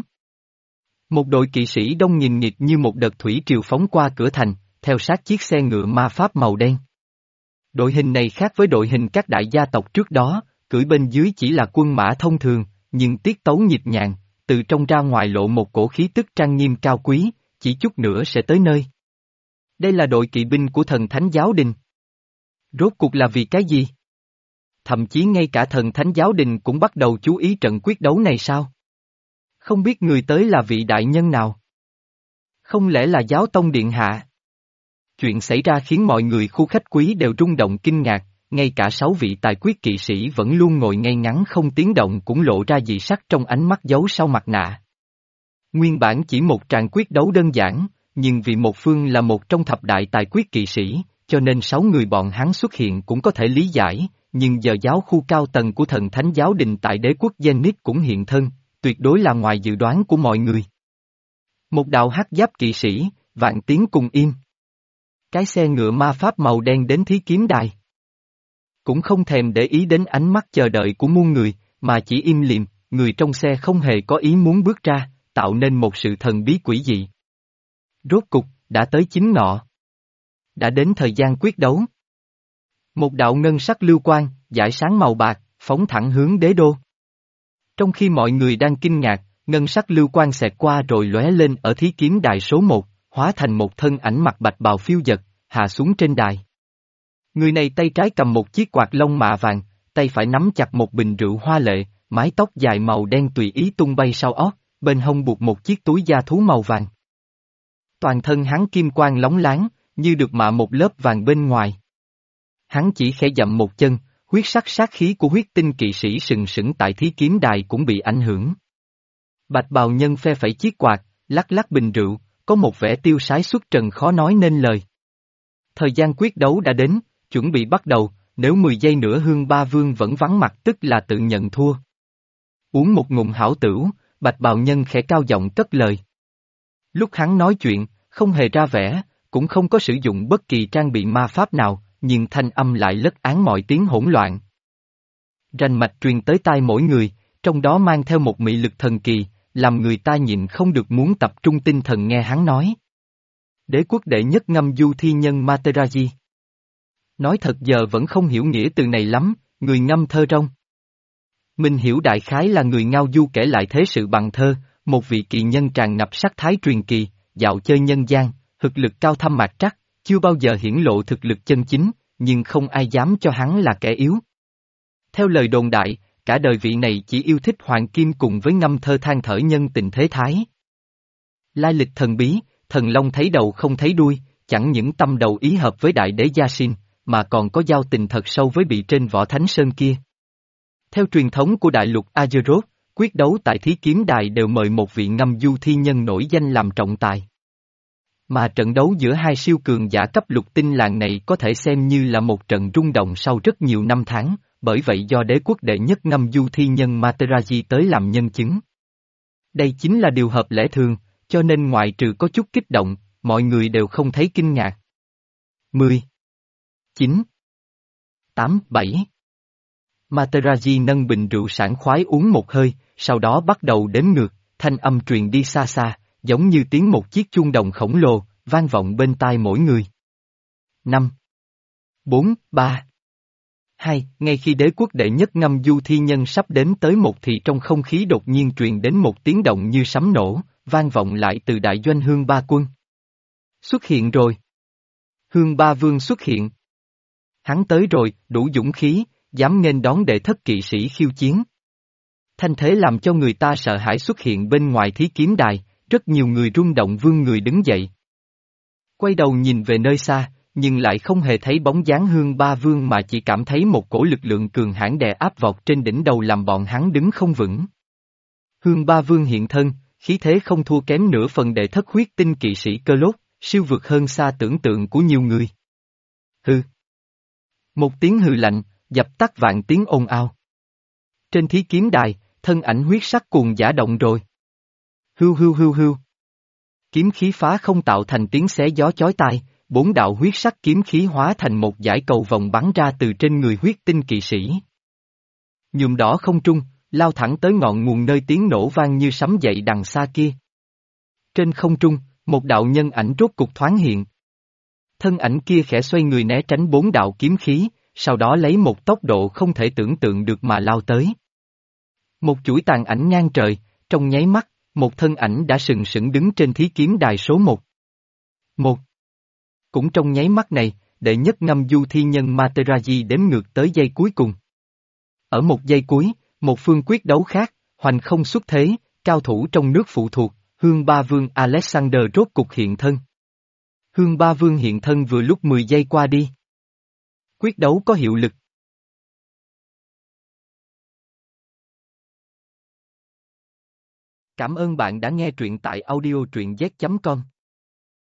Một đội kỵ sĩ đông nghìn nghịt như một đợt thủy triều phóng qua cửa thành, theo sát chiếc xe ngựa ma pháp màu đen. Đội hình này khác với đội hình các đại gia tộc trước đó, cưỡi bên dưới chỉ là quân mã thông thường, nhưng tiết tấu nhịp nhàng, từ trong ra ngoài lộ một cổ khí tức trang nghiêm cao quý, chỉ chút nữa sẽ tới nơi. Đây là đội kỵ binh của thần thánh giáo đình. Rốt cuộc là vì cái gì? Thậm chí ngay cả thần thánh giáo đình cũng bắt đầu chú ý trận quyết đấu này sao? Không biết người tới là vị đại nhân nào? Không lẽ là giáo tông điện hạ? Chuyện xảy ra khiến mọi người khu khách quý đều rung động kinh ngạc, ngay cả sáu vị tài quyết kỵ sĩ vẫn luôn ngồi ngay ngắn không tiếng động cũng lộ ra dị sắc trong ánh mắt giấu sau mặt nạ. Nguyên bản chỉ một tràng quyết đấu đơn giản, nhưng vì một phương là một trong thập đại tài quyết kỵ sĩ, cho nên sáu người bọn hắn xuất hiện cũng có thể lý giải, nhưng giờ giáo khu cao tầng của thần thánh giáo đình tại đế quốc Zenith cũng hiện thân, tuyệt đối là ngoài dự đoán của mọi người. Một đạo hắc giáp kỵ sĩ, vạn tiếng cùng im. Cái xe ngựa ma pháp màu đen đến thí kiếm đài. Cũng không thèm để ý đến ánh mắt chờ đợi của muôn người, mà chỉ im lìm, người trong xe không hề có ý muốn bước ra, tạo nên một sự thần bí quỷ dị. Rốt cục, đã tới chính ngọ. Đã đến thời gian quyết đấu. Một đạo ngân sắc lưu quang, dải sáng màu bạc, phóng thẳng hướng đế đô. Trong khi mọi người đang kinh ngạc, ngân sắc lưu quang xẹt qua rồi lóe lên ở thí kiếm đài số một, hóa thành một thân ảnh mặc bạch bào phiêu dật, hạ xuống trên đài. Người này tay trái cầm một chiếc quạt lông mạ vàng, tay phải nắm chặt một bình rượu hoa lệ, mái tóc dài màu đen tùy ý tung bay sau ót, bên hông buộc một chiếc túi da thú màu vàng. Toàn thân hắn kim quang lóng láng, như được mạ một lớp vàng bên ngoài. Hắn chỉ khẽ dậm một chân, huyết sắc sát khí của huyết tinh kỵ sĩ sừng sững tại thí kiếm đài cũng bị ảnh hưởng. Bạch bào nhân phe phẩy chiếc quạt, lắc lắc bình rượu, có một vẻ tiêu sái xuất trần khó nói nên lời. Thời gian quyết đấu đã đến, chuẩn bị bắt đầu, nếu mười giây nữa Hương Ba Vương vẫn vắng mặt tức là tự nhận thua. Uống một ngụm hảo tửu, bạch bào nhân khẽ cao giọng cất lời. Lúc hắn nói chuyện, không hề ra vẻ, cũng không có sử dụng bất kỳ trang bị ma pháp nào, nhưng thanh âm lại lất áng mọi tiếng hỗn loạn. Rành mạch truyền tới tai mỗi người, trong đó mang theo một mị lực thần kỳ, làm người ta nhịn không được muốn tập trung tinh thần nghe hắn nói. Đế quốc đệ nhất ngâm du thi nhân Materaji. Nói thật giờ vẫn không hiểu nghĩa từ này lắm, người ngâm thơ rong. Mình hiểu đại khái là người ngao du kể lại thế sự bằng thơ, một vị kỳ nhân tràn ngập sắc thái truyền kỳ, dạo chơi nhân gian, thực lực cao thâm mạc trắc, chưa bao giờ hiển lộ thực lực chân chính, nhưng không ai dám cho hắn là kẻ yếu. Theo lời đồn đại, cả đời vị này chỉ yêu thích hoàng kim cùng với ngâm thơ than thở nhân tình thế thái. Lai lịch thần bí, thần long thấy đầu không thấy đuôi, chẳng những tâm đầu ý hợp với đại đế Gia Sin, mà còn có giao tình thật sâu với bị trên võ thánh sơn kia. Theo truyền thống của đại lục Azeroth, quyết đấu tại thí kiếm đài đều mời một vị ngâm du thi nhân nổi danh làm trọng tài. Mà trận đấu giữa hai siêu cường giả cấp lục tinh làng này có thể xem như là một trận rung động sau rất nhiều năm tháng, bởi vậy do đế quốc đệ nhất ngâm du thi nhân Materaji tới làm nhân chứng. Đây chính là điều hợp lẽ thường, cho nên ngoại trừ có chút kích động, mọi người đều không thấy kinh ngạc. mười, chín, tám, bảy Materaji nâng bình rượu sảng khoái uống một hơi, sau đó bắt đầu đếm ngược, thanh âm truyền đi xa xa, giống như tiếng một chiếc chuông đồng khổng lồ, vang vọng bên tai mỗi người. năm, bốn, ba, hai Ngay khi đế quốc đệ nhất ngâm du thi nhân sắp đếm tới một thì trong không khí đột nhiên truyền đến một tiếng động như sấm nổ, vang vọng lại từ đại doanh Hương Ba Quân. Xuất hiện rồi. Hương Ba Vương xuất hiện. Hắn tới rồi, đủ dũng khí, dám nghênh đón đệ thất kỵ sĩ khiêu chiến. Thanh thế làm cho người ta sợ hãi xuất hiện bên ngoài thí kiếm đài, rất nhiều người rung động vươn người đứng dậy. Quay đầu nhìn về nơi xa, nhưng lại không hề thấy bóng dáng Hương Ba Vương mà chỉ cảm thấy một cổ lực lượng cường hãn đè áp vọt trên đỉnh đầu làm bọn hắn đứng không vững. Hương Ba Vương hiện thân, khí thế không thua kém nửa phần đệ thất huyết tinh kỵ sĩ Cơ Lốt, siêu vượt hơn xa tưởng tượng của nhiều người. Hừ. Một tiếng hừ lạnh, dập tắt vạn tiếng ồn ào. Trên thí kiếm đài, thân ảnh huyết sắc cuồng dã động rồi. Hưu hưu hưu hưu. Kiếm khí phá không tạo thành tiếng xé gió chói tai, bốn đạo huyết sắc kiếm khí hóa thành một dải cầu vòng bắn ra từ trên người huyết tinh kỵ sĩ. Nhuộm đỏ không trung, lao thẳng tới ngọn nguồn nơi tiếng nổ vang như sấm dậy đằng xa kia. Trên không trung, một đạo nhân ảnh rốt cục thoáng hiện. Thân ảnh kia khẽ xoay người né tránh bốn đạo kiếm khí, sau đó lấy một tốc độ không thể tưởng tượng được mà lao tới. Một chuỗi tàn ảnh ngang trời, trong nháy mắt, một thân ảnh đã sừng sững đứng trên thí kiếm đài số một. Một. Cũng trong nháy mắt này, đệ nhất ngâm du thi nhân Materaji đếm ngược tới giây cuối cùng. Ở một giây cuối, một phương quyết đấu khác, hoành không xuất thế, cao thủ trong nước phụ thuộc, Hương Ba Vương Alexander rốt cục hiện thân. Hương Ba Vương hiện thân vừa lúc mười giây qua đi. Quyết đấu có hiệu lực. Cảm ơn bạn đã nghe truyện tại audio truyện z chấm com.